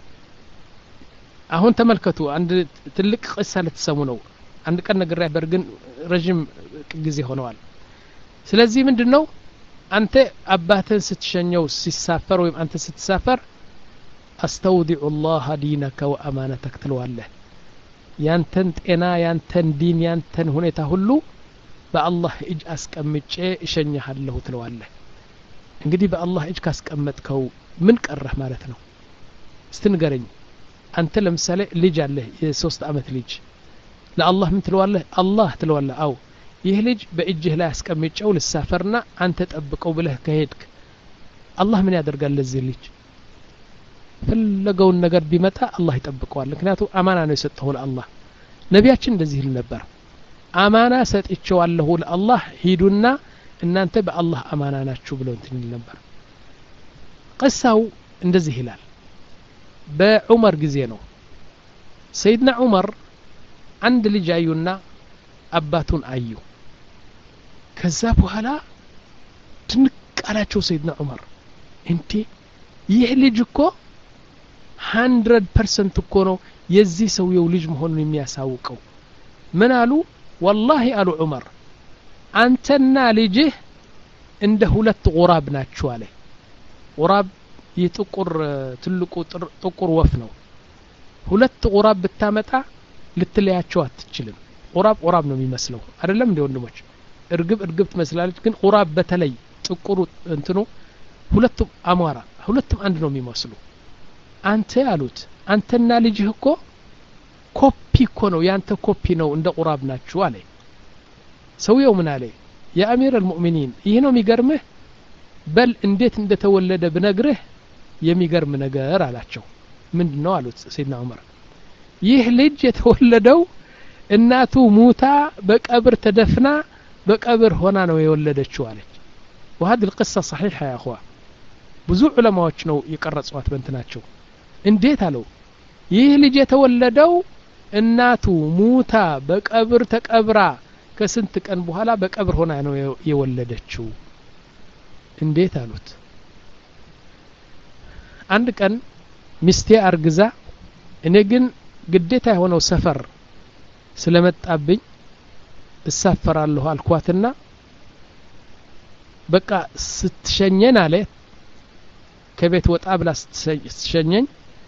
አሁን ተመልከቱ አንድ ትልቅ ቅሳ ልትሰሙ ነው አንድ ቀን ነግሬ በርግን ረጅም ጊዜ ሆነዋል ስለዚህ ምንድነው አንተ አባተን ስትሸኘው ሲሳፈር ወይም አንተ ስትሳፈር አስተውዲዑ الله دينك وامانتك ትለዋለህ ያንተን ጤና ያንተን ዲን ያንተን ሁኔታ ሁሉ በአላህ እጅ አስቀምጬ እሸኝሃለሁ ትለዋለህ እንግዲህ በአላህ እጅ ካስቀመጥከው ምን ቀረህ ማለት ነው እስትንገረኝ አንተ ለምሳሌ ልጅ አለ የሶስት አመት ልጅ ለአላህ ምን ትለዋለህ አላህ ትለዋለህ አው ይህ ልጅ በእጅህ ላይ አስቀምጬው ልሳፈርና አንተ ጠብቀው ብለህ ከሄድክ አላህ ምን ያደርጋል ለዚህ ልጅ ፈለገውን ነገር ቢመጣ አላህ ይጠብቀዋል ምክንያቱም አማና ነው የሰጠው ለአላህ ነቢያችን እንደዚህ ይል ነበር አማና ሰጥቼዋለሁ ለአላህ ሂዱና እናንተ በአላህ አማና ናችሁ ብለው እንትን ይል ነበር ቅሳው እንደዚህ ይላል በዑመር ጊዜ ነው ሰይድና ዑመር አንድ ልጅ አዩና አባቱን አዩ ከዛ በኋላ ድንቅ አላቸው ሰይድና ዑመር እንዴ ይህ ልጅ እኮ መቶ ፐርሰንት እኮ ነው የዚህ ሰውየው ልጅ መሆኑን የሚያሳውቀው ምን አሉ والله አሉ ዑመር አንተና ልጅህ እንደ ሁለት ጉራብ ናችሁ አለ ጉራብ የጥቁር ትልቁ ጥቁር ወፍ ነው ሁለት ጉራብ ብታመጣ ልትለያቸው አትችልም ጉራብ ጉራብ ነው የሚመስለው አይደለም እንደ ወንድሞች እርግብ እርግብ ትመስላለች ግን ጉራብ በተለይ ጥቁሩ እንትኑ ሁለቱም አማራ ሁለቱም አንድ ነው የሚመስሉ አንተ አሉት አንተና ልጅህ እኮ ኮፒ እኮ ነው ያንተ ኮፒ ነው እንደ ጉራብ ናችሁ አለ ሰውየው ምን አለ ያ አሚር المؤمنين ይሄ ነው የሚገርምህ በል እንዴት እንደተወለደ ብነግርህ የሚገርም ነገር አላቸው ምንድነው አሉት ሰይድና ዑመር ይህ ልጅ የተወለደው እናቱ ሙታ በቀብር ተደፍና በቀብር ሆና ነው የወለደችው አለች وهذه القصه صحيحه يا اخوان ብዙ ዑለማዎች ነው የቀረጹት በእንትናቸው እንዴት አለው ይህ ልጅ የተወለደው እናቱ ሙታ በቀብር ተቀብራ ከስንት ቀን በኋላ በቀብር ሆና ነው የወለደችው እንዴት አሉት አንድ ቀን ሚስቴ አርግዛ እኔ ግን ግዴታ የሆነው ሰፈር ስለመጣብኝ እሳፈራለሁ አልኳትና በቃ ስትሸኘን አለ ከቤት ወጣ ብላ ስትሸኘኝ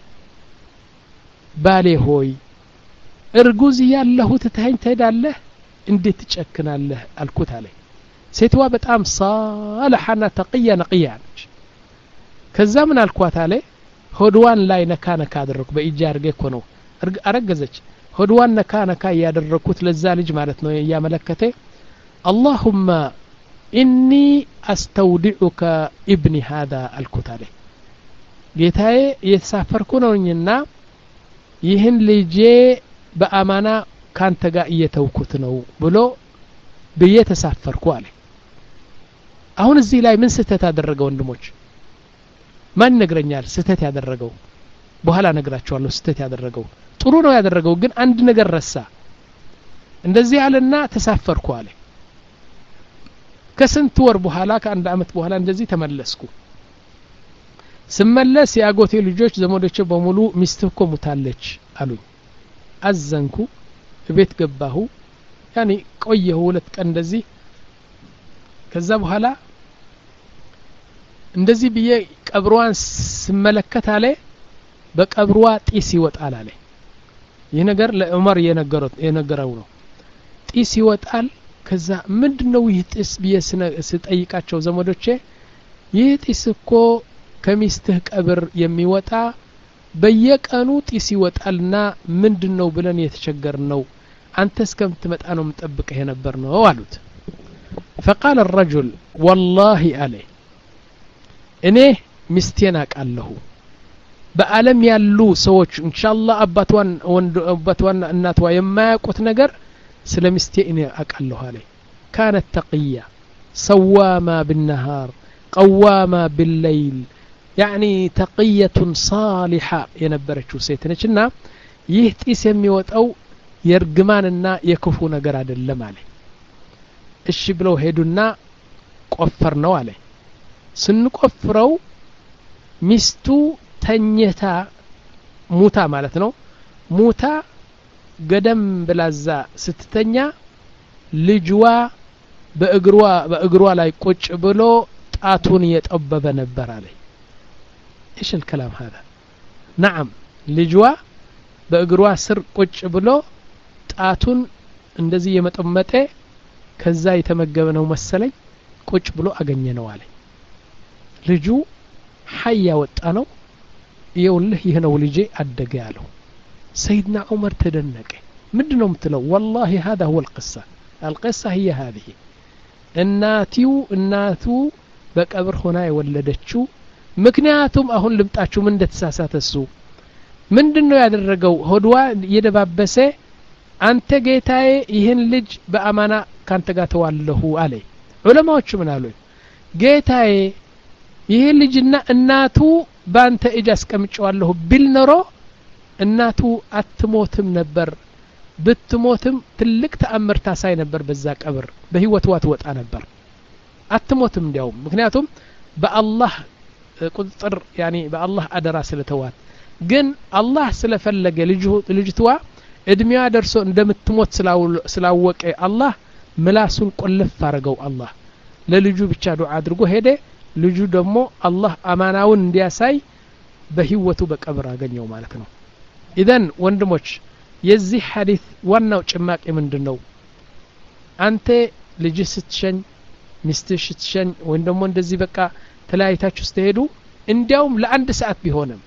ባሌ ሆይ እርጉዝ ያለሁ ትተኸኝ ትሄዳለህ እንዴት ትጨክናለህ አልኩት አለ ሴትዋ በጣም صالحና ተቅያ ነቅያ ነች ከዛ ምን አልኳት አለ ሆድዋን ላይ ነካ ነካ አደረኩ በእጅ አርገ እኮ ነው አረገዘች ሆድዋን ነካ ነካ ያደረኩት ለዛ ልጅ ማለት ነው ያመለከተ اللهم إني أستودعك ابني هذا አልኩት አለ ጌታዬ የተሳፈርኩ ነውኝና ይህን ልጄ በአማና ካንተ ጋር እየተውኩት ነው ብሎ በየ ተሳፈርኩ አለ አሁን እዚህ ላይ ምን ስተት አደረገ ወንድሞች ማን ነግረኛል ስተት ያደረገው በኋላ ነግራቸዋለሁ ስተት ያደረገው ጥሩ ነው ያደረገው ግን አንድ ነገር ረሳ እንደዚህ አለና ተሳፈርኩ አለ ከስንት ወር በኋላ ከአንድ አመት በኋላ እንደዚህ ተመለስኩ ስመለስ ያጎቴ ልጆች ዘመዶቼ በሙሉ ሚስትኮ ሙታለች አሉኝ አዘንኩ ቤት ገባሁ ያኒ ቆየሁ ሁለት ቀን እንደዚህ ከዛ በኋላ እንደዚህ ብዬ ቀብሯን ስመለከት አለ በቀብሯ ጢስ ይወጣል አለ ይህ ነገር ለዑመር የነገረው የነገረው ነው ጢስ ይወጣል ከዛ ምንድነው ይህ ጢስ ብዬ ስጠይቃቸው ዘመዶቼ ይህ ጢስ እኮ ከሚስትህ ቀብር የሚወጣ በየቀኑ ጢስ ይወጣልና ምንድነው ብለን የተቸገርነው አንተ እስከምትመጣ ነው መጠብቀህ ነበር ነው አሉት فقال الرجل والله عليه እኔ ሚስቴን አቃለሁ በአለም ያሉ ሰዎች ኢንሻአላህ አባቷን ወንድ አባቷን እናቷ የማያውቁት ነገር ስለሚስቴ እኔ አቃለሁ አለ كانت تقية سواما بالنهار قواما بالليل يعني تقية صالحة ينبرچو ሴት ነችና ይህ ጢስ የሚወጣው የርግማንና የክፉ ነገር አይደለም አለ እሺ ብለው ሄዱና ቆፈር ነው አለ ስንቆፍረው ሚስቱ ተኝታ ሙታ ማለት ነው ሙታ ገደም ብላዛ ስትተኛ ልጅዋ በእግሯ በእግሯ ላይ ቁጭ ብሎ ጣቱን የጠበበ ነበር አለ ايش الكلام هذا نعم ልጅዋ በእግሯ ስር ቁጭ ብሎ ጣቱን እንደዚህ የመጠመጠ ከዛ የተመገበ ነው መሰለኝ ቁጭ ብሎ አገኘ ነው አለ ልጁ ሐያ ወጣ ነው ይኸውልህ ይሄ ነው ልጄ አደገ ያለው سيدنا عمر ተደነቀ ምንድነው የምትለው والله هذا هو القصة القصة هي هذه እናቲው እናቱ በቀብር ሆና የወለደችው ምክንያቱም አሁን ልምጣችሁ ምን እንደተሳሳተሱ ምንድነው ያደረገው ሆድዋ እየደባበሰ አንተ ጌታዬ ይህን ልጅ በአማና ካንተ ጋር ተዋለሁ አለ ዑለማዎቹ ምን አሉ ጌታዬ ይሄ ልጅና እናቱ ባንተ እጅ አስቀምጫለሁ ቢል ኖሮ እናቱ አትሞትም ነበር ብትሞትም ትልቅ ተአምር ታሳይ ነበር በዛ ቀብር በህይወቷ ትወጣ ነበር አትሞትም እንዲያው ምክንያቱም በአላህ ቁጥጥር ያኒ በአላህ አደራ ስለተዋት ግን አላህ ስለፈለገ ልጅ ልጅቷ እድሜዋ ደርሶ እንደምትሞት ስላወቀ አላህ ምላሱን ቆልፍ አረገው አላህ ለልጁ ብቻ ዱዓ አድርጎ ሄደ ልጁ ደግሞ አላህ አማናውን እንዲያሳይ በህይወቱ በቀብር አገኘው ማለት ነው ኢዘን ወንድሞች የዚህ ሐዲስ ዋናው ጭማቂ ምንድነው አንተ ልጅ ስትሸኝ ሚስትሽ ስትሸኝ ወይ ደግሞ እንደዚህ በቃ ተላይታችሁ ስትሄዱ እንዲያውም ለአንድ ሰዓት ቢሆንም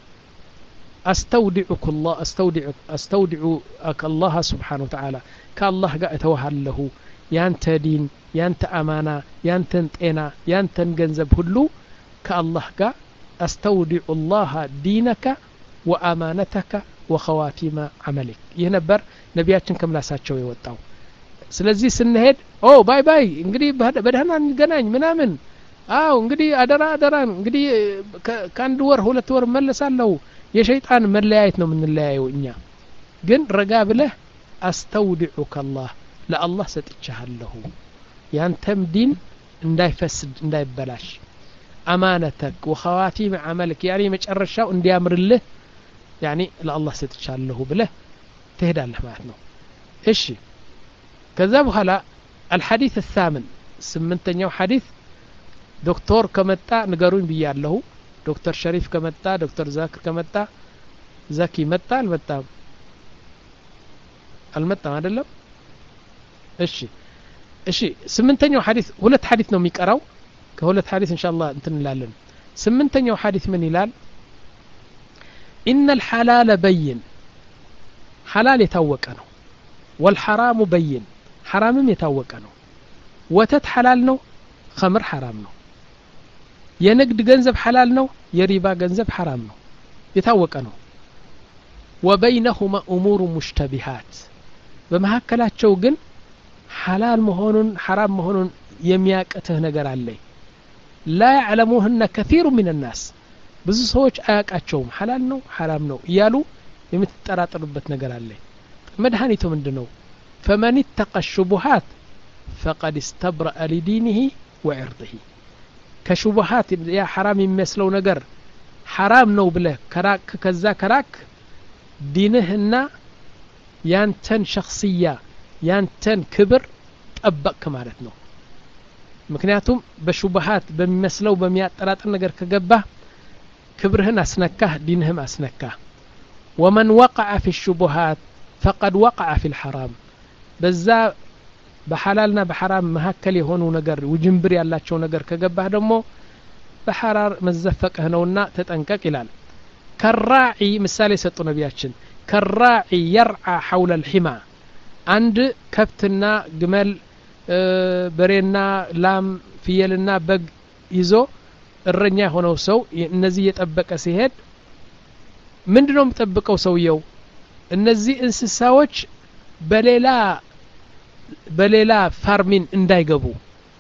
استودعك الله استودعك استودعك الله سبحانه وتعالى كالله ጋር እተዋሃለሁ ያንተ ዲን ያንተ አማና ያንተን ጤና ያንተን ገንዘብ ሁሉ ከአላህ ጋር استودع الله دينك وامانتك وخواتيم عملك ይህ ነበር ነቢያችን ከምላሳቸው የወጣው ስለዚህ ስንሄድ ኦ ባይ ባይ እንግዲህ በደህና እንገናኝ ምናምን አው እንግዲህ አደራ አደራ እንግዲህ ከአንድ ወር ሁለት ወር መለሳለሁ የሸይጣን መለያየት ነው የምንለያየው እኛ ግን ረጋ ብለህ አስተውድዑከ አላህ ለአላህ ሰጥቻለሁ ያንተም ዲን እንዳይፈስድ እንዳይበላሽ አማነተክ ወኸዋቲም عملك يعني መጨረሻው እንዲያምርልህ يعني ለአላህ ሰጥቻለሁ ብለህ ትሄዳለህ ማለት ነው እሺ ከዛ በኋላ الحديث الثامن ስምንተኛው ሐዲስ ዶክተር ከመጣ ንገሩኝ ብያለሁ ዶክተር ሸሪፍ ከመጣ ዶክተር ዛክር ከመጣ ዛኪ መጣ አልመጣም አልመጣም አይደለም እሺ እሺ ስምንተኛው ሐዲስ ሁለት ሐዲስ ነው የሚቀራው ከሁለት ሐዲስ ኢንሻአላህ እንትን እንላለን ስምንተኛው ሐዲስ ምን ይላል ان الحلال بين حلال የታወቀ ነው والحرام بين حرامም የታወቀ ነው ወተት حلال ነው خمر حرام ነው የንግድ ገንዘብ حلال ነው የሪባ ገንዘብ حرام ነው የታወቀ ነው وبينهما امور مشتبهات በመሐከላቸው ግን حلال መሆኑን حرام መሆኑን የሚያቀተህ ነገር አለ لا يعلمهن كثير من الناس ብዙ ሰዎች አያቃቸውም حلال ነው حرام ነው እያሉ የምትጠራጠሩበት ነገር አለ መድኃኒቱ ምንድነው فمن اتقى الشبهات فقد استبرأ لدينه وعرضه كشبهات يا حرام የሚመስለው ነገር حرام ነው ብለህ ከራክ ከዛ ከራክ ዲንህና ያንተን ሸخصያ ያንተን ክብር ጠበቅ ማለት ነው ምክንያቱም በሹብሃት በሚመስለው በሚያጠራጥር ነገር ከገባ ክብርህን አስነካህ ዲንህም አስነካህ ومن وقع في الشبهات فقد وقع في الحرام በዛ በሐላልና በሐራም መሐከል የሆኑ ነገር ውጅንብር ያላቸው ነገር ከገባህ ደግሞ በሐራር መዘፈቀህ ነውና ተጠንቀቅ ይላል ከራዒ ምሳሌ ሰጡ ነቢያችን ከራዒ يرعى حول الحمى አንድ ከብትና ግመል በሬና ላም ፍየልና በግ ይዞ እረኛ ሆነው ሰው እነዚህ እየጠበቀ ሲሄድ ምንድነው የሚጠብቀው ሰውየው እነዚህ እንስሳዎች በሌላ በሌላ ፋርሚን እንዳይገቡ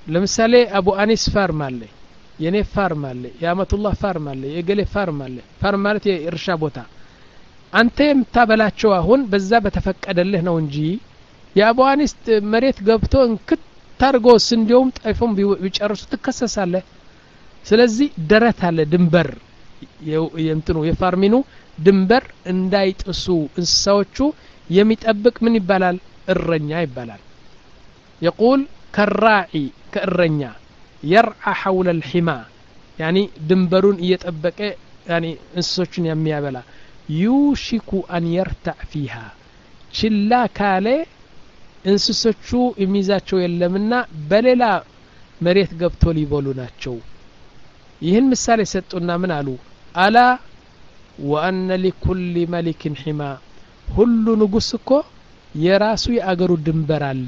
ለምሳሌ አቡ አኒስ ፋርም አለ የኔ ፋርም አለ የአመቱላህ ፋርም አለ የገሌ ፋርም አለ ፋርም ማለት የእርሻ ቦታ አንተ የምታበላቸው አሁን በዛ በተፈቀደልህ ነው እንጂ የአቡ አኒስ መሬት ገብቶ እንክት ታርጎ ስንዴውም ጣይፎም ቢጨርሱ ትከሰሳለህ ስለዚህ ደረት አለ ድንበር የእንትኑ የፋርሚኑ ድንበር እንዳይጥሱ እንስሳዎቹ የሚጠብቅ ምን ይባላል እረኛ ይባላል يقول كالراعي كالرنيا يرعى حول الحمى يعني دنبرون يطبق يعني እንስሶችን የሚያበላ يوشك أن يرتع فيها ችላ ካለ እንስሶቹ የሚይዛቸው የለምና በሌላ መሬት ገብቶ ሊበሉ ናቸው ይህን ምሳሌ ሰጡና ምን አሉ አላ وأن لكل ملك حمى ሁሉ ንጉስ እኮ የራሱ የአገሩ ድንበር አለ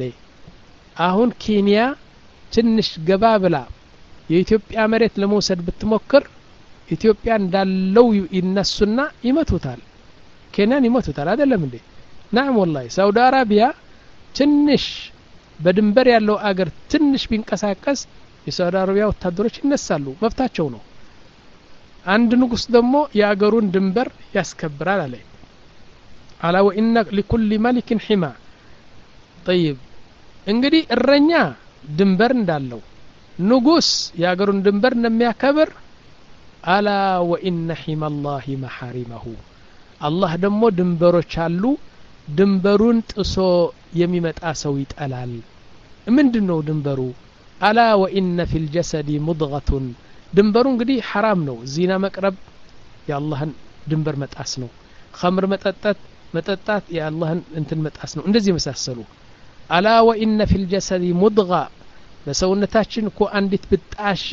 አሁን ኬንያ ትንሽ ገባ ብላ የኢትዮጵያ መሬት ለመውሰድ ብትሞክር ኢትዮጵያ እንዳለው ይነሱና ይመቱታል ኬንያን ይመቱታል አይደለም እንዴ نعم والله ሳውዲ አረቢያ ትንሽ በድንበር ያለው አገር ትንሽ ቢንቀሳቀስ የሳውዲ አረቢያ ወታደሮች ይነሳሉ መብታቸው ነው አንድ ንጉስ ደግሞ የአገሩን ድንበር ያስከብራል አለ አላ ወኢነ لكل ملك حمى طيب እንግዲህ እረኛ ድንበር እንዳለው ንጉስ የአገሩን ድንበር እንደሚያከብር አላ ወኢነ حمى الله محارمه አላህ ደግሞ ድንበሮች አሉ ድንበሩን ጥሶ የሚመጣ ሰው ይጠላል ምንድነው ድንበሩ አላ ወኢነ في الجسد مضغة ድንበሩ እንግዲህ حرام ነው ዚና መቅረብ የአላህን ድንበር መጣስ ነው ኸምር መጠጣት መጠጣት የአላህን እንትን መጣስ ነው እንደዚህ መሳሰሉ አላ ወኢነ في الجسد مضغة በሰውነታችን እኮ አንዲት ብጣሽ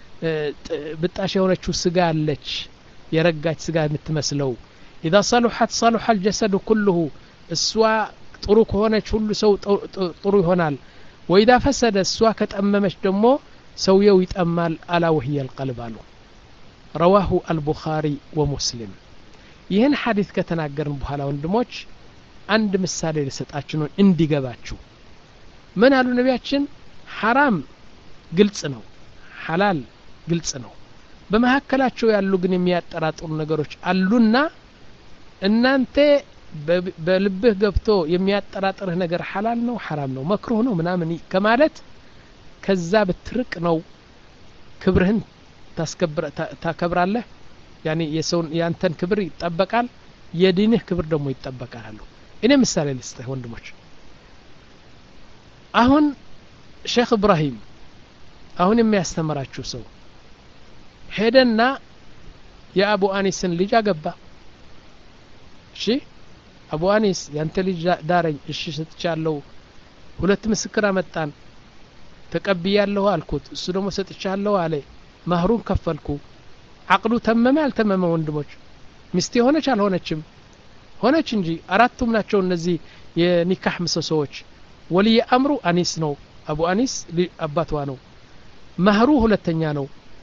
ብጣሽ የሆነችው ስጋ አለች የረጋች ስጋ የምትመስለው اذا صلحت صلح الجسد كله እሷ ጥሩ ከሆነች ሁሉ ሰው ጥሩ ይሆናል وإذا فسد እሷ ከጠመመች ደግሞ ሰውየው ይጠማል አላ وهي القلب አሉ رواه البخاري ومسلم ይህን ሐዲስ ከተናገርን በኋላ ወንድሞች አንድ ምሳሌ ልሰጣችሁ ነው እንዲገባችሁ ምን አሉ ነቢያችን حرام ግልጽ ነው حلال ግልጽ ነው በመሐከላቸው ያሉ ግን የሚያጠራጥሩ ነገሮች አሉና እናንተ በልብህ ገብቶ የሚያጠራጥርህ ነገር حلال ነው حرام ነው መክሩህ ነው ምናምን ከማለት ከዛ በትርቅ ነው ክብርህን ታስከብረ ታከብራለህ يعني የሰውን ያንተን ክብር ይጠበቃል የዲንህ ክብር ደግሞ ይጠበቃል እኔ ምሳሌ ልስጥህ ወንድሞች አሁን ሼክ ኢብራሂም አሁን የሚያስተምራችሁ ሰው ሄደና የአቡ አኒስን ልጅ አገባ እሺ አቡ አኒስ ያንተ ልጅ ዳረኝ እሺ ሰጥቻለሁ ሁለት ምስክር አመጣን ተቀብያለሁ አልኩት እሱ ደግሞ ሰጥቻለሁ አለ ማህሩን ከፈልኩ አቅዱ ተመመ አልተመመ ወንድሞች ሚስቴ ሆነች አልሆነችም ሆነች እንጂ አራቱም ናቸው እነዚህ የኒካህ ምሰሶዎች ወልይ አምሩ አኒስ ነው አቡ አኒስ አባቷ ነው ማህሩ ሁለተኛ ነው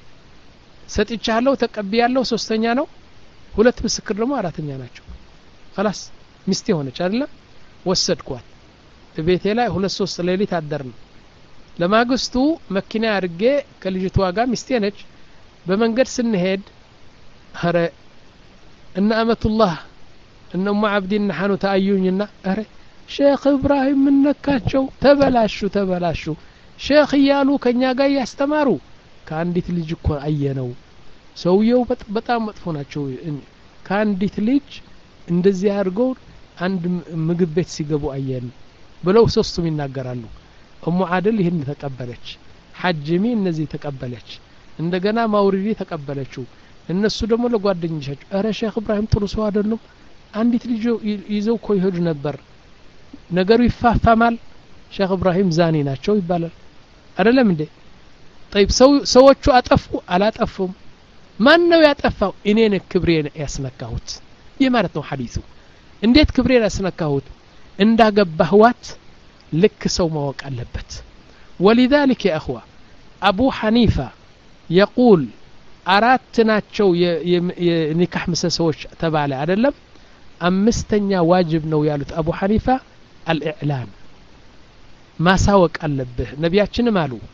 ሰጥቻለሁ ተቀብያለሁ ሶስተኛ ነው ሁለት ምስክር ደግሞ አራተኛ ናቸው خلاص ሚስቴ ሆነች አይደል ወሰድኳት ቤቴ ላይ ሁለት ሶስት ሌሊት አደርን ለማግስቱ መኪና አርጌ ከልጅቷ ጋር ሚስቴ ነች በመንገድ ስንሄድ አረ እና አመቱላህ እና ኡሙ አብዲን ሐኑ ታዩኝና አረ ሼክ ኢብራሂም ምንነካቸው ተበላሹ ተበላሹ ሼክ ያሉ ከኛ ጋር ያስተማሩ ከአንዲት ልጅ እኮ አየነው ሰውየው በጣም መጥፎ ናቸው ከአንዲት ልጅ እንደዚህ አድርገው አንድ ምግብ ቤት ሲገቡ አየን ብለው ሶስቱም ይናገራሉ ኡሙ አደል ይሄን ተቀበለች ሐጅሚ እነዚህ ተቀበለች እንደገና ማውሪዲ ተቀበለችው እነሱ ደግሞ ለጓደኞቻቸው አረ ሼክ ኢብራሂም ጥሩ ሰው አይደሉም አንዲት ልጅ ይዘው እኮ ይሄዱ ነበር ነገሩ ይፋፋማል ሼክ ኢብራሂም ዛኒ ናቸው ይባላል አይደለም እንዴ طيب ሰው ሰዎቹ አጠፉ አላጠፉም ማን ነው ያጠፋው እኔ ነኝ ክብሬን ያስነካሁት ይህ ማለት ነው ሐዲሱ እንዴት ክብሬን ያስነካሁት እንዳገባህዋት ልክ ሰው ማወቅ አለበት ولذلك يا اخوه ابو حنيفه يقول አራት ናቸው የኒካህ ምሰሶች ተባለ አይደለም አምስተኛ ዋጅብ ነው ያሉት አቡ ሐኒፋ الإعلان ما ساوك አለብህ ነቢያችንም አሉ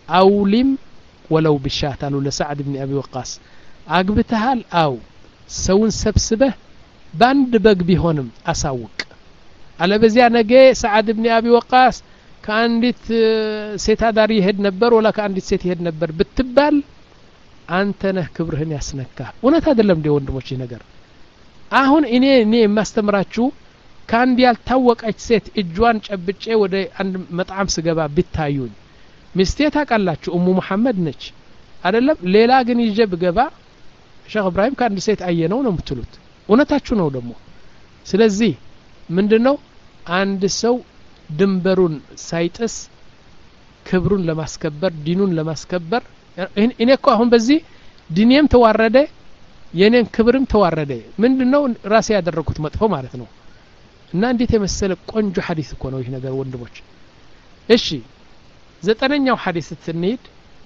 أولم ولو بشات قالوا لسعد بن أبي وقاص أقبتهال أو سون سبسبه باند بق بيهونم أساوق على بزيا نجي سعد بن أبي وقاص كأنديت سيت داري يهد نبر ولا كأنديت سيت يهد نبر بتبال أنت نه كبرهن يسنكه ونت هذا اللي مدي وندموشي نجر አሁን እኔ እኔ ማስተምራችሁ ካንዲ ያልታወቀች ሴት እጇን ጨብጬ ወደ አንድ መጣም ስገባ ቢታዩኝ ሚስቴ ታቃላችሁ ኡሙ መሐመድ ነች አይደለም ሌላ ግን ይዤ ብገባ ሼክ ኢብራሂም ካንዲ ሴት አየነው ነው የምትሉት እውነታችሁ ነው ደግሞ ስለዚህ ምንድነው አንድ ሰው ድንበሩን ሳይጥስ ክብሩን ለማስከበር ዲኑን ለማስከበር እኔ እኮ አሁን በዚህ ዲኔም ተዋረደ የኔን ክብርም ተዋረደ ምንድነው ራሴ ያደረኩት መጥፎ ማለት ነው እና እንዴት የመሰለ ቆንጆ ሐዲስ እኮ ነው ይሄ ነገር ወንድሞች እሺ ዘጠነኛው ሐዲስ ትንሂድ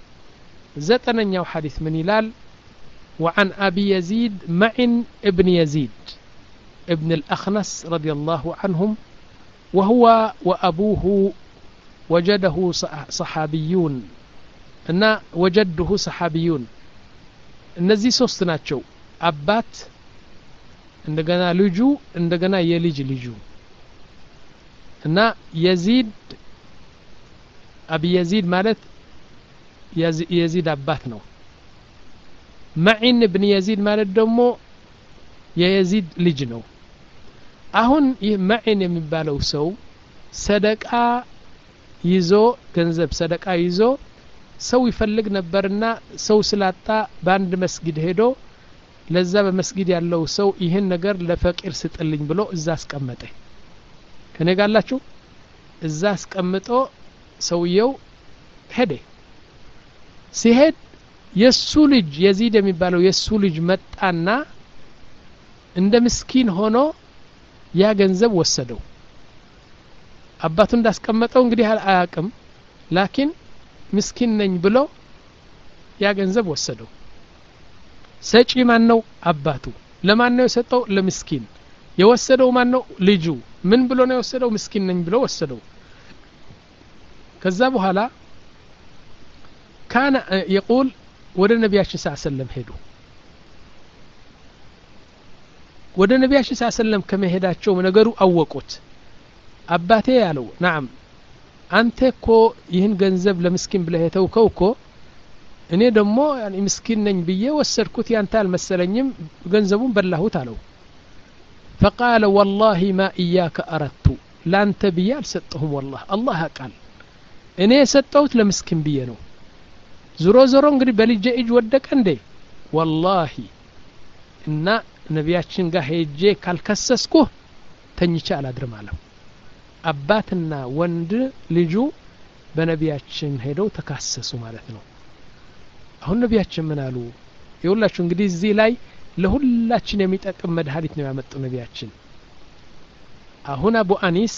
ዘጠነኛው ሐዲስ ምን ይላል وعن أبي يزيد معن ابن يزيد ابن الأخنس رضي الله عنهم وهو وأبوه وجده صحابيون أن وجده صحابيون እነዚህ ሶስት ናቸው አባት እንደገና ልጁ እንደገና የልጅ ልጁ እና የዚድ አቢ የዚድ ማለት የዚድ አባት ነው ማዒን ኢብን የዚድ ማለት ደግሞ የየዚድ ልጅ ነው አሁን ይህ ማዒን የሚባለው ሰው ሰደቃ ይዞ ገንዘብ ሰደቃ ይዞ ሰው ይፈልግ ነበርና ሰው ስላጣ በአንድ መስጊድ ሄዶ ለዛ በመስጊድ ያለው ሰው ይሄን ነገር ለፈቂር ስጥልኝ ብሎ እዛ አስቀመጠ ከኔ ጋላችሁ እዛ አስቀምጦ ሰውየው ሄደ ሲሄድ የሱ ልጅ የዚድ የሚባለው የሱ ልጅ መጣና እንደ ምስኪን ሆኖ ያ ገንዘብ ወሰደው አባቱ እንዳስቀመጠው እንግዲህ አያቅም ላኪን ምስኪን ነኝ ብሎ ያ ገንዘብ ወሰደው ሰጪ ማን ነው አባቱ ለማን ነው የሰጠው ለምስኪን የወሰደው ማን ነው ልጁ ምን ብሎ ነው የወሰደው ምስኪን ነኝ ብሎ ወሰደው ከዛ በኋላ كان يقول ወደ ነብያችን ሰለላሁ ዐለይሂ ወሰለም ሄዱ ወደ ነብያችን ሰለላሁ ዐለይሂ ወሰለም ከመሄዳቸው ነገሩ አወቁት አባቴ ያለው نعم አንተ እኮ ይህን ገንዘብ ለምስኪን ብለህ የተውከው እኮ እኔ ደግሞ ያኒ ምስኪን ነኝ ብዬ ወሰድኩት ያንተ አልመሰለኝም ገንዘቡን በላሁት አለው فقال والله ما إياك أردت ላንተ ብዬ አልሰጠሁም والله الله قال እኔ የሰጠሁት ለምስኪን ብዬ ነው ዞሮ ዞሮ እንግዲህ በልጄ እጅ ወደቀ እንዴ والله እና ነብያችን ጋር ሄጄ ካልከሰስኩ ተኝቼ አላድርም አለው አባትና ወንድ ልጁ በነብያችን ሄደው ተካሰሱ ማለት ነው አሁን ነብያችን ምን አሉ ይኸውላችሁ እንግዲህ እዚህ ላይ ለሁላችን የሚጠቅም መድኃኒት ነው ያመጡ ነብያችን አሁን አቡ አኒስ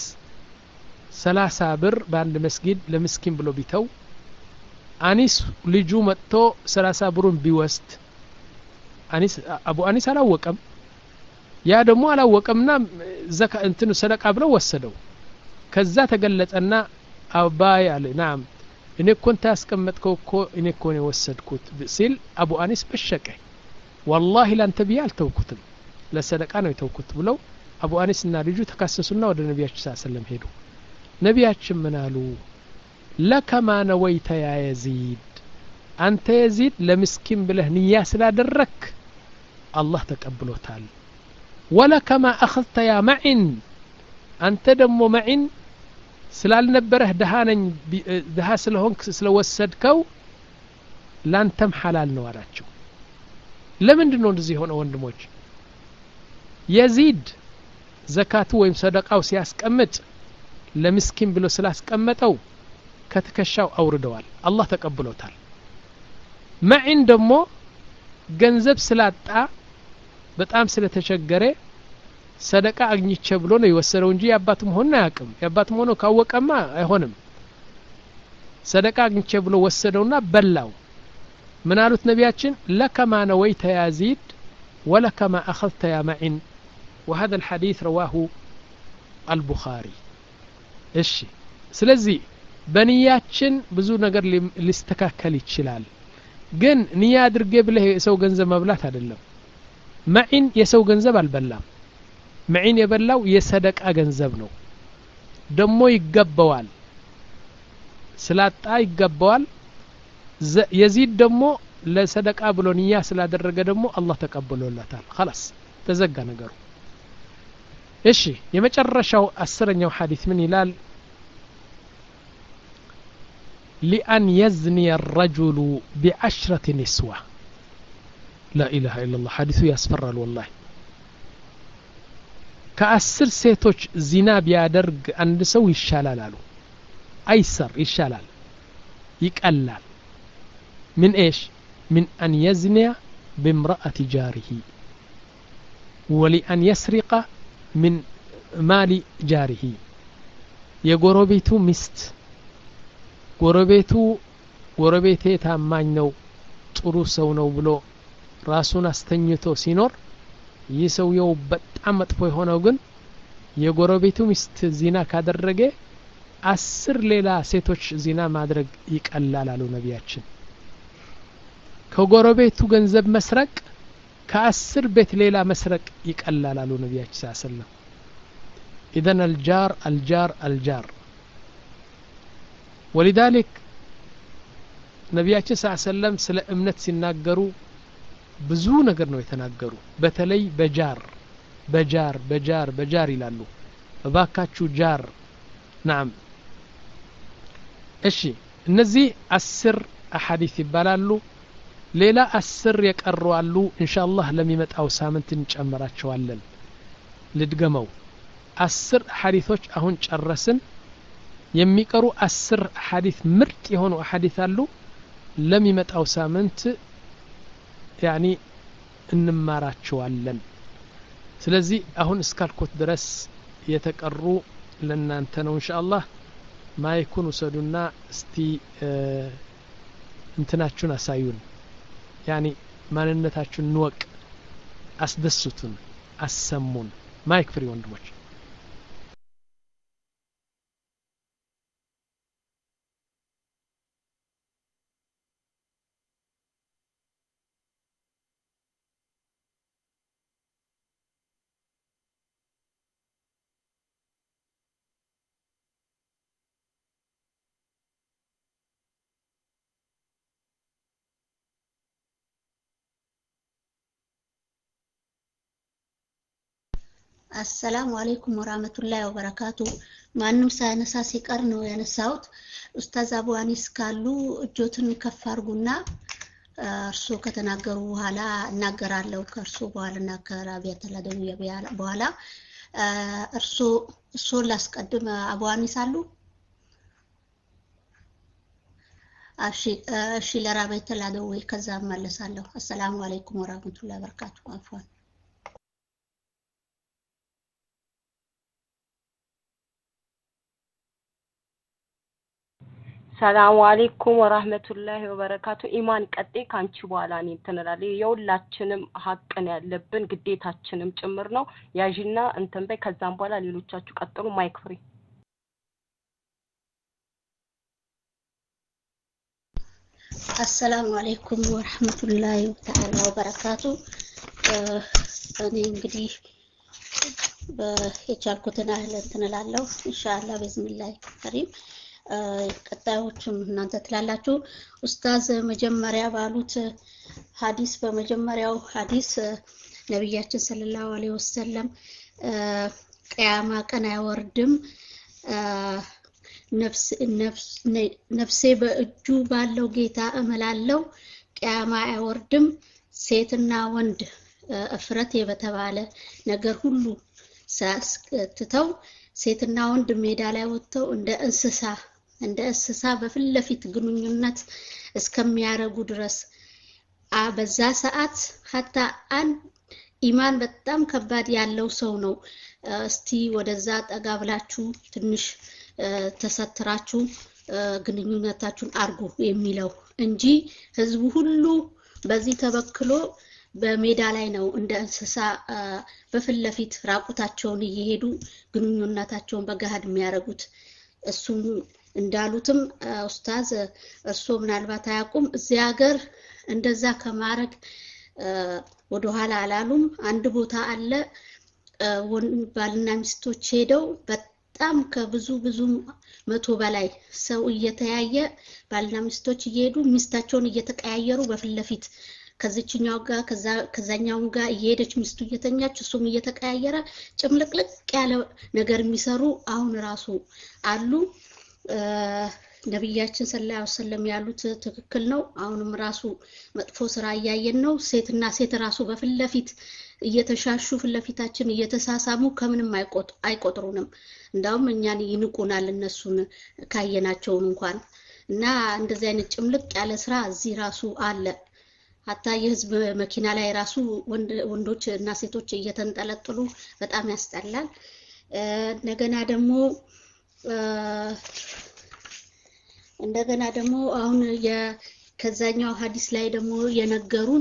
ሰላሳ ብር በአንድ መስጊድ ለምስኪን ብሎ ቢተው አኒስ ልጁ መጥቶ ሰላሳ ብሩን ቢወስድ አኒስ አቡ አኒስ አላወቀም ያ ደግሞ አላወቀምና ዘካ እንትን ሰደቃ ብለው ወሰደው ከዛ ተገለጸና አባይ አለ ናም እኔ ኮንታ ያስቀመጥከው እኮ እኔ እኮ ነው ወሰድኩት ሲል አቡ አኒስ በሸቀ والله ላንተ ቢያ አልተውኩትም ለሰደቃ ነው የተውኩት ብለው አቡ አኒስና ልጁ ተካሰሱና ወደ ነብያችን ሰለላሁ ዐለይሂ ወሰለም ሄዱ ነብያችን ምን አሉ ለከማ ነወይተ ያ የዚድ አንተ የዚድ ለምስኪን ብለህ ንያ ስላደረክ አላህ ተቀብሎታል ወለከማ አخذت ያ ማዒን አንተ ደግሞ ማዒን ስላልነበረህ ደሃነኝ ደሃ ስለሆንክ ስለወሰድከው ላንተም ሐላል ነው አላቸው ለምንድን ነው እንደዚህ ሆነ ወንድሞች የዚድ ዘካቱ ወይም ሰደቃው ሲያስቀምጥ ለምስኪን ብሎ ስላስቀመጠው ከተከሻው አውርደዋል አላህ ተቀብሎታል ማዒን ደግሞ ገንዘብ ስላጣ በጣም ስለተቸገረ ሰደቃ አግኝቼ ብሎ ነው የወሰደው እንጂ ያባቱም ሆነ ያቅም ያባቱም ሆነ ካወቀማ አይሆንም ሰደቃ አግኝቼ ብሎ ወሰደውና በላው ምን አሉት ነብያችን ለከማ ነወይተ ያ ዚድ ወለከማ አخذت ያ ማዒን وهذا الحديث رواه البخاري እሺ ስለዚህ በንያችን ብዙ ነገር ሊስተካከል ይችላል ግን ንያ አድርጌ ብለህ የሰው ገንዘብ መብላት አይደለም ማዒን የሰው ገንዘብ አልበላም ማዒን የበላው የሰደቃ ገንዘብ ነው ደሞ ይገባዋል ስላጣ ይገባዋል የዚድ ደሞ ለሰደቃ ብሎ ንያ ስላደረገ ደሞ አላህ ተቀበሎላታል خلاص ተዘጋ ነገሩ እሺ የመጨረሻው አስረኛው ሐዲስ ምን ይላል لأن يزني الرجل بعشرة نسوة لا إله إلا الله حديث يسفر والله كأسر سيتوش زنا بيادرق عند سو يشالال له أيسر يشالال يكألال من إيش من أن يزني بامرأة جاره ولأن يسرق من مال جاره يقربيتو مست ጎረቤቱ ጎረቤቴ ታማኝ ነው ጥሩ ሰው ነው ብሎ ራሱን አስተኝቶ ሲኖር ይህ ሰውየው በጣም መጥፎ የሆነው ግን የጎረቤቱ ሚስት ዚና ካደረገ አስር ሌላ ሴቶች ዚና ማድረግ ይቀላል አሉ ነቢያችን ከጎረቤቱ ገንዘብ መስረቅ ከአስር ቤት ሌላ መስረቅ ይቀላል አሉ ነቢያችን ሰለላሁ ዐለይሂ ወሰለም إذن الجار الجار الجار ولذلك ነቢያችን ሰለላሁ ዐለይሂ ወሰለም ስለ እምነት ሲናገሩ ብዙ ነገር ነው የተናገሩ በተለይ በጃር በጃር በጃር በጃር ይላሉ እባካችሁ ጃር نعم እሺ እነዚህ አስር አሐዲስ ይባላሉ ሌላ አስር የቀሩ አሉ ኢንሻአላህ ለሚመጣው ሳምንት እንጨምራቸዋለን ልድገመው አስር ሐዲሶች አሁን ጨረስን የሚቀሩ አስር ሐዲስ ምርጥ የሆኑ ሐዲስ አሉ ለሚመጣው ሳምንት ያኒ እንማራቸዋለን ስለዚህ አሁን እስካልኩት ድረስ የተቀሩ ለናንተ ነው ኢንሻአላህ ማይኩን ወሰዱና እስቲ እንትናችሁን አሳዩን ያኒ ማንነታችሁን ንወቅ አስደስቱን አሰሙን ማይክ ፍሪ ወንድሞች السلام عليكم ورحمة الله وبركاته ማንም ሳይነሳ ሲቀር ነው ያነሳውት ኡስታዝ አቡ አኒስ ካሉ እጆትን ከፋርጉና እርሶ ከተናገሩ በኋላ እናገራለሁ ከርሶ በኋላና ከራቢያ ተላደው በኋላ እርሶ እርሶ ላስቀድም አቡ አኒስ አሉ እሺ እሺ ለራቢያ ተላደው ከዛ መለሳለሁ السلام عليكم ورحمة الله وبركاته عفوا ሰላም አለይኩም ወራህመቱላሂ ወበረካቱ ኢማን ቀጤ ካንቺ በኋላ ነው እንተናላለ የሁላችንም ሀቅን ያለብን ግዴታችንም ጭምር ነው ያጂና እንተን በይ ከዛም በኋላ ሌሎቻችሁ ቀጥሉ ማይክ ፍሪ السلام عليكم ورحمة الله تعالى وبركاته እኔ እንግዲህ በየቻልኩትን አህለ እንተናላለሁ ኢንሻአላህ በስሚላህ ከሪም ቀጣዮቹም እናንተ ትላላችሁ ኡስታዝ መጀመሪያ ባሉት ሐዲስ በመጀመሪያው ሐዲስ ነብያችን ሰለላሁ ዐለይሂ ወሰለም ቂያማ ቀን አይወርድም ነፍስ ነፍስ ነፍሴ በእጁ ባለው ጌታ እመላለሁ ቂያማ አይወርድም ሴትና ወንድ እፍረቴ በተባለ ነገር ሁሉ ሳስከትተው ሴትና ወንድ ሜዳ ላይ ወጥተው እንደ እንስሳ እንደ እንስሳ በፍለፊት ግንኙነት እስከሚያረጉ ድረስ በዛ ሰዓት hatta አንድ ኢማን በጣም ከባድ ያለው ሰው ነው እስቲ ወደዛ ጠጋ ብላችሁ ትንሽ ተሰትራችሁ ግንኙነታችሁን አርጉ የሚለው እንጂ ህዝቡ ሁሉ በዚህ ተበክሎ በሜዳ ላይ ነው እንደ እንስሳ በፍለፊት ራቁታቸውን እየሄዱ ግንኙነታቸውን በጋድ የሚያረጉት እሱም እንዳሉትም ኡስታዝ እርሶ ምናልባት አያውቁም እዚህ ሀገር እንደዛ ከማረግ ወደ ኋላ አላሉም አንድ ቦታ አለ ባልና ሚስቶች ሄደው በጣም ከብዙ ብዙ መቶ በላይ ሰው እየተያየ ባልና ሚስቶች እየሄዱ ሚስታቸውን እየተቀያየሩ በፍለፊት ከዚህኛው ጋር ከዛ ከዛኛው ጋር እየሄደች ሚስቱ እየተኛች እሱም እየተቀያየረ ጭምልቅልቅ ያለ ነገር የሚሰሩ አሁን ራሱ አሉ ነብያችን ሰለላሁ ዐለይሂ ወሰለም ያሉት ትክክል ነው አሁንም ራሱ መጥፎ ስራ ያያየን ነው ሴትና ሴት ራሱ በፍለፊት እየተሻሹ ፍለፊታችን እየተሳሳሙ ከምንም አይቆጥ አይቆጥሩንም እንዳውም እኛን ይንቁናል እነሱን ካየናቸው እንኳን እና እንደዚህ አይነት ጭምልቅ ያለ ስራ እዚህ ራሱ አለ hatta የህዝብ መኪና ላይ ራሱ ወንዶች እና ሴቶች እየተንጠለጠሉ በጣም ያስጠላል እንደገና ደግሞ እንደገና ደግሞ አሁን የከዛኛው ሐዲስ ላይ ደግሞ የነገሩን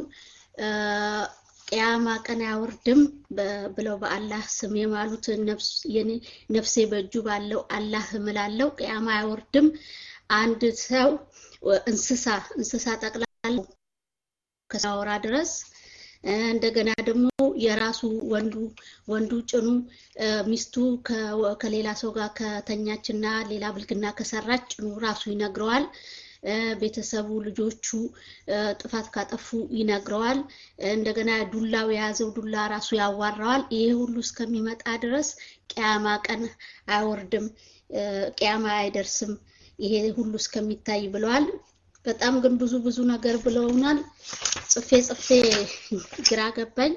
ቂያማ ቀን ያወርድም ብለው በአላህ ስም የማሉት ነፍስ የኔ ነፍሴ በእጁ ባለው አላህ ምላለው ቂያማ ያወርድም አንድ ሰው እንስሳ እንስሳ ጠቅላላ ከሳውራ ድረስ እንደገና ደግሞ የራሱ ወንዱ ወንዱ ጭኑ ሚስቱ ከሌላ ሰው ጋር ከተኛችና ሌላ ብልግና ከሰራች ጭኑ ራሱ ይነግረዋል ቤተሰቡ ልጆቹ ጥፋት ካጠፉ ይነግረዋል እንደገና ዱላው ያዘው ዱላ ራሱ ያዋራዋል ይሄ ሁሉ እስከሚመጣ ድረስ ቂያማ ቀን አይወርድም ቂያማ አይደርስም ይሄ ሁሉ እስከሚታይ ብለዋል በጣም ግን ብዙ ብዙ ነገር ብለውናል ጽፌ ጽፌ ግራ ገባኝ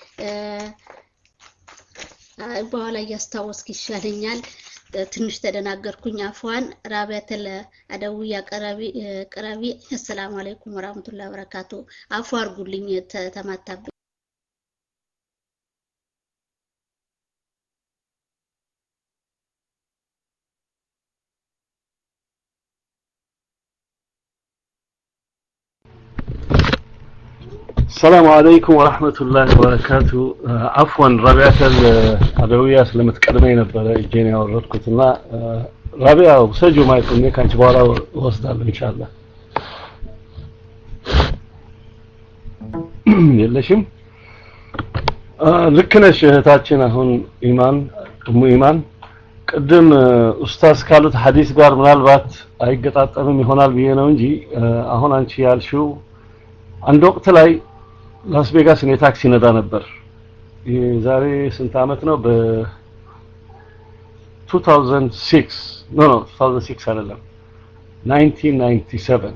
በኋላ ያስታወስክ ይሻለኛል ትንሽ ተደናገርኩኝ አፍዋን ራቢያተል አደውያ ቀራቢ ቀራቢ ሰላም አለይኩም ወራህመቱላሂ ወበረካቱ አፉ አርጉልኝ ተማታብ السلام عليكم ورحمة الله وبركاته عفوا رابعة العدوية سلمت قدمي نبره اجيني اوردكوتنا رابعة وسجو ما يكون كانش بورا وصدال ان شاء الله يلشم ልክነሽ እህታችን አሁን ኢማን ኡሙ ኢማን ቀደም ኡስታዝ ካሉት ሐዲስ ጋር ምናልባት አይገጣጠምም ይሆናል ብዬ ነው እንጂ አሁን አንቺ ያልሽው አንድ ወቅት ላይ ላስ ቬጋስ ነው ታክሲ ነዳ ነበር የዛሬ ስንት አመት ነው በ two thousand six no no two thousand six አይደለም nineteen ninety-seven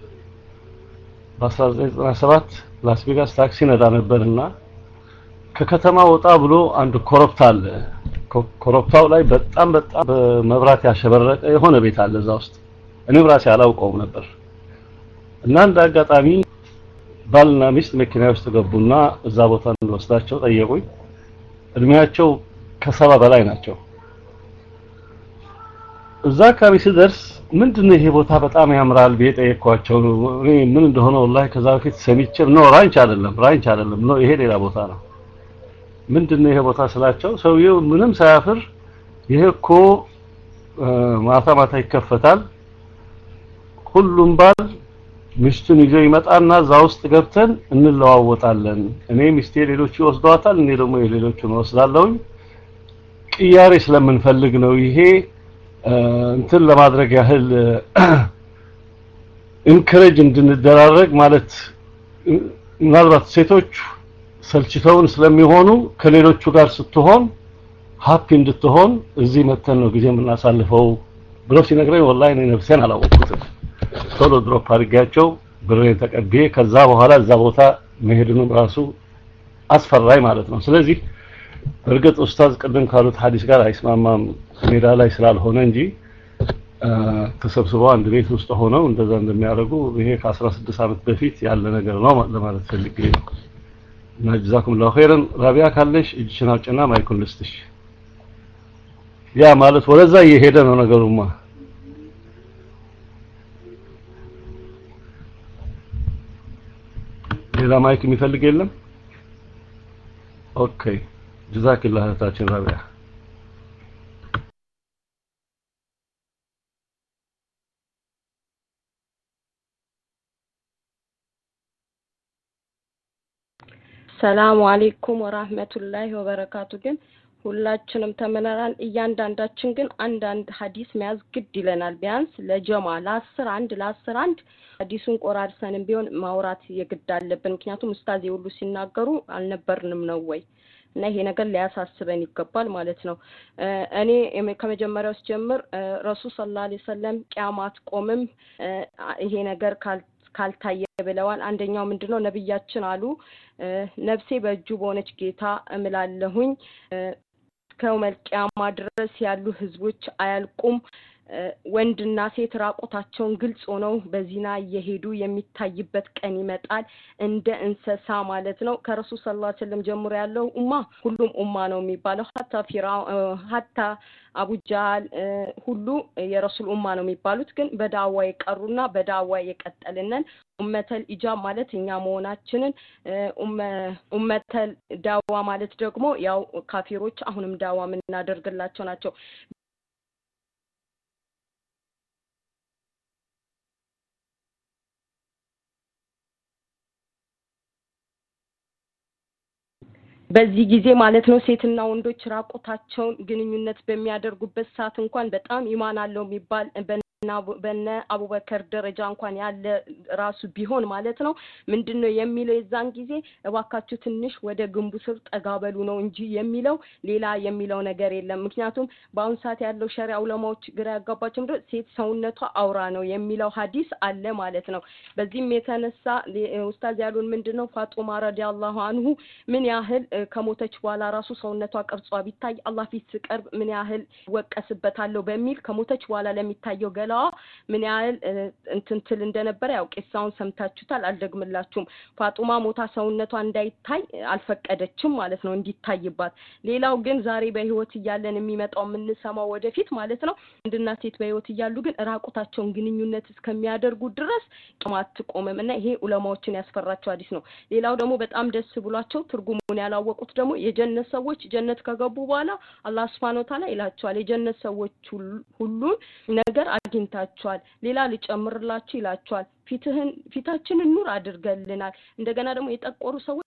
በ1997 ላስ ቬጋስ ታክሲ ነዳ ነበርና ከከተማ ወጣ ብሎ አንድ ኮረብታ አለ ኮረብታው ላይ በጣም በጣም በመብራት ያሸበረቀ የሆነ ቤት አለ እዛ ውስጥ እኔም ራሴ አላውቀውም ነበር እና እንደ አጋጣሚ ባልና ሚስት መኪና ውስጥ ገቡና እዛ ቦታ እንደወስዳቸው ጠየቁኝ እድሜያቸው ከሰባ በላይ ናቸው እዛ አካባቢ ሲደርስ ምንድነው ይሄ ቦታ በጣም ያምራል በጠየኳቸው እኔ ምን እንደሆነ والله ከዛ በፊት ሰሚቼ ነው ራንች አይደለም ራንች አይደለም ነው ይሄ ሌላ ቦታ ነው ምንድነው ይሄ ቦታ ስላቸው ሰውየው ምንም ሳያፍር ይሄ እኮ ማታ ማታ ይከፈታል ሁሉም ባል ሚስቱን ይዞ ይመጣና እዛ ውስጥ ገብተን እንለዋወጣለን እኔ ሚስቴ ሌሎች ይወስዷታል እኔ ደግሞ የሌሎቹን ወስዳለሁ ቅያሬ ስለምንፈልግ ነው ይሄ እንትን ለማድረግ ያህል ኢንከሬጅ እንድንደራረግ ማለት ምናልባት ሴቶች ሰልችተውን ስለሚሆኑ ከሌሎቹ ጋር ስትሆን ሃፒ እንድትሆን እዚህ መተን ነው ጊዜ የምናሳልፈው ብሎ ሲነግረኝ والله እኔ ነፍሴን አላወቅኩትም ቶሎ ድሮፕ አድርጋቸው ብሬን ተቀብዬ ከዛ በኋላ እዛ ቦታ መሄድንም ራሱ አስፈራይ ማለት ነው ስለዚህ በርግጥ ኡስታዝ ቀደም ካሉት ሐዲስ ጋር አይስማማም ሜዳ ላይ ስላልሆነ እንጂ ተሰብስበው አንድ ቤት ውስጥ ሆነው እንደዛ እንደሚያደርጉ ይሄ ከ16 አመት በፊት ያለ ነገር ነው ለማለት ፈልጌ ነው ነጃዛኩም ላሁ ኸይረን ራቢያ ካለሽ እጅሽን አውጭና ማይኩን ልስጥሽ ያ ማለት ወለዛ እየሄደ ነው ነገሩማ ሌላ ማይክ የሚፈልግ የለም ኦኬ ጀዛከላሁ ታችን ራቢያ ሰላም አለይኩም ወራህመቱላሂ ወበረካቱ። ግን ሁላችንም ተመናራን እያንዳንዳችን ግን አንድ አንድ ሐዲስ መያዝ ግድ ይለናል። ቢያንስ ለጀማ ለአስር አንድ ለአስር አንድ ሐዲሱን ቆራርሰንም ቢሆን ማውራት የግድ አለብን። ምክንያቱም ኡስታዝ ይሁሉ ሲናገሩ አልነበርንም ነው ወይ እና ይሄ ነገር ሊያሳስበን ይገባል ማለት ነው። እኔ ከመጀመሪያው ጀምር ረሱል ሰለላሁ ዐለይሂ ወሰለም ቂያማት ቆምም ይሄ ነገር ካል ካልታየ ብለዋል። አንደኛው ምንድነው ነብያችን አሉ ነፍሴ በእጁ በሆነች ጌታ እምላለሁኝ ከውመል ቂያማ ድረስ ያሉ ህዝቦች አያልቁም ወንድና ሴት ራቆታቸውን ግልጽ ሆነው በዚና እየሄዱ የሚታይበት ቀን ይመጣል እንደ እንሰሳ ማለት ነው። ከረሱል ሰለላሁ ዐለይሂ ወሰለም ጀምሮ ያለው ኡማ ሁሉም ኡማ ነው የሚባለው ሐታ ፊራው ሐታ አቡጃል ሁሉ የረሱል ኡማ ነው የሚባሉት። ግን በዳዋ የቀሩና በዳዋ የቀጠልነን ኡመተል ኢጃብ ማለት እኛ መሆናችንን ኡመተል ዳዋ ማለት ደግሞ ያው ካፊሮች አሁንም ዳዋ ምናደርግላቸው ናቸው። በዚህ ጊዜ ማለት ነው ሴትና ወንዶች ራቆታቸውን ግንኙነት በሚያደርጉበት ሰዓት እንኳን በጣም ኢማን አለው የሚባል በነ አቡበከር ደረጃ እንኳን ያለ ራሱ ቢሆን ማለት ነው ምንድነው የሚለው የዛን ጊዜ እባካችሁ ትንሽ ወደ ግንቡ ስር ጠጋበሉ ነው እንጂ የሚለው ሌላ የሚለው ነገር የለም። ምክንያቱም በአሁን ሰዓት ያለው ሸሪዓ ዑለማዎች ግራ ያጋባቸው ምንድነው ሴት ሰውነቷ አውራ ነው የሚለው ሐዲስ አለ ማለት ነው። በዚህም የተነሳ ኡስታዝ ያሉን ምንድነው ፋጡማ ረዲየላሁ ዐንሁ ምን ያህል ከሞተች በኋላ ራሱ ሰውነቷ ቅርጿ ቢታይ አላህ ፊት ሲቀርብ ምን ያህል ወቀስበታለሁ በሚል ከሞተች በኋላ ለሚታየው ገላ ምን ያህል እንትንትል እንደነበረ ያው ቂሳውን ሰምታችሁታል አልደግምላችሁም። ፋጡማ ሞታ ሰውነቷ እንዳይታይ አልፈቀደችም ማለት ነው እንዲታይባት። ሌላው ግን ዛሬ በህይወት እያለን የሚመጣው የምንሰማው ወደፊት ማለት ነው እንድና ሴት በህይወት እያሉ ግን ራቆታቸውን ግንኙነት እስከሚያደርጉ ድረስ ቂያማት ቆመም እና ይሄ ዑለማዎችን ያስፈራቸው ሐዲስ ነው። ሌላው ደግሞ በጣም ደስ ብሏቸው ትርጉሙን ያላወቁት ደግሞ የጀነት ሰዎች ጀነት ከገቡ በኋላ አላህ Subhanahu Wa Ta'ala ይላቸዋል የጀነት ሰዎች ሁሉን ነገር አግኝታቸዋል ሌላ ሊጨምርላችሁ ይላቸዋል ፊትህን ፊታችንን ኑር አድርገልናል እንደገና ደግሞ የጠቆሩ ሰዎች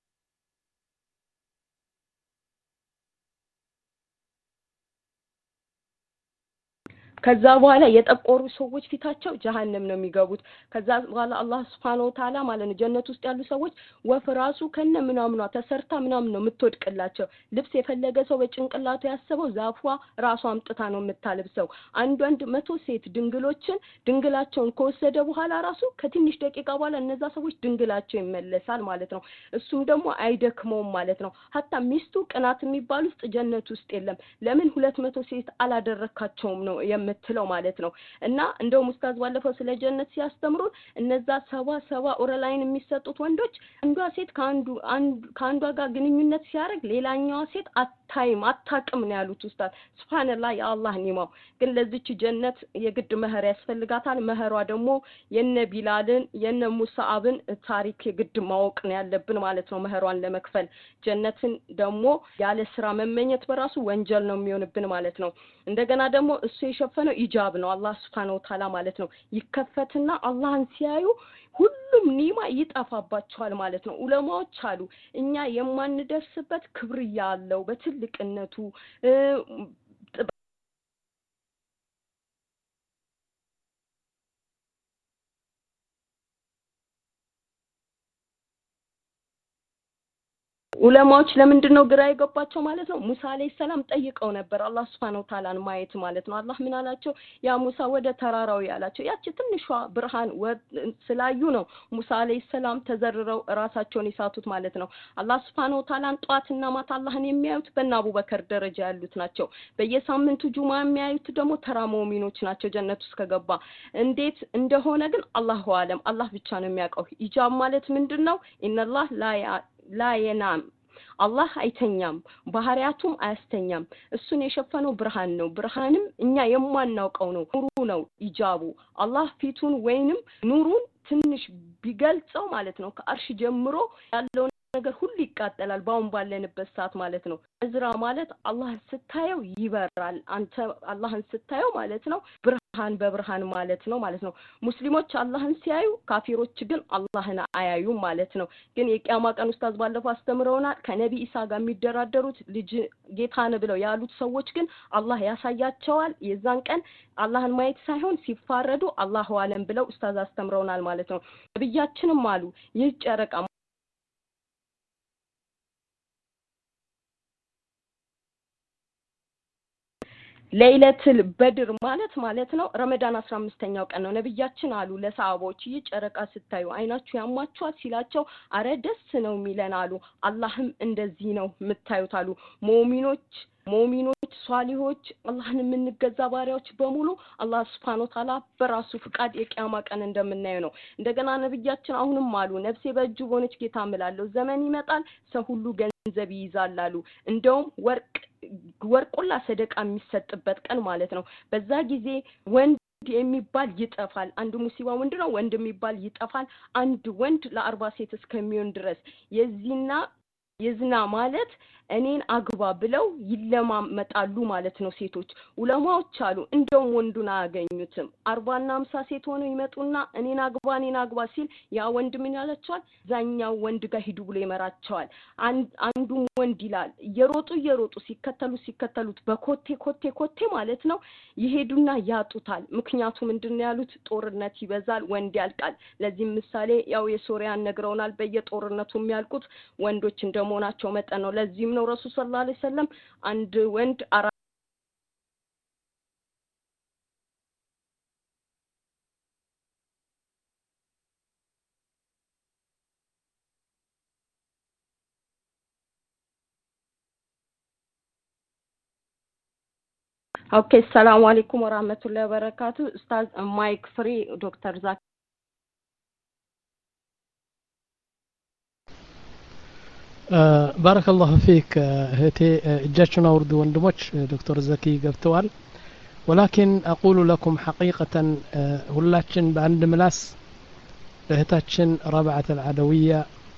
ከዛ በኋላ የጠቆሩ ሰዎች ፊታቸው ጀሃነም ነው የሚገቡት። ከዛ በኋላ አላህ Subhanahu Wa Ta'ala ማለት ነው ጀነት ውስጥ ያሉ ሰዎች ወፍ ራሱ ከነ ምናምኗ ተሰርታ ምናምን ነው የምትወድቅላቸው። ልብስ የፈለገ ሰው በጭንቅላቱ ያሰበው ዛፏ ራሷ አምጥታ ነው የምታለብሰው። አንድ አንድ መቶ ሴት ድንግሎችን ድንግላቸውን ከወሰደ በኋላ ራሱ ከትንሽ ደቂቃ በኋላ እነዛ ሰዎች ድንግላቸው ይመለሳል ማለት ነው። እሱም ደግሞ አይደክመውም ማለት ነው። ሐታ ሚስቱ ቅናት የሚባል ውስጥ ጀነት ውስጥ የለም። ለምን ሁለት መቶ ሴት አላደረካቸውም ነው የምትለው ማለት ነው። እና እንደው ሙስታዝ ባለፈው ስለ ጀነት ሲያስተምሩ እነዛ ሰባ ሰባ ኦረላይን የሚሰጡት ወንዶች አንዷ ሴት ካንዱ ካንዷ ጋር ግንኙነት ሲያደርግ ሌላኛዋ ሴት አታይም አታቅም ነው ያሉት ኡስታዝ። ሱብሃንአላህ የአላህ ኒማው። ግን ለዚች ጀነት የግድ መህር ያስፈልጋታል። መህሯ ደግሞ የነ ቢላልን የነ ሙሳአብን ታሪክ የግድ ማወቅ ነው ያለብን ማለት ነው መህሯን ለመክፈል። ጀነትን ደግሞ ያለ ስራ መመኘት በራሱ ወንጀል ነው የሚሆንብን ማለት ነው። እንደገና ደግሞ እሱ የሸፈነው ኢጃብ ነው አላህ Subhanahu Wa Ta'ala ማለት ነው። ይከፈትና አላህን ሲያዩ ሁሉም ኒማ ይጣፋባቸዋል ማለት ነው። ዑለማዎች አሉ እኛ የማንደርስበት ክብር ያለው በትልቅነቱ ዑለማዎች ለምንድነው ግራ የገባቸው ማለት ነው? ሙሳ አለይሂ ሰላም ጠይቀው ነበር አላህ Subhanahu Wa Ta'ala ማየት ማለት ነው። አላህ ምን አላቸው? ያ ሙሳ ወደ ተራራው ያላቸው ያቺ ትንሿ ብርሃን ስላዩ ነው ሙሳ አለይሂ ሰላም ተዘርረው ራሳቸውን ይሳቱት ማለት ነው። አላህ Subhanahu Wa Ta'ala ጧትና ማታ አላህን የሚያዩት በእነ አቡበከር ደረጃ ያሉት ናቸው። በየሳምንቱ ጁማ የሚያዩት ደግሞ ተራ ሙእሚኖች ናቸው ጀነት ውስጥ ከገባ። እንዴት እንደሆነ ግን አላሁ አለም አላህ ብቻ ነው የሚያውቀው። ኢጃብ ማለት ምንድነው? ኢነላህ ላ ላ የናም አላህ አይተኛም ባህሪያቱም አያስተኛም። እሱን የሸፈነው ብርሃን ነው። ብርሃንም እኛ የማናውቀው ነው። ኑሩ ነው ኢጃቡ። አላህ ፊቱን ወይንም ኑሩን ትንሽ ቢገልጸው ማለት ነው ከአርሽ ጀምሮ ያለው ነገር ሁሉ ይቃጠላል ባውን ባለንበት ሰዓት ማለት ነው እዝራ ማለት አላህን ስታየው ይበራል አንተ አላህን ስታየው ማለት ነው ብርሃን በብርሃን ማለት ነው ማለት ነው ሙስሊሞች አላህን ሲያዩ ካፊሮች ግን አላህን አያዩ ማለት ነው ግን የቂያማ ቀን ኡስታዝ ባለፈው አስተምረውናል ከነቢ ኢሳ ጋር የሚደራደሩት ልጅ ጌታን ብለው ያሉት ሰዎች ግን አላህ ያሳያቸዋል የዛን ቀን አላህን ማየት ሳይሆን ሲፋረዱ አላሁ አለም ብለው ኡስታዝ አስተምረውናል ማለት ነው ነብያችንም አሉ ይህ ጨረቃ ለይለቱል በድር ማለት ማለት ነው ረመዳን አስራ አምስተኛው ቀን ነው ነብያችን አሉ ለሰሃቦች ይጨረቃ ስታዩ አይናችሁ ያማችኋል ሲላቸው አረ ደስ ነው የሚለን አሉ አላህም እንደዚህ ነው የምታዩት አሉ ሙእሚኖች ሙእሚኖች ሷሊሆች አላህን የምንገዛ ባሪያዎች በሙሉ አላህ Subhanahu Wa Ta'ala በራሱ ፍቃድ የቂያማ ቀን እንደምናየው ነው እንደገና ነብያችን አሁንም አሉ ነፍሴ በእጁ ሆነች ጌታ እምላለሁ ዘመን ይመጣል ሰው ሁሉ ገንዘብ ይይዛል አሉ እንደውም ወርቅ ወርቁላ ሰደቃ የሚሰጥበት ቀን ማለት ነው በዛ ጊዜ ወንድ የሚባል ይጠፋል አንድ ሙሲባ ምንድነው ወንድ የሚባል ይጠፋል አንድ ወንድ ለአርባ ሴት እስከሚሆን ድረስ የዚህና የዝና ማለት እኔን አግባ ብለው ይለማመጣሉ ማለት ነው ሴቶች ዑለማዎች አሉ እንደውም ወንዱን አያገኙትም አርባ እና ሃምሳ ሴት ሆነው ይመጡና እኔን አግባ እኔን አግባ ሲል ያ ወንድ ምን ያላቸዋል ዛኛው ወንድ ጋር ሂዱ ብሎ ይመራቸዋል አንዱ ወንድ ይላል የሮጡ የሮጡ ሲከተሉ ሲከተሉት በኮቴ ኮቴ ኮቴ ማለት ነው ይሄዱና ያጡታል ምክንያቱ ምንድነው ያሉት ጦርነት ይበዛል ወንድ ያልቃል ለዚህ ምሳሌ ያው የሶሪያን ነግረውናል በየጦርነቱ የሚያልቁት ወንዶች እንደመሆናቸው መጠን ነው ለዚህም ነው ረሱል ሰለላሁ ዐለይሂ ወሰለም አንድ ወንድ አራ ኦኬ ሰላም አለይኩም ወራህመቱላሂ ወበረካቱ ኡስታዝ ማይክ ፍሪ ዶክተር ዛኪ بارك الله فيك هتي اجاچنا ورد ወንድሞች ዶክተር ዘኪ ገብተዋል ولكن اقول لكم حقيقة ሁላችን በአንድ ምላስ እህታችን ረብዓት አልዓደውያ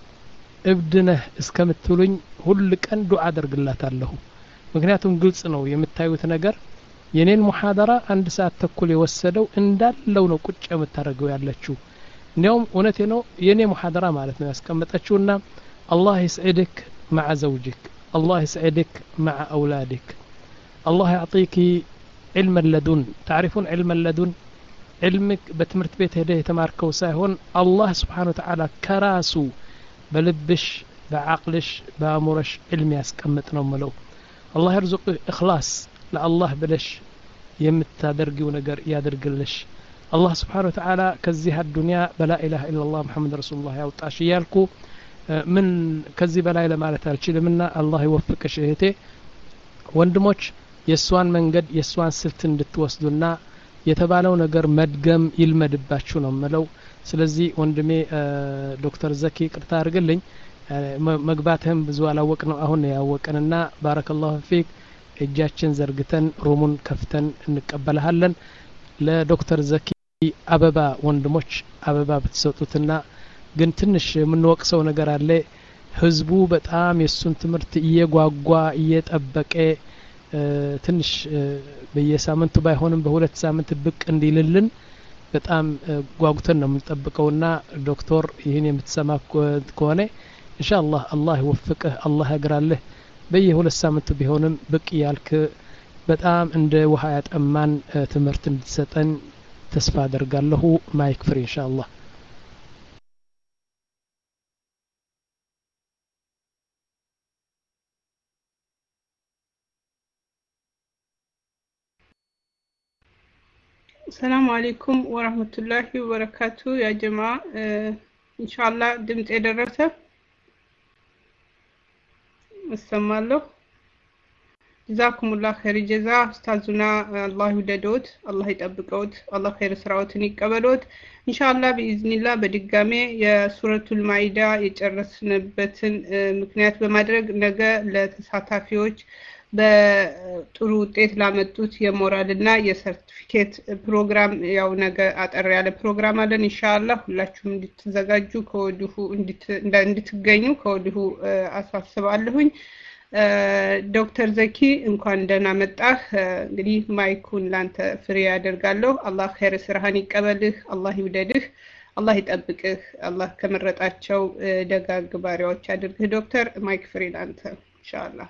እብድነህ እስከምትሉኝ ሁሉ ቀን ዱዓ አደርግላታለሁ ምክንያቱም ግልጽ ነው የምታዩት ነገር የኔን ሙሐደራ አንድ ሰዓት ተኩል የወሰደው እንዳለው ነው ቁጭ የምታረገው ያለችው ነው እውነቴ ነው የኔ ሙሐደራ ማለት ነው ያስቀመጠችውና الله يسعدك مع زوجك الله يسعدك مع أولادك الله يعطيك علم اللدن تعرفون علم اللدن علمك بتمرت بيت هديه تماركو سايهون الله سبحانه وتعالى كراسو بلبش بعقلش بامرش علم يسكمتنا ملو الله يرزق إخلاص لا الله بلش يمتادرقي ونقر يادرقلش الله سبحانه وتعالى كزيها الدنيا بلا إله إلا الله محمد رسول الله يوطاشي يالكو من ከዚህ በላይ ለማለት አልችልምና አላህ ይወፍቅሽ እህቴ ወንድሞች የሷን መንገድ የሷን ስልት እንድትወስዱና የተባለው ነገር መድገም ይልመድባችሁ ነው ማለት ስለዚህ ወንድሜ ዶክተር ዘኪ ቅርታ አድርግልኝ መግባትህም ብዙ አላወቅ ነው አሁን ያወቀንና ባረከላሁ ፊክ እጃችን ዘርግተን ሩሙን ከፍተን እንቀበልሃለን ለዶክተር ዘኪ አበባ ወንድሞች አበባ ብትሰጡትና ግን ትንሽ የምንወቅሰው ነገር አለ ህዝቡ በጣም የሱን ትምርት እየጓጓ እየጠበቀ ትንሽ በየሳምንቱ ባይሆንም በሁለት ሳምንት ብቅ እንዲልልን በጣም ጓጉተን ነው የምንጠብቀውና ዶክተር ይሄን የምትሰማ ከሆነ ኢንሻአላህ አላህ ይወፍቅህ አላህ ያግራልህ በየሁለት ሳምንቱ ቢሆንም ብቅ ያልክ በጣም እንደ ውሃ ያጠማን ትምርት እንድትሰጠን ተስፋ አደርጋለሁ ማይክ ፍሪ ኢንሻአላህ السلام عليكم ورحمة الله وبركاته يا جماعة إن شاء الله دمت إدرسة السلام الله جزاكم الله خير جزاء أستاذنا الله يوددوت الله يتقبلوت الله خير سراوتني قبلوت إن شاء الله بإذن الله بدقامي يا سورة المائدة يترسنبتن مكنيات بمدرق نجا لتسعتافيوش በጥሩ ውጤት ላመጡት የሞራልና የሰርቲፊኬት ፕሮግራም ያው ነገ አጠር ያለ ፕሮግራም አለን ኢንሻአላህ ሁላችሁም እንድትዘጋጁ ከወዲሁ እንድትገኙ ከወዲሁ አሳስባለሁኝ ዶክተር ዘኪ እንኳን ደህና መጣህ እንግዲህ ማይኩን ላንተ ፍሬ ያደርጋለሁ አላህ ኸይር ስራህን ይቀበልህ አላህ ይውደድህ አላህ ይጠብቅህ አላህ ከመረጣቸው ደጋግ ባሪያዎች አድርግህ ዶክተር ማይክ ፍሬ ላንተ ኢንሻአላህ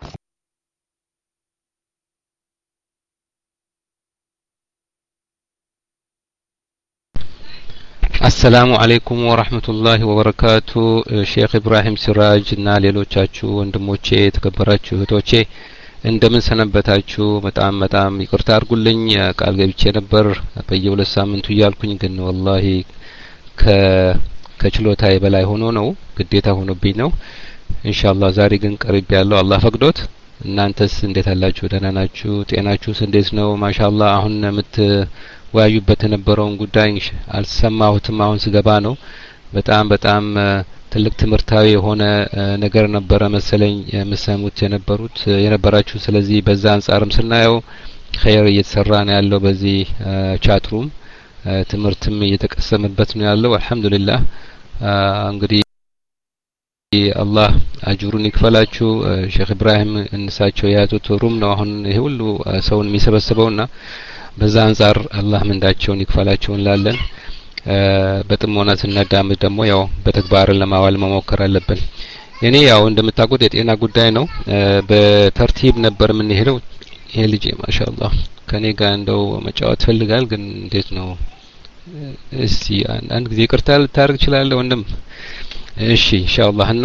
السلام عليكم ورحمة الله وبركاته شيخ إبراهيم سراج እና ሌሎቻችሁ ወንድሞቼ ተከበራችሁ እህቶቼ እንደምን ሰነበታችሁ በጣም በጣም ይቅርታ አድርጉልኝ ቃል ገብቼ ነበር በየሁለት ሳምንቱ እያልኩኝ ግን ወላሂ ከ ከችሎታዬ በላይ ሆኖ ነው ግዴታ ሆኖብኝ ነው ኢንሻአላህ ዛሬ ግን ቀርብ ያለው አላህ ፈቅዶት እናንተስ እንዴት አላችሁ ደህና ናችሁ ጤናችሁስ እንዴት ነው ማሻአላህ አሁን ምት ወያዩበት የነበረውን ጉዳይ አልሰማሁትም አሁን ስገባ ነው በጣም በጣም ትልቅ ትምርታዊ የሆነ ነገር ነበር መሰለኝ የምሰሙት የነበሩት የነበራችሁ ስለዚህ በዛ አንጻርም ስናየው ኸይር እየተሰራ ነው ያለው በዚህ ቻትሩም ትምርትም እየተቀሰመበት ነው ያለው አልহামዱሊላህ እንግዲህ አላህ አጅሩን ይክፈላችሁ ሼክ ኢብራሂም እንሳቸው ያዙት ሩም ነው አሁን ይሄ ሁሉ ሰውን የሚሰበስበውና በዛ አንፃር አላህ ምንዳቸውን ይክፈላቸው እንላለን በጥሞና ስናዳምጥ ደግሞ ያው በተግባር ለማዋል መሞከር አለብን እኔ ያው እንደምታውቁት የጤና ጉዳይ ነው በተርቲብ ነበር ምን ሄደው ይሄ ልጅ ማሻአላህ ከኔ ጋር እንደው መጫወት ፈልጋል ግን እንዴት ነው እስቲ አንድ ጊዜ ይቅርታ ልታርግ ይችላል ወንድም እሺ ኢንሻአላህ እና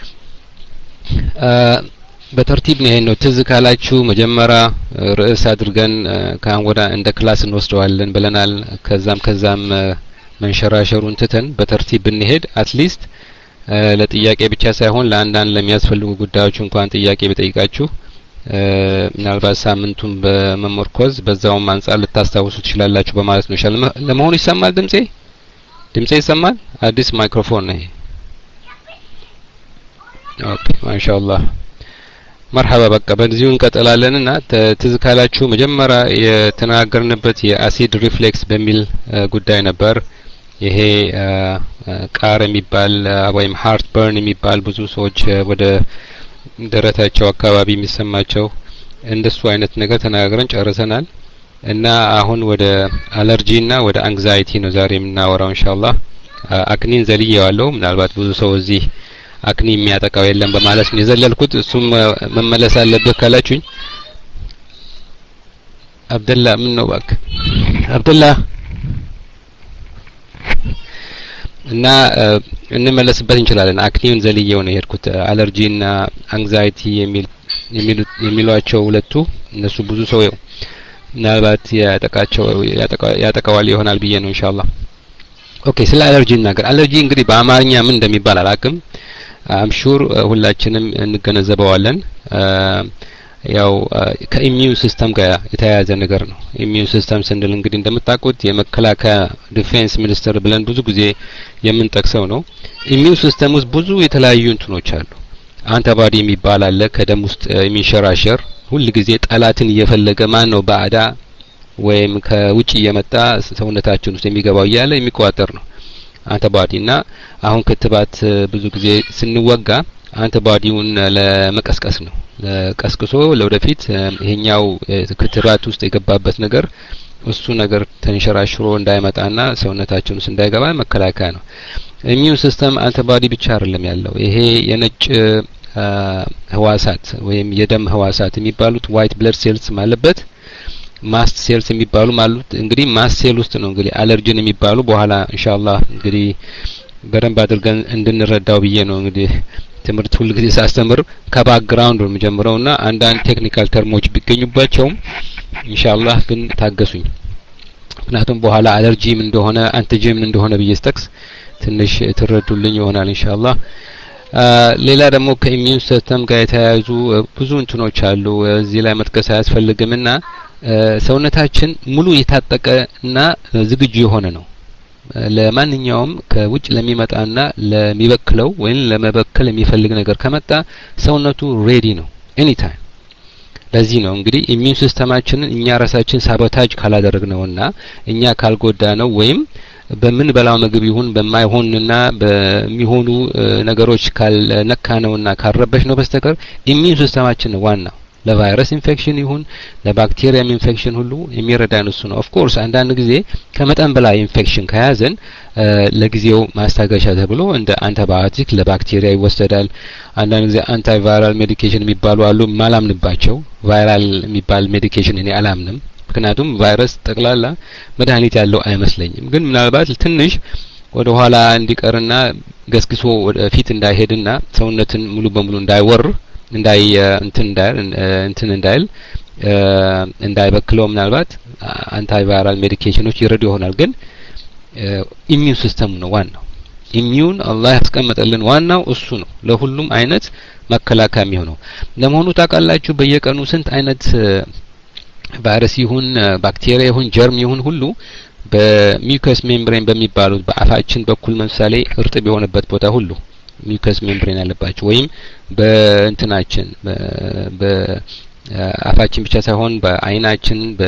በተርቲብ ነው ይሄን ነው ትዝ ካላችሁ መጀመሪያ ርዕስ አድርገን ካን ወዳ እንደ ክላስ እንወስደዋለን ብለናል ከዛም ከዛም መንሸራሸሩን ትተን በተርቲብ ብንሄድ አትሊስት ለጥያቄ ብቻ ሳይሆን ለአንዳንድ ለሚያስፈልጉ ጉዳዮች እንኳን ጥያቄ በጠይቃችሁ ምናልባት ሳምንቱን በመመርኮዝ በዛውም አንጻር ልታስታውሱ ትችላላችሁ በማለት ነው ሻል ለመሆኑ ይሰማል ድምጼ ድምጼ ይሰማል አዲስ ማይክሮፎን ነው ኦኬ ማሻአላህ مرحبا በቃ በዚሁ እንቀጥላለንና ትዝካላችሁ መጀመሪያ የተናገርንበት የአሲድ ሪፍሌክስ በሚል ጉዳይ ነበር ይሄ ቃር የሚባል ወይም ሃርት በርን የሚባል ብዙ ሰዎች ወደ ደረታቸው አካባቢ የሚሰማቸው እንደሱ አይነት ነገር ተናግረን ጨርሰናል እና አሁን ወደ አለርጂና ወደ አንግዛይቲ ነው ዛሬ የምናወራው ኢንሻአላህ አክኒን ዘልየዋለሁ ምናልባት ብዙ ሰው እዚህ አክኒ የሚያጠቃው የለም በማለት ነው የዘለልኩት እሱም መመለስ አለበት ካላችሁኝ አብደላ ምን ነው ባክ አብደላ እና እንመለስበት እንችላለን አክኒውን ዘልየው ነው የሄድኩት አለርጂና አንግዛይቲ የሚል የሚሏቸው ሁለቱ እነሱ ብዙ ሰው ምናልባት ያጠቃቸው ያጠቃዋል ይሆናል ብዬ ነው ኢንሻአላህ ኦኬ ስለ አለርጂ ነገር አለርጂ እንግዲህ በአማርኛ ምን እንደሚባል አላቅም አም ሹር ሁላችንም እንገነዘበዋለን ያው ከኢሚዩን ሲስተም ጋር የተያያዘ ነገር ነው ኢሚዩን ሲስተም ስንል እንግዲህ እንደምታውቁት የመከላከያ ዲፌንስ ሚኒስተር ብለን ብዙ ጊዜ የምንጠቅሰው ነው ኢሚዩን ሲስተም ውስጥ ብዙ የተለያዩ እንትኖች አሉ አንቲባዲ የሚባል አለ ከደም ውስጥ የሚንሸራሸር ሁሉ ጊዜ ጠላትን እየፈለገ ማን ነው ባዕዳ ወይም ከውጪ የመጣ ሰውነታችን ውስጥ የሚገባው ያለ የሚቋጠር ነው አንቲባዲና አሁን ክትባት ብዙ ጊዜ ስንወጋ አንቲባዲውን ለመቀስቀስ ነው ለቀስቅሶ ለወደፊት ይሄኛው ክትባት ውስጥ የገባበት ነገር እሱ ነገር ተንሸራሽሮ እንዳይመጣና ሰውነታችን ውስጥ እንዳይገባ መከላከያ ነው ኢሚዩን ሲስተም አንቲባዲ ብቻ አይደለም ያለው ይሄ የነጭ ህዋሳት ወይም የደም ህዋሳት የሚባሉት ዋይት ብለድ ሴልስ ማለበት ማስት ሴልስ የሚባሉ ማለት እንግዲህ ማስት ሴል ውስጥ ነው እንግዲህ አለርጂን የሚባሉ በኋላ ኢንሻአላህ እንግዲህ በደንብ አድርገን እንድንረዳው ብዬ ነው እንግዲህ ትምህርት ሁሉ ጊዜ ሳስተምር ከባክግራውንድ ነው የምጀምረውና አንዳንድ ቴክኒካል ተርሞች ቢገኙባቸውም ኢንሻአላህ ግን ታገሱኝ ምክንያቱም በኋላ አለርጂ ምን እንደሆነ አንቲጂን ምን እንደሆነ ብዬስተክስ ትንሽ ትረዱልኝ ይሆናል ኢንሻአላህ ሌላ ደግሞ ከኢሚዩን ሲስተም ጋር የተያያዙ ብዙ እንትኖች አሉ እዚህ ላይ መጥቀስ አያስፈልግምና ሰውነታችን ሙሉ የታጠቀና ዝግጁ የሆነ ነው ለማንኛውም ከውጭ ለሚመጣና ለሚበክለው ወይም ለመበከል የሚፈልግ ነገር ከመጣ ሰውነቱ ሬዲ ነው ኤኒ ታይም ለዚህ ነው እንግዲህ ኢሚዩን ሲስተማችንን እኛ ራሳችን ሳቦታጅ ካላደረግነውና እኛ ካልጎዳ ነው ወይም በምን በላው ምግብ ይሁን በማይሆንና በሚሆኑ ነገሮች ካልነካነውና ካልረበሽ ነው በስተቀር ኢሚዩን ሲስተማችን ነው ዋናው ለቫይረስ ኢንፌክሽን ይሁን ለባክቴሪያም ኢንፌክሽን ሁሉ የሚረዳን እሱ ነው ኦፍ ኮርስ አንዳንድ ጊዜ ከመጠን በላይ ኢንፌክሽን ከያዘን ለጊዜው ማስታገሻ ተብሎ እንደ አንቲባዮቲክ ለባክቴሪያ ይወሰዳል አንዳንድ ጊዜ አንታይ ቫይራል ሜዲኬሽን የሚባሉ አሉ ማላምንባቸው ቫይራል የሚባል ሜዲኬሽን እኔ አላምንም ምክንያቱም ቫይረስ ጠቅላላ መድኃኒት ያለው አይመስለኝም ግን ምናልባት ትንሽ ወደ ኋላ እንዲቀርና ገስግሶ ወደ ፊት እንዳይሄድና ሰውነትን ሙሉ በሙሉ እንዳይወር እንዳይ እንትን እንዳይል እንትን እንዳይል እንዳይበክለው ምናልባት አንታይ ቫይራል ሜዲኬሽኖች ይረዱ ይሆናል ግን ኢሚዩን ሲስተም ነው ዋናው ኢሚዩን አላህ ያስቀመጠልን ዋናው እሱ ነው ለሁሉም አይነት መከላከያ የሚሆነው ለመሆኑ ታውቃላችሁ በየቀኑ ስንት አይነት ቫይረስ ይሁን ባክቴሪያ ይሁን ጀርም ይሁን ሁሉ በሚውከስ ሜምብሬን በሚባሉት በአፋችን በኩል ለምሳሌ እርጥብ የሆነበት ቦታ ሁሉ ሚውከስ ሜምብሬን ያለባቸው ወይም በእንትናችን በአፋችን ብቻ ሳይሆን በአይናችን በ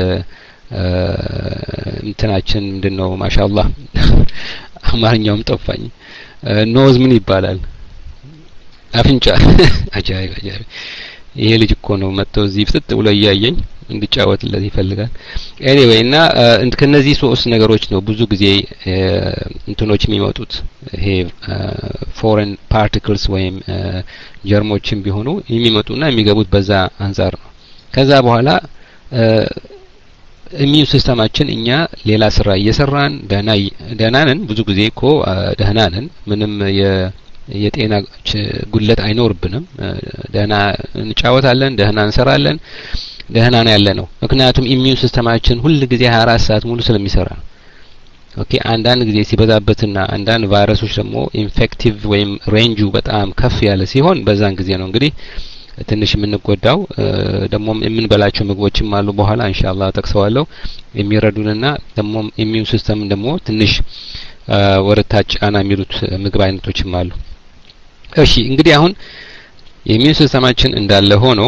እንትናችን ምንድነው ማሻአላህ አማርኛውም ጠፋኝ ኖዝ ምን ይባላል አፍንጫ አጃይብ አጃይብ ይሄ ልጅ እኮ ነው መጥቶ እዚህ ፍጥጥ ብሎ እያየኝ እንዲጫወትለት ይፈልጋል ኤኒዌይ እና ከነዚህ ሶስት ነገሮች ነው ብዙ ጊዜ እንትኖች የሚመጡት ይሄ ፎሬን ፓርቲክልስ ወይም ጀርሞችን ቢሆኑ የሚመጡና የሚገቡት በዛ አንፃር ነው ከዛ በኋላ ኢሚዩን ሲስተማችን እኛ ሌላ ስራ እየሰራን ደህና ደህና ነን ብዙ ጊዜ እኮ ደህና ነን ምንም የጤና ጉድለት አይኖርብንም ደህና እንጫወታለን ደህና እንሰራለን ደህና ነው ያለ ነው ምክንያቱም ኢሚዩን ሲስተማችን ሁሉ ጊዜ ሃያ አራት ሰዓት ሙሉ ስለሚሰራ ኦኬ አንዳንድ ጊዜ ሲበዛበትና አንዳንድ ቫይረሶች ደግሞ ኢንፌክቲቭ ወይም ሬንጁ በጣም ከፍ ያለ ሲሆን በዛን ጊዜ ነው እንግዲህ ትንሽ የምንጎዳው ደግሞ የምንበላቸው ምግቦችም አሉ በኋላ ኢንሻአላህ ተክሰዋለሁ የሚረዱንና ደግሞ ኢሚዩን ሲስተም ደግሞ ትንሽ ወረታች አና የሚሉት ምግብ አይነቶችም አሉ እሺ እንግዲህ አሁን ኢሚዩን ሲስተማችን እንዳለ ሆኖ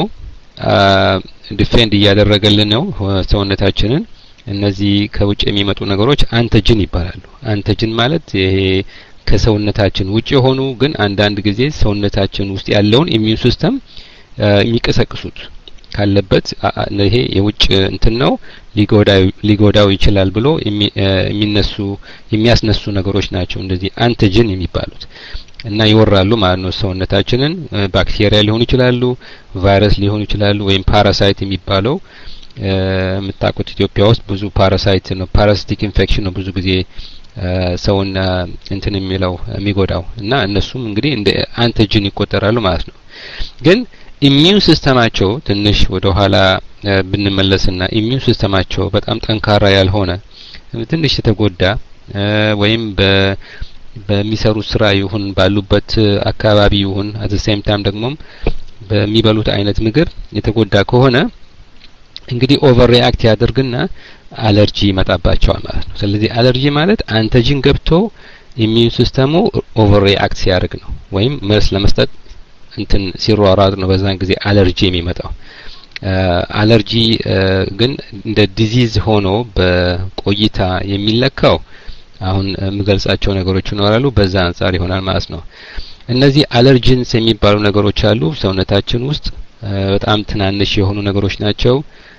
ዲፌንድ እያደረገልን ነው ሰውነታችንን እነዚህ ከውጭ የሚመጡ ነገሮች አንተጅን ይባላሉ አንተጅን ማለት ይሄ ከሰውነታችን ውጭ የሆኑ ግን አንዳንድ ጊዜ ሰውነታችን ውስጥ ያለውን ኢሚዩን ሲስተም የሚቀሰቅሱት ካለበት ይሄ የውጭ እንትን ነው ሊጎዳው ሊጎዳው ይችላል ብሎ የሚነሱ የሚያስነሱ ነገሮች ናቸው እንደዚህ አንቲጅን የሚባሉት እና ይወራሉ ማለት ነው ሰውነታችንን ባክቴሪያ ሊሆኑ ይችላሉ ቫይረስ ሊሆኑ ይችላሉ ወይም ፓራሳይት የሚባለው የምታውቁት ኢትዮጵያ ውስጥ ብዙ ፓራሳይት ነው ፓራሲቲክ ኢንፌክሽን ነው ብዙ ጊዜ ሰውን እንትን የሚለው የሚጎዳው እና እነሱም እንግዲህ እንደ አንቲጅን ይቆጠራሉ ማለት ነው ግን ኢሚዩን ሲስተማቸው ትንሽ ወደ ኋላ ብንመለስና ኢሚዩን ሲስተማቸው በጣም ጠንካራ ያልሆነ ትንሽ የተጎዳ ወይም በ በሚሰሩ ስራ ይሁን ባሉበት አካባቢ ይሁን at the same time ደግሞ በሚበሉት አይነት ምግብ የተጎዳ ከሆነ እንግዲህ ኦቨር ሪአክት ያደርግና አለርጂ ይመጣባቸዋል ማለት ነው ስለዚህ አለርጂ ማለት አንቲጅን ገብቶ ኢሚዩን ሲስተሙ ኦቨር ሪአክት ሲያደርግ ነው ወይም መልስ ለመስጠት እንትን ሲሯሯጥ ነው በዛን ጊዜ አለርጂ የሚመጣው አለርጂ ግን እንደ ዲዚዝ ሆኖ በቆይታ የሚለካው አሁን ምገልጻቸው ነገሮች ይኖራሉ በዛ አንፃር ይሆናል ማለት ነው እነዚህ አለርጂንስ የሚባሉ ነገሮች አሉ ሰውነታችን ውስጥ በጣም ትናንሽ የሆኑ ነገሮች ናቸው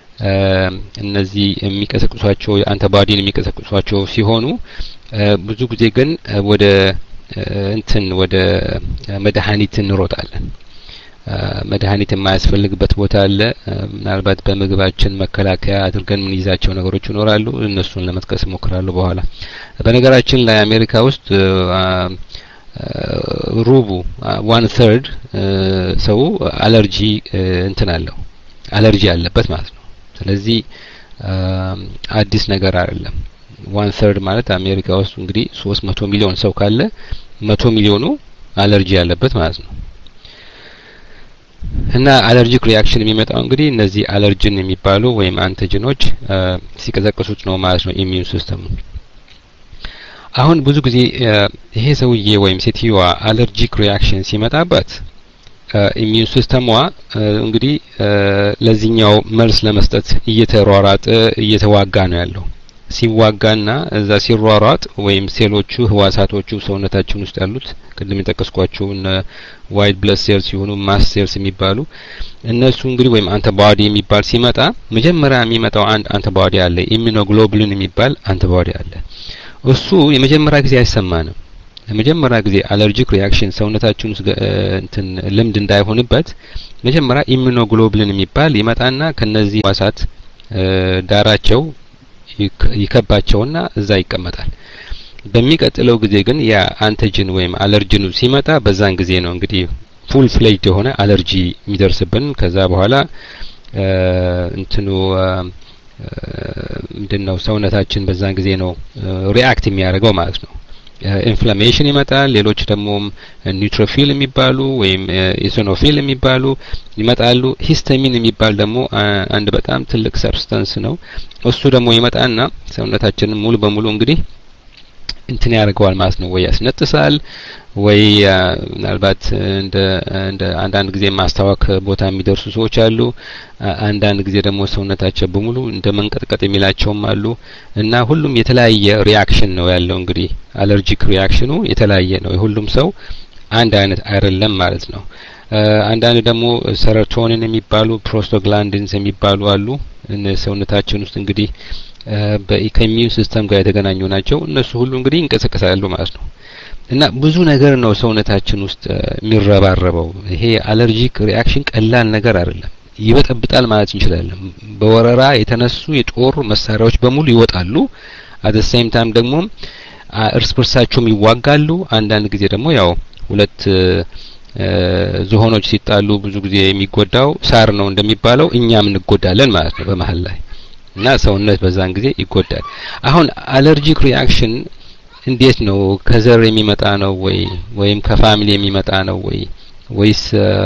እነዚህ የሚቀሰቅሷቸው አንቲባዲን የሚቀሰቅሷቸው ሲሆኑ ብዙ ጊዜ ግን ወደ እንትን ወደ መድኃኒት እንሮጣለን መድኃኒት የማያስፈልግበት ቦታ አለ ምናልባት በምግባችን መከላከያ አድርገን ምን ይዛቸው ነገሮች ይኖራሉ እነሱን ለመጥቀስ እሞክራለሁ በኋላ በነገራችን ላይ አሜሪካ ውስጥ ሩቡ one third ሰው አለርጂ እንትን አለው አለርጂ ያለበት ማለት ነው ስለዚህ አዲስ ነገር አይደለም one third ማለት አሜሪካ ውስጥ እንግዲህ ሶስት መቶ ሚሊዮን ሰው ካለ መቶ ሚሊዮኑ አለርጂ ያለበት ማለት ነው እና አለርጂክ ሪአክሽን የሚመጣው እንግዲህ እነዚህ አለርጂን የሚባሉ ወይም አንቲጅኖች ሲቀዘቅሱት ነው ማለት ነው ኢሚዩን ሲስተሙ አሁን ብዙ ጊዜ ይሄ ሰውዬ ወይም ሴትዮዋ አለርጂክ ሪአክሽን ሲመጣባት ኢሚዩን ሲስተሟ እንግዲህ ለዚህኛው መልስ ለመስጠት እየተሯሯጠ እየተዋጋ ነው ያለው። ሲዋጋና እዛ ሲሯሯጥ ወይም ሴሎቹ ህዋሳቶቹ ሰውነታችን ውስጥ ያሉት ቅድም የጠቀስኳቸው እነ ዋይት ብለድ ሴልስ ሲሆኑ ማስ ሴልስ የሚባሉ እነሱ እንግዲህ ወይም አንቲባዲ የሚባል ሲመጣ መጀመሪያ የሚመጣው አንድ አንቲባዲ አለ፣ ኢሚኖግሎቡሊን የሚባል አንቲባዲ አለ። እሱ የመጀመሪያ ጊዜ አይሰማንም። ለመጀመሪያ ጊዜ አለርጂክ ሪአክሽን ሰውነታችን ውስጥ እንትን ልምድ እንዳይሆንበት መጀመሪያ ኢሚኖግሎቡሊን የሚባል ይመጣና ከነዚህ ህዋሳት ዳራቸው ይከባቸውና እዛ ይቀመጣል። በሚቀጥለው ጊዜ ግን ያ አንቲጅን ወይም አለርጂኑ ሲመጣ በዛን ጊዜ ነው እንግዲህ ፉል ፍሌጅድ የሆነ አለርጂ የሚደርስብን። ከዛ በኋላ እንትኑ ምንድነው ሰውነታችን በዛን ጊዜ ነው ሪአክት የሚያደርገው ማለት ነው። ኢንፍላሜሽን ይመጣል። ሌሎች ደግሞ ኒውትሮፊል የሚባሉ ወይም ኢሶኖፊል የሚባሉ ይመጣሉ። ሂስታሚን የሚባል ደግሞ አንድ በጣም ትልቅ ሰብስታንስ ነው። እሱ ደግሞ ይመጣና ሰውነታችንን ሙሉ በሙሉ እንግዲህ እንትን ያደርገዋል ማለት ነው። ወይ ያስነጥሳል ወይ ምናልባት እንደ እንደ አንዳንድ ጊዜ ማስታወክ ቦታ የሚደርሱ ሰዎች አሉ። አንዳንድ ጊዜ ደግሞ ሰውነታቸው በሙሉ እንደ መንቀጥቀጥ የሚላቸውም አሉ እና ሁሉም የተለያየ ሪአክሽን ነው ያለው። እንግዲህ አለርጂክ ሪአክሽኑ የተለያየ ነው። የሁሉም ሰው አንድ አይነት አይደለም ማለት ነው። አንዳንድ ደግሞ ሰሮቶኒን የሚባሉ ፕሮስቶግላንዲንስ የሚባሉ አሉ። ሰውነታችን ውስጥ እንግዲህ በኢሚዩን ሲስተም ጋር የተገናኙ ናቸው። እነሱ ሁሉ እንግዲህ እንቀሰቀሳሉ ማለት ነው። እና ብዙ ነገር ነው ሰውነታችን ውስጥ የሚረባረበው። ይሄ አለርጂክ ሪአክሽን ቀላል ነገር አይደለም። ይበጠብጣል ማለት እንችላለን። በወረራ የተነሱ የጦር መሳሪያዎች በሙሉ ይወጣሉ። አት ዘ ሴም ታይም ደግሞ እርስ በርሳቸውም ይዋጋሉ። አንዳንድ ጊዜ ደግሞ ያው ሁለት ዝሆኖች ሲጣሉ ብዙ ጊዜ የሚጎዳው ሳር ነው እንደሚባለው እኛም እንጎዳለን ማለት ነው በመሃል ላይ እና ሰውነት በዛን ጊዜ ይጎዳል። አሁን አለርጂክ ሪአክሽን እንዴት ነው? ከዘር የሚመጣ ነው ወይ ወይም ከፋሚሊ የሚመጣ ነው ወይ ወይስ